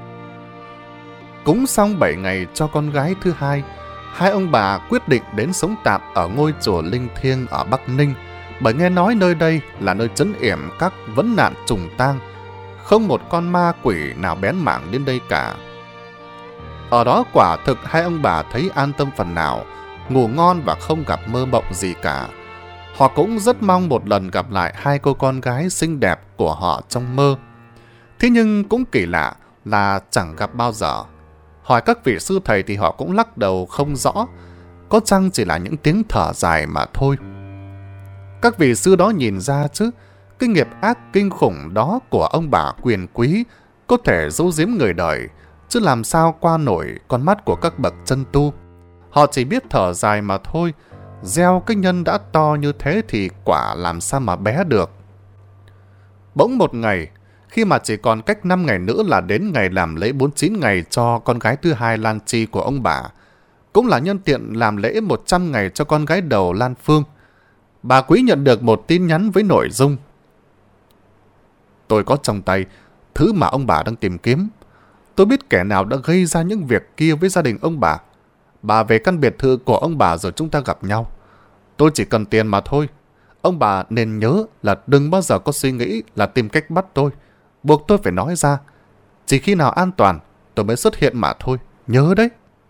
Cúng xong bảy ngày cho con gái thứ hai, hai ông bà quyết định đến sống tạm ở ngôi chùa linh thiêng ở Bắc Ninh, bởi nghe nói nơi đây là nơi trấn yểm các vấn nạn trùng tang, không một con ma quỷ nào bén mảng đến đây cả. Ở đó quả thực hai ông bà thấy an tâm phần nào, ngủ ngon và không gặp mơ mộng gì cả. Họ cũng rất mong một lần gặp lại hai cô con gái xinh đẹp của họ trong mơ. Thế nhưng cũng kỳ lạ là chẳng gặp bao giờ. Hỏi các vị sư thầy thì họ cũng lắc đầu không rõ, có chăng chỉ là những tiếng thở dài mà thôi. Các vị sư đó nhìn ra chứ, cái nghiệp ác kinh khủng đó của ông bà quyền quý có thể giấu giếm người đời, chứ làm sao qua nổi con mắt của các bậc chân tu. Họ chỉ biết thở dài mà thôi, gieo cái nhân đã to như thế thì quả làm sao mà bé được. Bỗng một ngày, khi mà chỉ còn cách năm ngày nữa là đến ngày làm lễ bốn mươi chín ngày cho con gái thứ hai Lan Chi của ông bà, cũng là nhân tiện làm lễ một trăm ngày cho con gái đầu Lan Phương, bà Quý nhận được một tin nhắn với nội dung: tôi có trong tay thứ mà ông bà đang tìm kiếm. Tôi biết kẻ nào đã gây ra những việc kia với gia đình ông bà. Bà về căn biệt thự của ông bà rồi chúng ta gặp nhau. Tôi chỉ cần tiền mà thôi. Ông bà nên nhớ là đừng bao giờ có suy nghĩ là tìm cách bắt tôi, buộc tôi phải nói ra. Chỉ khi nào an toàn tôi mới xuất hiện mà thôi. Nhớ đấy.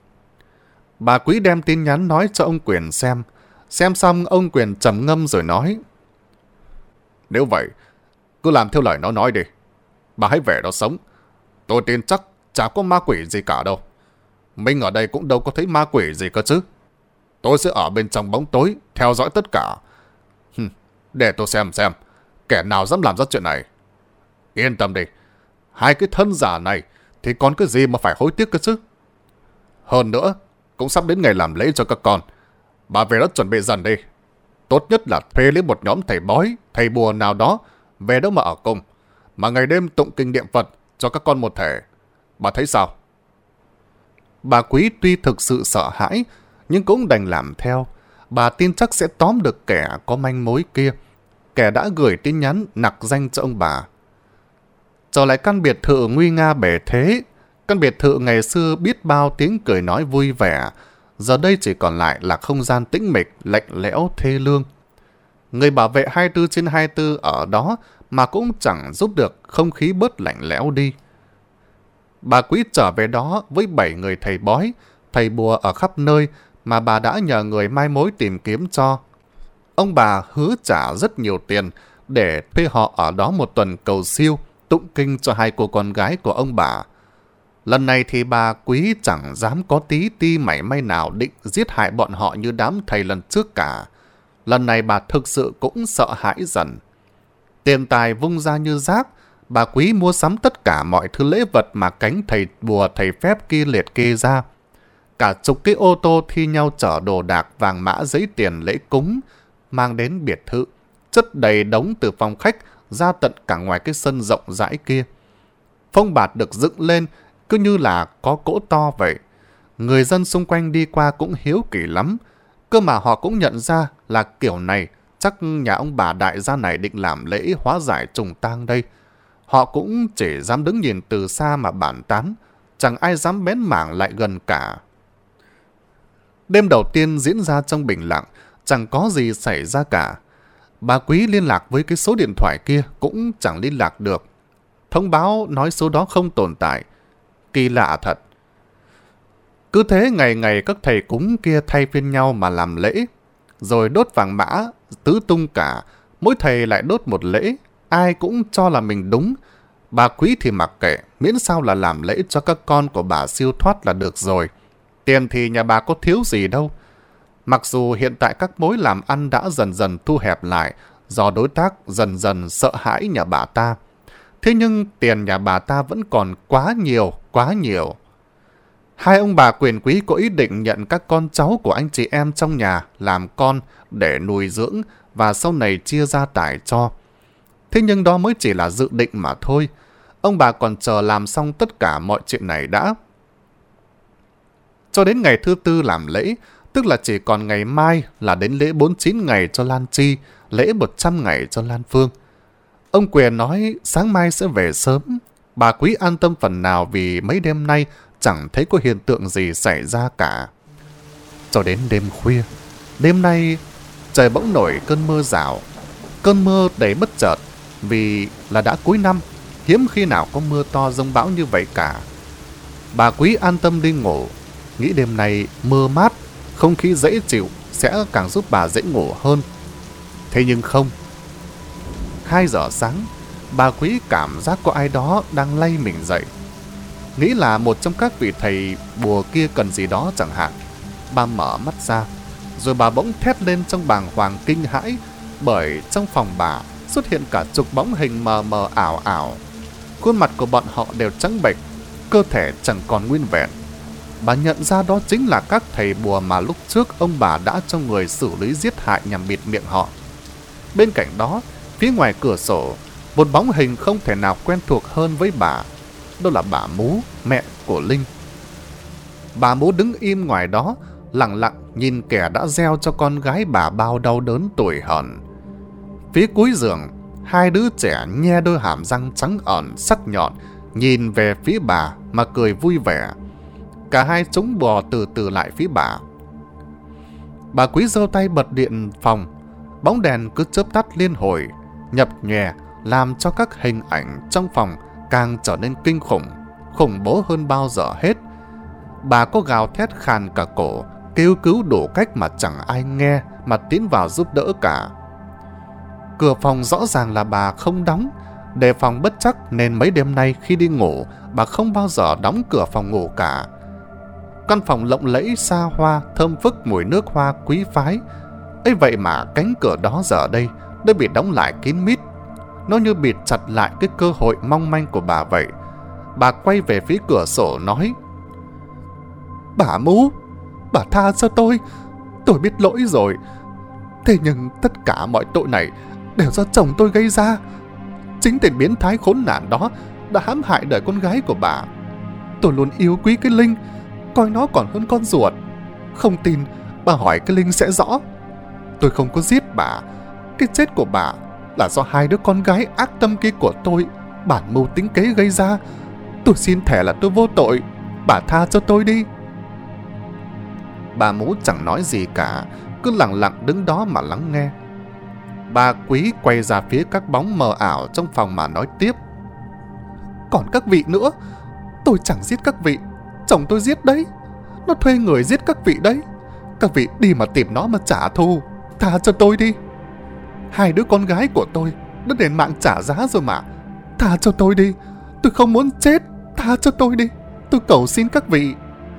Bà Quý đem tin nhắn nói cho ông Quyền xem. Xem xong ông Quyền trầm ngâm rồi nói: nếu vậy, cứ làm theo lời nó nói đi. Bà hãy về đó sống. Tôi tin chắc chả có ma quỷ gì cả đâu. Mình ở đây cũng đâu có thấy ma quỷ gì cơ chứ. Tôi sẽ ở bên trong bóng tối, theo dõi tất cả. Hừm, để tôi xem xem, kẻ nào dám làm ra chuyện này. Yên tâm đi, hai cái thân giả này thì còn cái gì mà phải hối tiếc cơ chứ. Hơn nữa, cũng sắp đến ngày làm lễ cho các con. Bà về đó chuẩn bị dần đi. Tốt nhất là thuê lấy một nhóm thầy bói, thầy bùa nào đó về đó mà ở cùng, mà ngày đêm tụng kinh niệm Phật cho các con một thể. Bà thấy sao? Bà Quý tuy thực sự sợ hãi, nhưng cũng đành làm theo. Bà tin chắc sẽ tóm được kẻ có manh mối kia, kẻ đã gửi tin nhắn nặc danh cho ông bà. Trở lại căn biệt thự nguy nga bề thế, căn biệt thự ngày xưa biết bao tiếng cười nói vui vẻ, giờ đây chỉ còn lại là không gian tĩnh mịch, lạnh lẽo, thê lương. Người bảo vệ hai mươi tư trên hai mươi tư ở đó mà cũng chẳng giúp được không khí bớt lạnh lẽo đi. Bà Quý trở về đó với bảy người thầy bói, thầy bùa ở khắp nơi mà bà đã nhờ người mai mối tìm kiếm cho. Ông bà hứa trả rất nhiều tiền để thuê họ ở đó một tuần cầu siêu, tụng kinh cho hai cô con gái của ông bà. Lần này thì bà Quý chẳng dám có tí ti mảy may nào định giết hại bọn họ như đám thầy lần trước cả. Lần này bà thực sự cũng sợ hãi dần. Tiền tài vung ra như rác, bà Quý mua sắm tất cả mọi thứ lễ vật mà cánh thầy bùa thầy phép kia liệt kê ra. Cả chục cái ô tô thi nhau chở đồ đạc vàng mã giấy tiền lễ cúng, mang đến biệt thự, chất đầy đống từ phòng khách ra tận cả ngoài cái sân rộng rãi kia. Phông bạt được dựng lên cứ như là có cỗ to vậy. Người dân xung quanh đi qua cũng hiếu kỳ lắm. Cơ mà họ cũng nhận ra là kiểu này chắc nhà ông bà đại gia này định làm lễ hóa giải trùng tang đây. Họ cũng chỉ dám đứng nhìn từ xa mà bàn tán, chẳng ai dám bén mảng lại gần cả. Đêm đầu tiên diễn ra trong bình lặng, chẳng có gì xảy ra cả. Bà Quý liên lạc với cái số điện thoại kia cũng chẳng liên lạc được. Thông báo nói số đó không tồn tại. Kỳ lạ thật. Cứ thế ngày ngày các thầy cúng kia thay phiên nhau mà làm lễ, rồi đốt vàng mã, tứ tung cả, mỗi thầy lại đốt một lễ, ai cũng cho là mình đúng. Bà Quý thì mặc kệ, miễn sao là làm lễ cho các con của bà siêu thoát là được rồi. Tiền thì nhà bà có thiếu gì đâu. Mặc dù hiện tại các mối làm ăn đã dần dần thu hẹp lại, do đối tác dần dần sợ hãi nhà bà ta. Thế nhưng tiền nhà bà ta vẫn còn quá nhiều, quá nhiều. Hai ông bà quyền quý có ý định nhận các con cháu của anh chị em trong nhà làm con để nuôi dưỡng và sau này chia gia tài cho. Thế nhưng đó mới chỉ là dự định mà thôi. Ông bà còn chờ làm xong tất cả mọi chuyện này đã. Cho đến ngày thứ tư làm lễ, tức là chỉ còn ngày mai là đến lễ bốn mươi chín ngày cho Lan Chi, lễ một trăm ngày cho Lan Phương. Ông Quyền nói sáng mai sẽ về sớm. Bà Quý an tâm phần nào vì mấy đêm nay chẳng thấy có hiện tượng gì xảy ra cả. Cho đến đêm khuya, đêm nay trời bỗng nổi cơn mưa rào. Cơn mưa đầy bất chợt vì là đã cuối năm, hiếm khi nào có mưa to giông bão như vậy cả. Bà Quý an tâm đi ngủ, nghĩ đêm nay mưa mát, không khí dễ chịu sẽ càng giúp bà dễ ngủ hơn. Thế nhưng không. Hai giờ sáng, bà Quý cảm giác có ai đó đang lay mình dậy. Nghĩ là một trong các vị thầy bùa kia cần gì đó chẳng hạn. Bà mở mắt ra, rồi bà bỗng thét lên trong bàng hoàng kinh hãi, bởi trong phòng bà xuất hiện cả chục bóng hình mờ mờ ảo ảo. Khuôn mặt của bọn họ đều trắng bệch, cơ thể chẳng còn nguyên vẹn. Bà nhận ra đó chính là các thầy bùa mà lúc trước ông bà đã cho người xử lý giết hại nhằm bịt miệng họ. Bên cạnh đó, phía ngoài cửa sổ, một bóng hình không thể nào quen thuộc hơn với bà. Đó là bà Mú, mẹ của Linh. Bà Mú đứng im ngoài đó, lặng lặng nhìn kẻ đã gieo cho con gái bà bao đau đớn tủi hờn. Phía cuối giường, hai đứa trẻ nhe đôi hàm răng trắng ẩn sắc nhọn, nhìn về phía bà mà cười vui vẻ. Cả hai chúng bò từ từ lại phía bà. Bà Quý giơ tay bật điện phòng, bóng đèn cứ chớp tắt liên hồi, nhập nhòe làm cho các hình ảnh trong phòng càng trở nên kinh khủng, khủng bố hơn bao giờ hết. Bà có gào thét khàn cả cổ, kêu cứu đủ cách mà chẳng ai nghe mà tiến vào giúp đỡ cả. Cửa phòng rõ ràng là bà không đóng, đề phòng bất trắc nên mấy đêm nay khi đi ngủ, bà không bao giờ đóng cửa phòng ngủ cả. Căn phòng lộng lẫy xa hoa, thơm phức mùi nước hoa quý phái. Ấy vậy mà cánh cửa đó giờ đây đã bị đóng lại kín mít. Nó như bịt chặt lại cái cơ hội mong manh của bà vậy. Bà quay về phía cửa sổ nói: Bà Mú, bà tha cho tôi. Tôi biết lỗi rồi. Thế nhưng tất cả mọi tội này đều do chồng tôi gây ra. Chính tên biến thái khốn nạn đó đã hãm hại đời con gái của bà. Tôi luôn yêu quý cái Linh, coi nó còn hơn con ruột. Không tin, bà hỏi cái Linh sẽ rõ. Tôi không có giết bà. Cái chết của bà là do hai đứa con gái ác tâm kia của tôi bản mưu tính kế gây ra. Tôi xin thề là tôi vô tội. Bà tha cho tôi đi. Bà Mú chẳng nói gì cả, cứ lặng lặng đứng đó mà lắng nghe. Bà Quý quay ra phía các bóng mờ ảo trong phòng mà nói tiếp: Còn các vị nữa, tôi chẳng giết các vị, chồng tôi giết đấy. Nó thuê người giết các vị đấy. Các vị đi mà tìm nó mà trả thù. Tha cho tôi đi. Hai đứa con gái của tôi đã đền mạng trả giá rồi mà. Tha cho tôi đi. Tôi không muốn chết. Tha cho tôi đi. Tôi cầu xin các vị.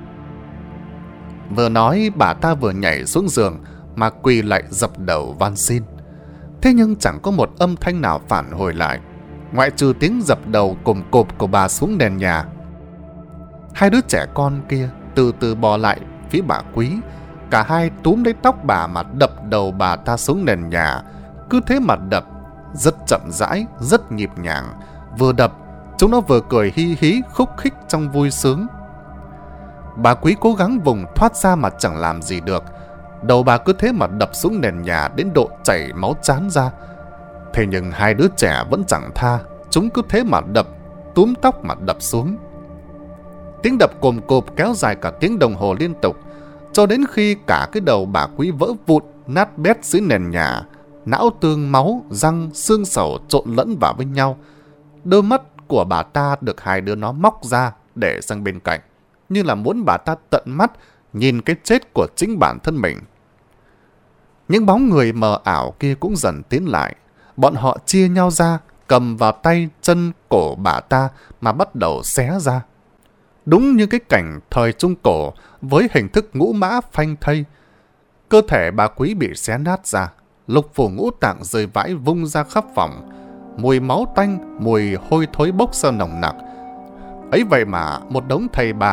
Vừa nói bà ta vừa nhảy xuống giường mà quỳ lại dập đầu van xin. Thế nhưng chẳng có một âm thanh nào phản hồi lại, ngoại trừ tiếng dập đầu cồm cộp của bà xuống nền nhà. Hai đứa trẻ con kia từ từ bò lại phía bà Quý. Cả hai túm lấy tóc bà mà đập đầu bà ta xuống nền nhà. Cứ thế mà đập, rất chậm rãi, rất nhịp nhàng. Vừa đập, chúng nó vừa cười hi hí khúc khích trong vui sướng. Bà Quý cố gắng vùng thoát ra mà chẳng làm gì được. Đầu bà cứ thế mà đập xuống nền nhà đến độ chảy máu trán ra. Thế nhưng hai đứa trẻ vẫn chẳng tha. Chúng cứ thế mà đập, túm tóc mà đập xuống. Tiếng đập cồm cộp kéo dài cả tiếng đồng hồ liên tục, cho đến khi cả cái đầu bà Quý vỡ vụn, nát bét dưới nền nhà. Não tương máu, răng, xương sầu trộn lẫn vào với nhau. Đôi mắt của bà ta được hai đứa nó móc ra để sang bên cạnh, như là muốn bà ta tận mắt nhìn cái chết của chính bản thân mình. Những bóng người mờ ảo kia cũng dần tiến lại. Bọn họ chia nhau ra, cầm vào tay, chân, cổ bà ta mà bắt đầu xé ra. Đúng như cái cảnh thời Trung Cổ với hình thức ngũ mã phanh thây. Cơ thể bà Quý bị xé nát ra, lục phủ ngũ tạng rơi vãi vung ra khắp phòng. Mùi máu tanh, mùi hôi thối bốc ra nồng nặc. Ấy vậy mà một đống thầy bà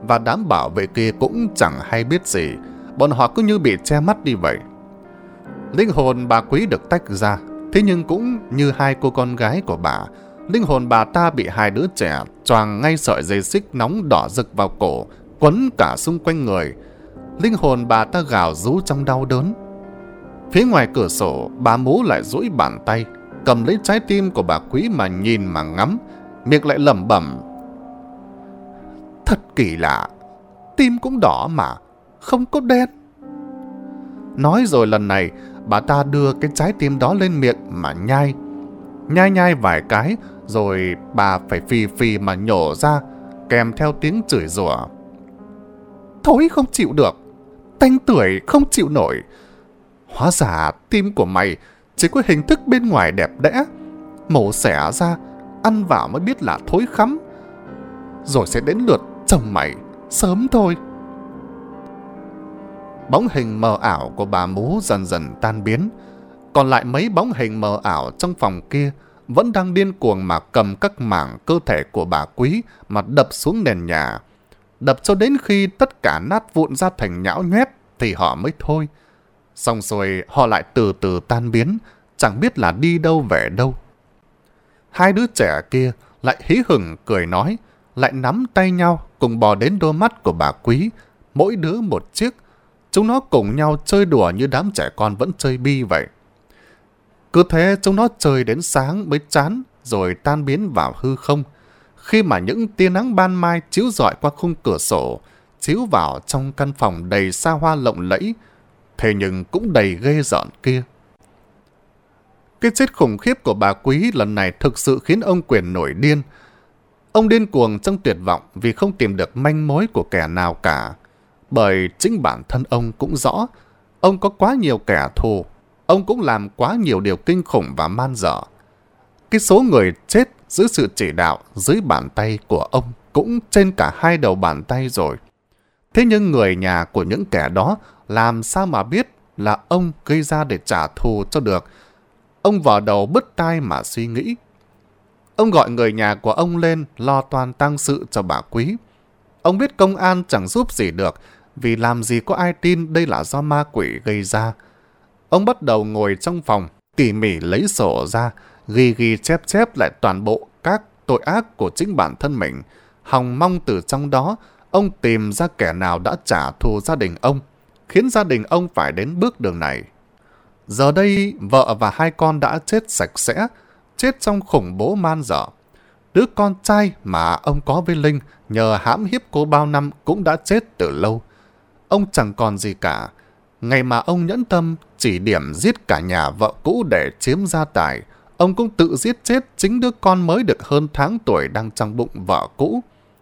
và đám bảo vệ kia cũng chẳng hay biết gì. Bọn họ cứ như bị che mắt đi vậy. Linh hồn bà Quý được tách ra, thế nhưng cũng như hai cô con gái của bà, linh hồn bà ta bị hai đứa trẻ choàng ngay sợi dây xích nóng đỏ rực vào cổ, quấn cả xung quanh người. Linh hồn bà ta gào rú trong đau đớn. Phía ngoài cửa sổ, bà Mú lại duỗi bàn tay, cầm lấy trái tim của bà Quý mà nhìn mà ngắm, miệng lại lẩm bẩm: thật kỳ lạ, tim cũng đỏ mà, không có đen. Nói rồi lần này, bà ta đưa cái trái tim đó lên miệng mà nhai. Nhai nhai vài cái, rồi bà phải phì phì mà nhổ ra, kèm theo tiếng chửi rủa: thối không chịu được, tanh tưởi không chịu nổi. Hóa ra tim của mày chỉ có hình thức bên ngoài đẹp đẽ, mổ xẻ ra, ăn vào mới biết là thối khắm. Rồi sẽ đến lượt chồng mày, sớm thôi. Bóng hình mờ ảo của bà Mú dần dần tan biến. Còn lại mấy bóng hình mờ ảo trong phòng kia vẫn đang điên cuồng mà cầm các mảng cơ thể của bà Quý mà đập xuống nền nhà. Đập cho đến khi tất cả nát vụn ra thành nhão nhoét thì họ mới thôi. Xong rồi họ lại từ từ tan biến, chẳng biết là đi đâu về đâu. Hai đứa trẻ kia lại hí hửng cười nói, lại nắm tay nhau cùng bò đến đôi mắt của bà Quý, mỗi đứa một chiếc. Chúng nó cùng nhau chơi đùa như đám trẻ con vẫn chơi bi vậy. Cứ thế chúng nó chơi đến sáng mới chán, rồi tan biến vào hư không. Khi mà những tia nắng ban mai chiếu rọi qua khung cửa sổ, chiếu vào trong căn phòng đầy xa hoa lộng lẫy, thế nhưng cũng đầy ghê rợn kia. Cái chết khủng khiếp của bà Quý lần này thực sự khiến ông Quyền nổi điên. Ông điên cuồng trong tuyệt vọng vì không tìm được manh mối của kẻ nào cả. Bởi chính bản thân ông cũng rõ, ông có quá nhiều kẻ thù, ông cũng làm quá nhiều điều kinh khủng và man dở. Cái số người chết dưới sự chỉ đạo dưới bàn tay của ông cũng trên cả hai đầu bàn tay rồi. Thế nhưng người nhà của những kẻ đó làm sao mà biết là ông gây ra để trả thù cho được? Ông vào đầu bứt tai mà suy nghĩ. Ông gọi người nhà của ông lên lo toan tang sự cho bà Quý. Ông biết công an chẳng giúp gì được, vì làm gì có ai tin đây là do ma quỷ gây ra. Ông bắt đầu ngồi trong phòng, tỉ mỉ lấy sổ ra, ghi ghi chép chép lại toàn bộ các tội ác của chính bản thân mình, hòng mong từ trong đó ông tìm ra kẻ nào đã trả thù gia đình ông, khiến gia đình ông phải đến bước đường này. Giờ đây, vợ và hai con đã chết sạch sẽ, chết trong khủng bố man dở. Đứa con trai mà ông có với Linh nhờ hãm hiếp cô bao năm cũng đã chết từ lâu. Ông chẳng còn gì cả. Ngày mà ông nhẫn tâm chỉ điểm giết cả nhà vợ cũ để chiếm gia tài, ông cũng tự giết chết chính đứa con mới được hơn tháng tuổi đang trong bụng vợ cũ.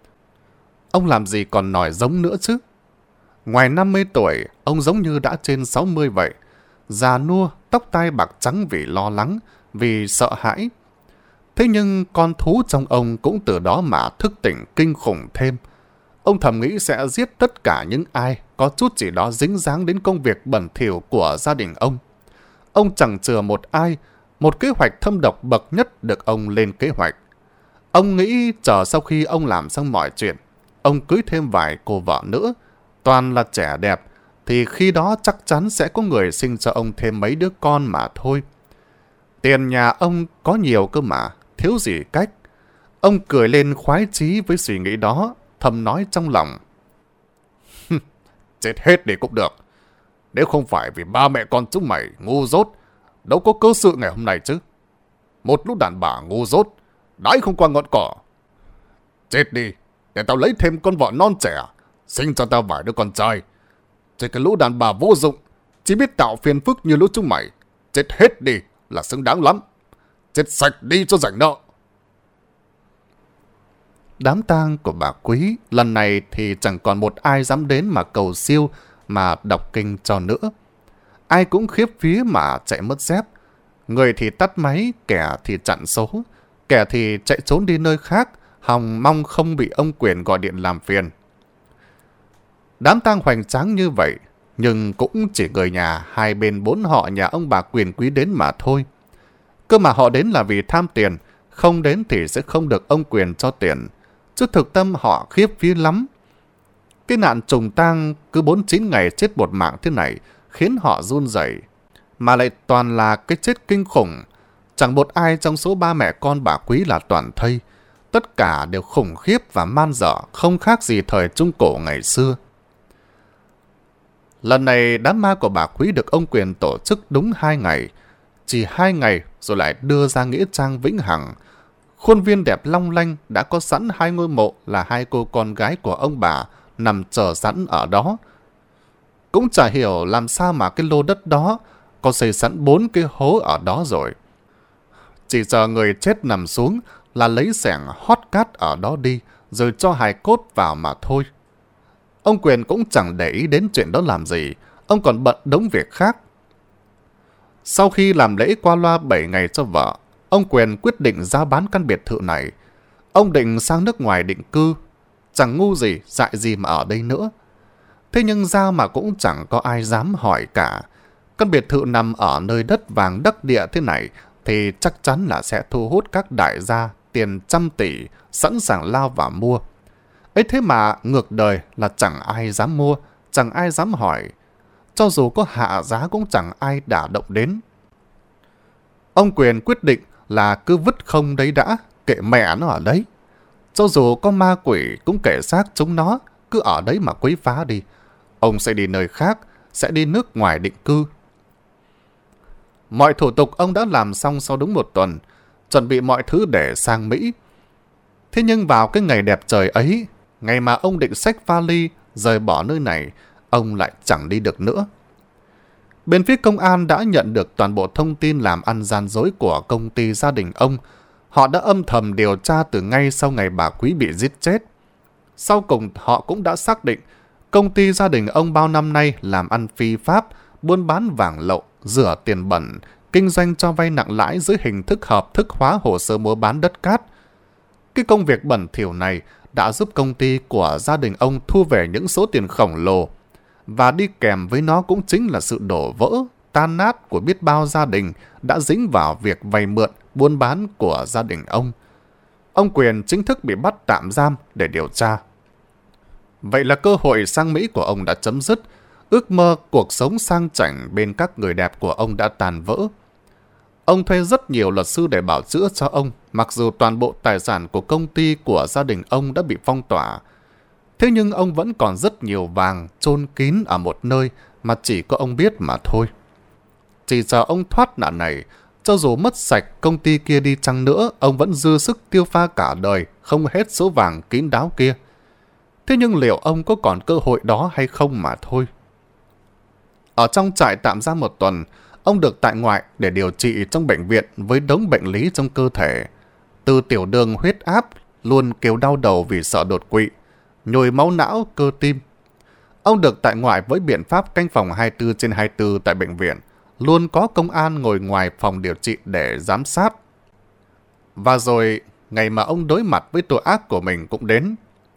Ông làm gì còn nòi giống nữa chứ? Ngoài năm mươi tuổi, ông giống như đã trên sáu mươi vậy. Già nua, tóc tai bạc trắng vì lo lắng, vì sợ hãi. Thế nhưng con thú trong ông cũng từ đó mà thức tỉnh kinh khủng thêm. Ông thầm nghĩ sẽ giết tất cả những ai có chút gì đó dính dáng đến công việc bẩn thỉu của gia đình ông. Ông chẳng chừa một ai, một kế hoạch thâm độc bậc nhất được ông lên kế hoạch. Ông nghĩ chờ sau khi ông làm xong mọi chuyện, ông cưới thêm vài cô vợ nữa, toàn là trẻ đẹp, thì khi đó chắc chắn sẽ có người sinh cho ông thêm mấy đứa con mà thôi. Tiền nhà ông có nhiều cơ mà, thiếu gì cách. Ông cười lên khoái chí với suy nghĩ đó, thầm nói trong lòng. Chết hết đi cũng được. Nếu không phải vì ba mẹ con chúng mày ngu dốt, đâu có cơ sự ngày hôm nay chứ. Một lũ đàn bà ngu dốt, đãi không qua ngọn cỏ. Chết đi, để tao lấy thêm con vợ non trẻ, sinh cho tao vài đứa con trai. Chứ cái lũ đàn bà vô dụng, chỉ biết tạo phiền phức như lũ chúng mày, chết hết đi là xứng đáng lắm. Chết sạch đi cho rảnh nợ. Đám tang của bà Quý lần này thì chẳng còn một ai dám đến mà cầu siêu, mà đọc kinh cho nữa. Ai cũng khiếp vía mà chạy mất dép. Người thì tắt máy, kẻ thì chặn số, kẻ thì chạy trốn đi nơi khác, hòng mong không bị ông Quyền gọi điện làm phiền. Đám tang hoành tráng như vậy, nhưng cũng chỉ người nhà hai bên bốn họ nhà ông bà Quyền Quý đến mà thôi. Cơ mà họ đến là vì tham tiền, không đến thì sẽ không được ông Quyền cho tiền. Chứ thực tâm họ khiếp vía lắm. Cái nạn trùng tang cứ bốn chín ngày chết một mạng thế này khiến họ run rẩy, mà lại toàn là cái chết kinh khủng. Chẳng một ai trong số ba mẹ con bà Quý là toàn thây. Tất cả đều khủng khiếp và man dở, không khác gì thời Trung Cổ ngày xưa. Lần này đám ma của bà Quý được ông Quyền tổ chức đúng hai ngày. Chỉ hai ngày rồi lại đưa ra nghĩa trang Vĩnh Hằng. Khuôn viên đẹp long lanh đã có sẵn hai ngôi mộ là hai cô con gái của ông bà nằm chờ sẵn ở đó. Cũng chả hiểu làm sao mà cái lô đất đó có xây sẵn bốn cái hố ở đó rồi. Chỉ chờ người chết nằm xuống là lấy xẻng hót cát ở đó đi, rồi cho hài cốt vào mà thôi. Ông Quyền cũng chẳng để ý đến chuyện đó làm gì, ông còn bận đống việc khác. Sau khi làm lễ qua loa bảy ngày cho vợ, ông Quyền quyết định ra bán căn biệt thự này. Ông định sang nước ngoài định cư, chẳng ngu gì, dại gì mà ở đây nữa. Thế nhưng ra mà cũng chẳng có ai dám hỏi cả. Căn biệt thự nằm ở nơi đất vàng đất địa thế này thì chắc chắn là sẽ thu hút các đại gia tiền trăm tỷ sẵn sàng lao vào mua. Ấy thế mà ngược đời là chẳng ai dám mua, chẳng ai dám hỏi. Cho dù có hạ giá cũng chẳng ai đả động đến. Ông Quyền quyết định là cứ vứt không đấy đã, kệ mẹ nó ở đấy. Cho dù có ma quỷ cũng kệ xác chúng nó, cứ ở đấy mà quấy phá đi. Ông sẽ đi nơi khác, sẽ đi nước ngoài định cư. Mọi thủ tục ông đã làm xong sau đúng một tuần, chuẩn bị mọi thứ để sang Mỹ. Thế nhưng vào cái ngày đẹp trời ấy, ngày mà ông định xách vali rời bỏ nơi này, ông lại chẳng đi được nữa. Bên phía công an đã nhận được toàn bộ thông tin làm ăn gian dối của công ty gia đình ông. Họ đã âm thầm điều tra từ ngay sau ngày bà Quý bị giết chết. Sau cùng họ cũng đã xác định công ty gia đình ông bao năm nay làm ăn phi pháp, buôn bán vàng lậu, rửa tiền bẩn, kinh doanh cho vay nặng lãi dưới hình thức hợp thức hóa hồ sơ mua bán đất cát. Cái công việc bẩn thỉu này đã giúp công ty của gia đình ông thu về những số tiền khổng lồ, và đi kèm với nó cũng chính là sự đổ vỡ, tan nát của biết bao gia đình đã dính vào việc vay mượn, buôn bán của gia đình ông. Ông Quyền chính thức bị bắt tạm giam để điều tra. Vậy là cơ hội sang Mỹ của ông đã chấm dứt, ước mơ cuộc sống sang chảnh bên các người đẹp của ông đã tàn vỡ. Ông thuê rất nhiều luật sư để bảo chữa cho ông, mặc dù toàn bộ tài sản của công ty của gia đình ông đã bị phong tỏa. Thế nhưng ông vẫn còn rất nhiều vàng chôn kín ở một nơi mà chỉ có ông biết mà thôi. Chỉ chờ ông thoát nạn này, cho dù mất sạch công ty kia đi chăng nữa, ông vẫn dư sức tiêu pha cả đời, không hết số vàng kín đáo kia. Thế nhưng liệu ông có còn cơ hội đó hay không mà thôi. Ở trong trại tạm giam một tuần, ông được tại ngoại để điều trị trong bệnh viện với đống bệnh lý trong cơ thể. Từ tiểu đường, huyết áp, luôn kêu đau đầu vì sợ đột quỵ, nhồi máu não, cơ tim. Ông được tại ngoại với biện pháp canh phòng hai mươi bốn trên hai mươi bốn tại bệnh viện. Luôn có công an ngồi ngoài phòng điều trị để giám sát. Và rồi, ngày mà ông đối mặt với tội ác của mình cũng đến.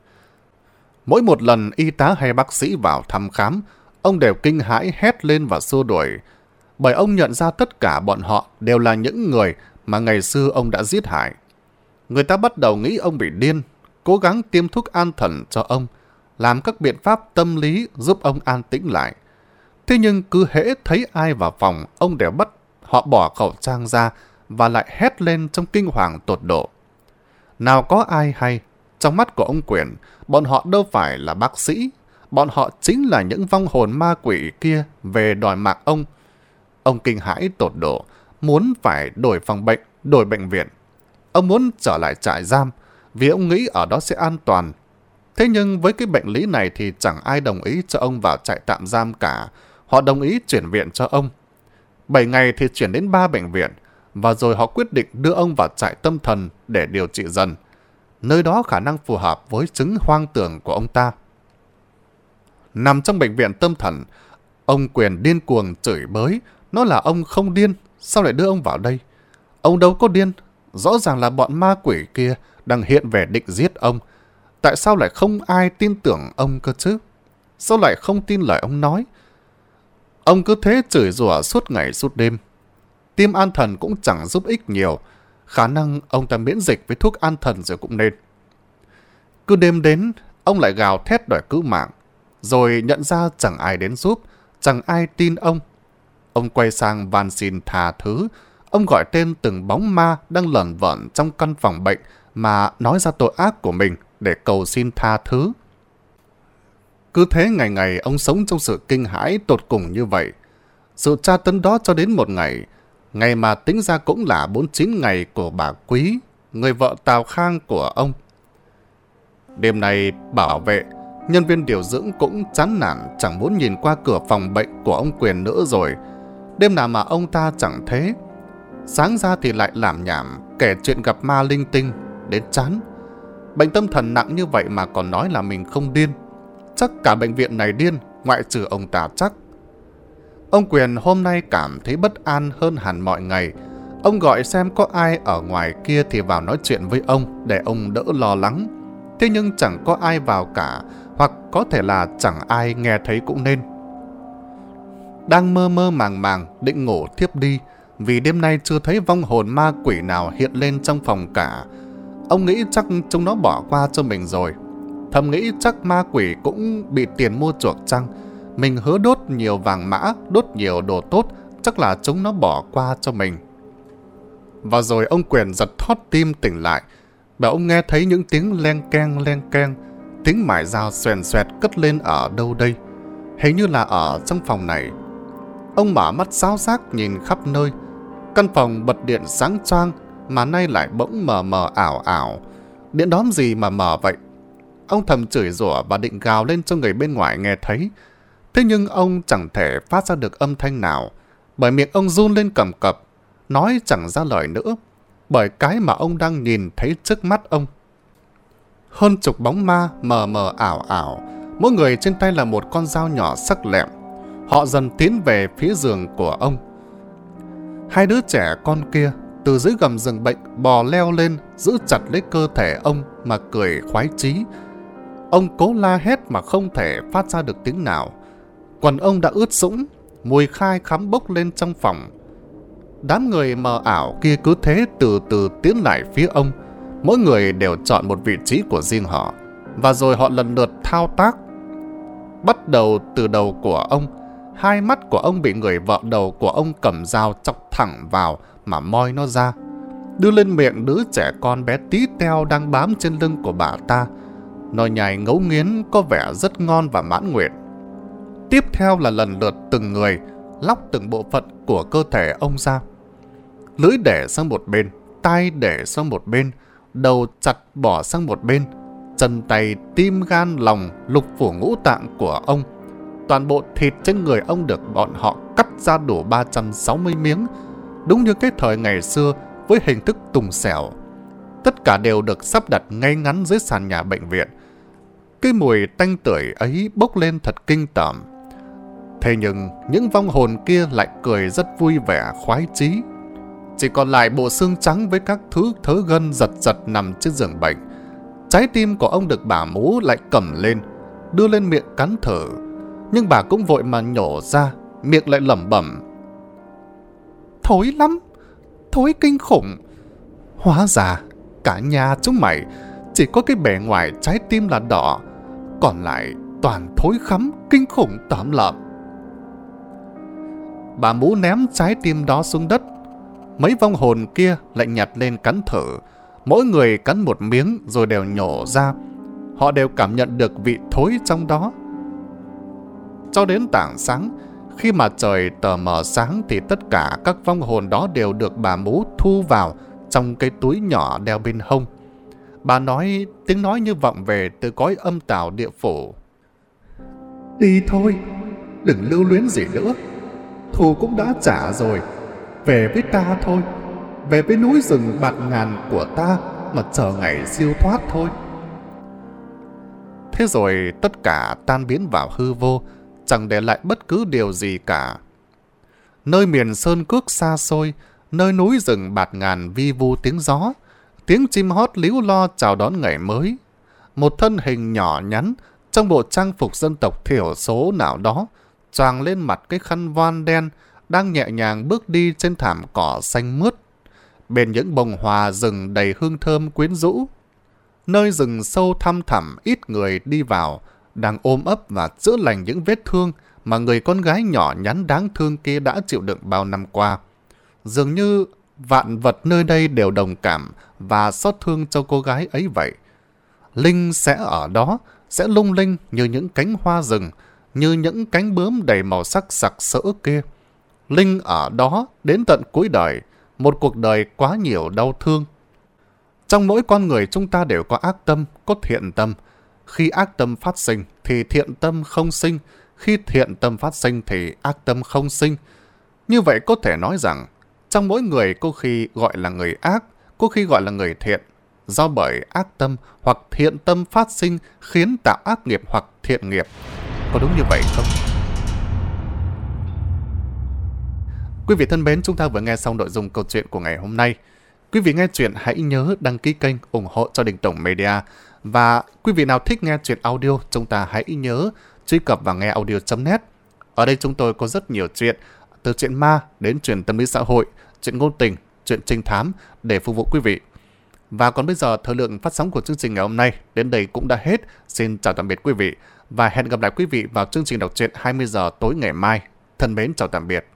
Mỗi một lần y tá hay bác sĩ vào thăm khám, ông đều kinh hãi hét lên và xua đuổi. Bởi ông nhận ra tất cả bọn họ đều là những người mà ngày xưa ông đã giết hại. Người ta bắt đầu nghĩ ông bị điên, cố gắng tiêm thuốc an thần cho ông, làm các biện pháp tâm lý giúp ông an tĩnh lại. Thế nhưng cứ hễ thấy ai vào phòng, ông đều bắt họ bỏ khẩu trang ra và lại hét lên trong kinh hoàng tột độ. Nào có ai hay, trong mắt của ông Quyền, bọn họ đâu phải là bác sĩ, bọn họ chính là những vong hồn ma quỷ kia về đòi mạng ông. Ông kinh hãi tột độ, muốn phải đổi phòng bệnh, đổi bệnh viện. Ông muốn trở lại trại giam, vì ông nghĩ ở đó sẽ an toàn. Thế nhưng với cái bệnh lý này thì chẳng ai đồng ý cho ông vào trại tạm giam cả. Họ đồng ý chuyển viện cho ông. Bảy ngày thì chuyển đến ba bệnh viện, và rồi họ quyết định đưa ông vào trại tâm thần để điều trị dần. Nơi đó khả năng phù hợp với chứng hoang tưởng của ông ta. Nằm trong bệnh viện tâm thần, ông Quyền điên cuồng chửi bới. Nó là ông không điên, sao lại đưa ông vào đây? Ông đâu có điên, rõ ràng là bọn ma quỷ kia đang hiện về định giết ông. Tại sao lại không ai tin tưởng ông cơ chứ? Sao lại không tin lời ông nói? Ông cứ thế chửi rủa suốt ngày suốt đêm. Tiêm an thần cũng chẳng giúp ích nhiều. Khả năng ông ta miễn dịch với thuốc an thần rồi cũng nên. Cứ đêm đến, ông lại gào thét đòi cứu mạng. Rồi nhận ra chẳng ai đến giúp, chẳng ai tin ông. Ông quay sang van xin tha thứ. Ông gọi tên từng bóng ma đang lẩn vẩn trong căn phòng bệnh mà nói ra tội ác của mình để cầu xin tha thứ. Cứ thế ngày ngày ông sống trong sự kinh hãi tột cùng như vậy. Sự tra tấn đó cho đến một ngày, ngày mà tính ra cũng là bốn mươi chín ngày của bà Quý, người vợ Tào Khang của ông. Đêm nay bảo vệ, nhân viên điều dưỡng cũng chán nản chẳng muốn nhìn qua cửa phòng bệnh của ông Quyền nữa rồi. Đêm nào mà ông ta chẳng thế. Sáng ra thì lại làm nhảm, kể chuyện gặp ma linh tinh, đến chán. Bệnh tâm thần nặng như vậy mà còn nói là mình không điên. Chắc cả bệnh viện này điên, ngoại trừ ông ta chắc. Ông Quyền hôm nay cảm thấy bất an hơn hẳn mọi ngày. Ông gọi xem có ai ở ngoài kia thì vào nói chuyện với ông để ông đỡ lo lắng. Thế nhưng chẳng có ai vào cả, hoặc có thể là chẳng ai nghe thấy cũng nên. Đang mơ mơ màng màng định ngủ thiếp đi, vì đêm nay chưa thấy vong hồn ma quỷ nào hiện lên trong phòng cả. Ông nghĩ chắc chúng nó bỏ qua cho mình rồi. Thầm nghĩ chắc ma quỷ cũng bị tiền mua chuộc chăng. Mình hứa đốt nhiều vàng mã, đốt nhiều đồ tốt, chắc là chúng nó bỏ qua cho mình. Và rồi ông Quyền giật thót tim tỉnh lại, và ông nghe thấy những tiếng len keng len keng, tiếng mải dao xoèn xoẹt cất lên ở đâu đây. Hình như là ở trong phòng này. Ông mở mắt xáo xác nhìn khắp nơi. Căn phòng bật điện sáng choang, mà nay lại bỗng mờ mờ ảo ảo. Điện đóm gì mà mờ vậy? Ông thầm chửi rủa và định gào lên cho người bên ngoài nghe thấy. Thế nhưng ông chẳng thể phát ra được âm thanh nào, bởi miệng ông run lên cầm cập, nói chẳng ra lời nữa, bởi cái mà ông đang nhìn thấy trước mắt ông. Hơn chục bóng ma mờ mờ ảo ảo, mỗi người trên tay là một con dao nhỏ sắc lẹm. Họ dần tiến về phía giường của ông. Hai đứa trẻ con kia từ dưới gầm giường bệnh bò leo lên, giữ chặt lấy cơ thể ông mà cười khoái chí. Ông cố la hét mà không thể phát ra được tiếng nào. Quần ông đã ướt sũng, mùi khai khắm bốc lên trong phòng. Đám người mờ ảo kia cứ thế từ từ tiến lại phía ông. Mỗi người đều chọn một vị trí của riêng họ, và rồi họ lần lượt thao tác. Bắt đầu từ đầu của ông. Hai mắt của ông bị người vợ đầu của ông cầm dao chọc thẳng vào mà moi nó ra, đưa lên miệng đứa trẻ con bé tí teo đang bám trên lưng của bà ta. Nó nhai ngấu nghiến có vẻ rất ngon và mãn nguyện. Tiếp theo là lần lượt từng người lóc từng bộ phận của cơ thể ông ra. Lưỡi để sang một bên, tai để sang một bên, đầu chặt bỏ sang một bên, chân tay, tim gan lòng, lục phủ ngũ tạng của ông. Toàn bộ thịt trên người ông được bọn họ cắt ra đủ ba trăm sáu mươi miếng, đúng như cái thời ngày xưa với hình thức tùng xẻo. Tất cả đều được sắp đặt ngay ngắn dưới sàn nhà bệnh viện. Cái mùi tanh tưởi ấy bốc lên thật kinh tởm. Thế nhưng những vong hồn kia lại cười rất vui vẻ khoái chí. Chỉ còn lại bộ xương trắng với các thứ thớ gân giật giật nằm trên giường bệnh. Trái tim của ông được bà Mú lại cầm lên, đưa lên miệng cắn thử. Nhưng bà cũng vội mà nhổ ra, miệng lại lẩm bẩm: "Thối lắm, thối kinh khủng. Hóa ra cả nhà chúng mày chỉ có cái bề ngoài trái tim là đỏ, còn lại toàn thối khắm kinh khủng tởm lợm." Bà Mú ném trái tim đó xuống đất. Mấy vong hồn kia lại nhặt lên cắn thử. Mỗi người cắn một miếng rồi đều nhổ ra. Họ đều cảm nhận được vị thối trong đó. Cho đến tảng sáng, khi mà trời tờ mờ sáng thì tất cả các vong hồn đó đều được bà Mú thu vào trong cái túi nhỏ đeo bên hông. Bà nói, tiếng nói như vọng về từ cõi âm tào địa phủ: "Đi thôi, đừng lưu luyến gì nữa. Thù cũng đã trả rồi. Về với ta thôi, về với núi rừng bạt ngàn của ta mà chờ ngày siêu thoát thôi." Thế rồi tất cả tan biến vào hư vô, chẳng để lại bất cứ điều gì cả. Nơi miền sơn cước xa xôi, nơi núi rừng bạt ngàn vi vu tiếng gió, tiếng chim hót líu lo chào đón ngày mới. Một thân hình nhỏ nhắn trong bộ trang phục dân tộc thiểu số nào đó, choàng lên mặt cái khăn voan đen, đang nhẹ nhàng bước đi trên thảm cỏ xanh mướt, bên những bông hoa rừng đầy hương thơm quyến rũ. nơi rừng sâu thăm thẳm ít người đi vào, đang ôm ấp và chữa lành những vết thương mà người con gái nhỏ nhắn đáng thương kia đã chịu đựng bao năm qua. Dường như vạn vật nơi đây đều đồng cảm và xót thương cho cô gái ấy vậy. Linh sẽ ở đó, sẽ lung linh như những cánh hoa rừng, như những cánh bướm đầy màu sắc sặc sỡ kia. Linh ở đó đến tận cuối đời, một cuộc đời quá nhiều đau thương. Trong mỗi con người chúng ta đều có ác tâm, có thiện tâm. Khi ác tâm phát sinh thì thiện tâm không sinh, khi thiện tâm phát sinh thì ác tâm không sinh. Như vậy có thể nói rằng, trong mỗi người có khi gọi là người ác, có khi gọi là người thiện, do bởi ác tâm hoặc thiện tâm phát sinh khiến tạo ác nghiệp hoặc thiện nghiệp. Có đúng như vậy không? Quý vị thân mến, chúng ta vừa nghe xong nội dung câu chuyện của ngày hôm nay. Quý vị nghe chuyện hãy nhớ đăng ký kênh ủng hộ cho Đình Tổng Media. Và quý vị nào thích nghe chuyện audio, chúng ta hãy nhớ truy cập vào nghe audio chấm net. Ở đây chúng tôi có rất nhiều chuyện, từ chuyện ma đến chuyện tâm lý xã hội, chuyện ngôn tình, chuyện trinh thám để phục vụ quý vị. Và còn bây giờ, thời lượng phát sóng của chương trình ngày hôm nay đến đây cũng đã hết. Xin chào tạm biệt quý vị và hẹn gặp lại quý vị vào chương trình đọc truyện hai mươi giờ tối ngày mai. Thân mến chào tạm biệt.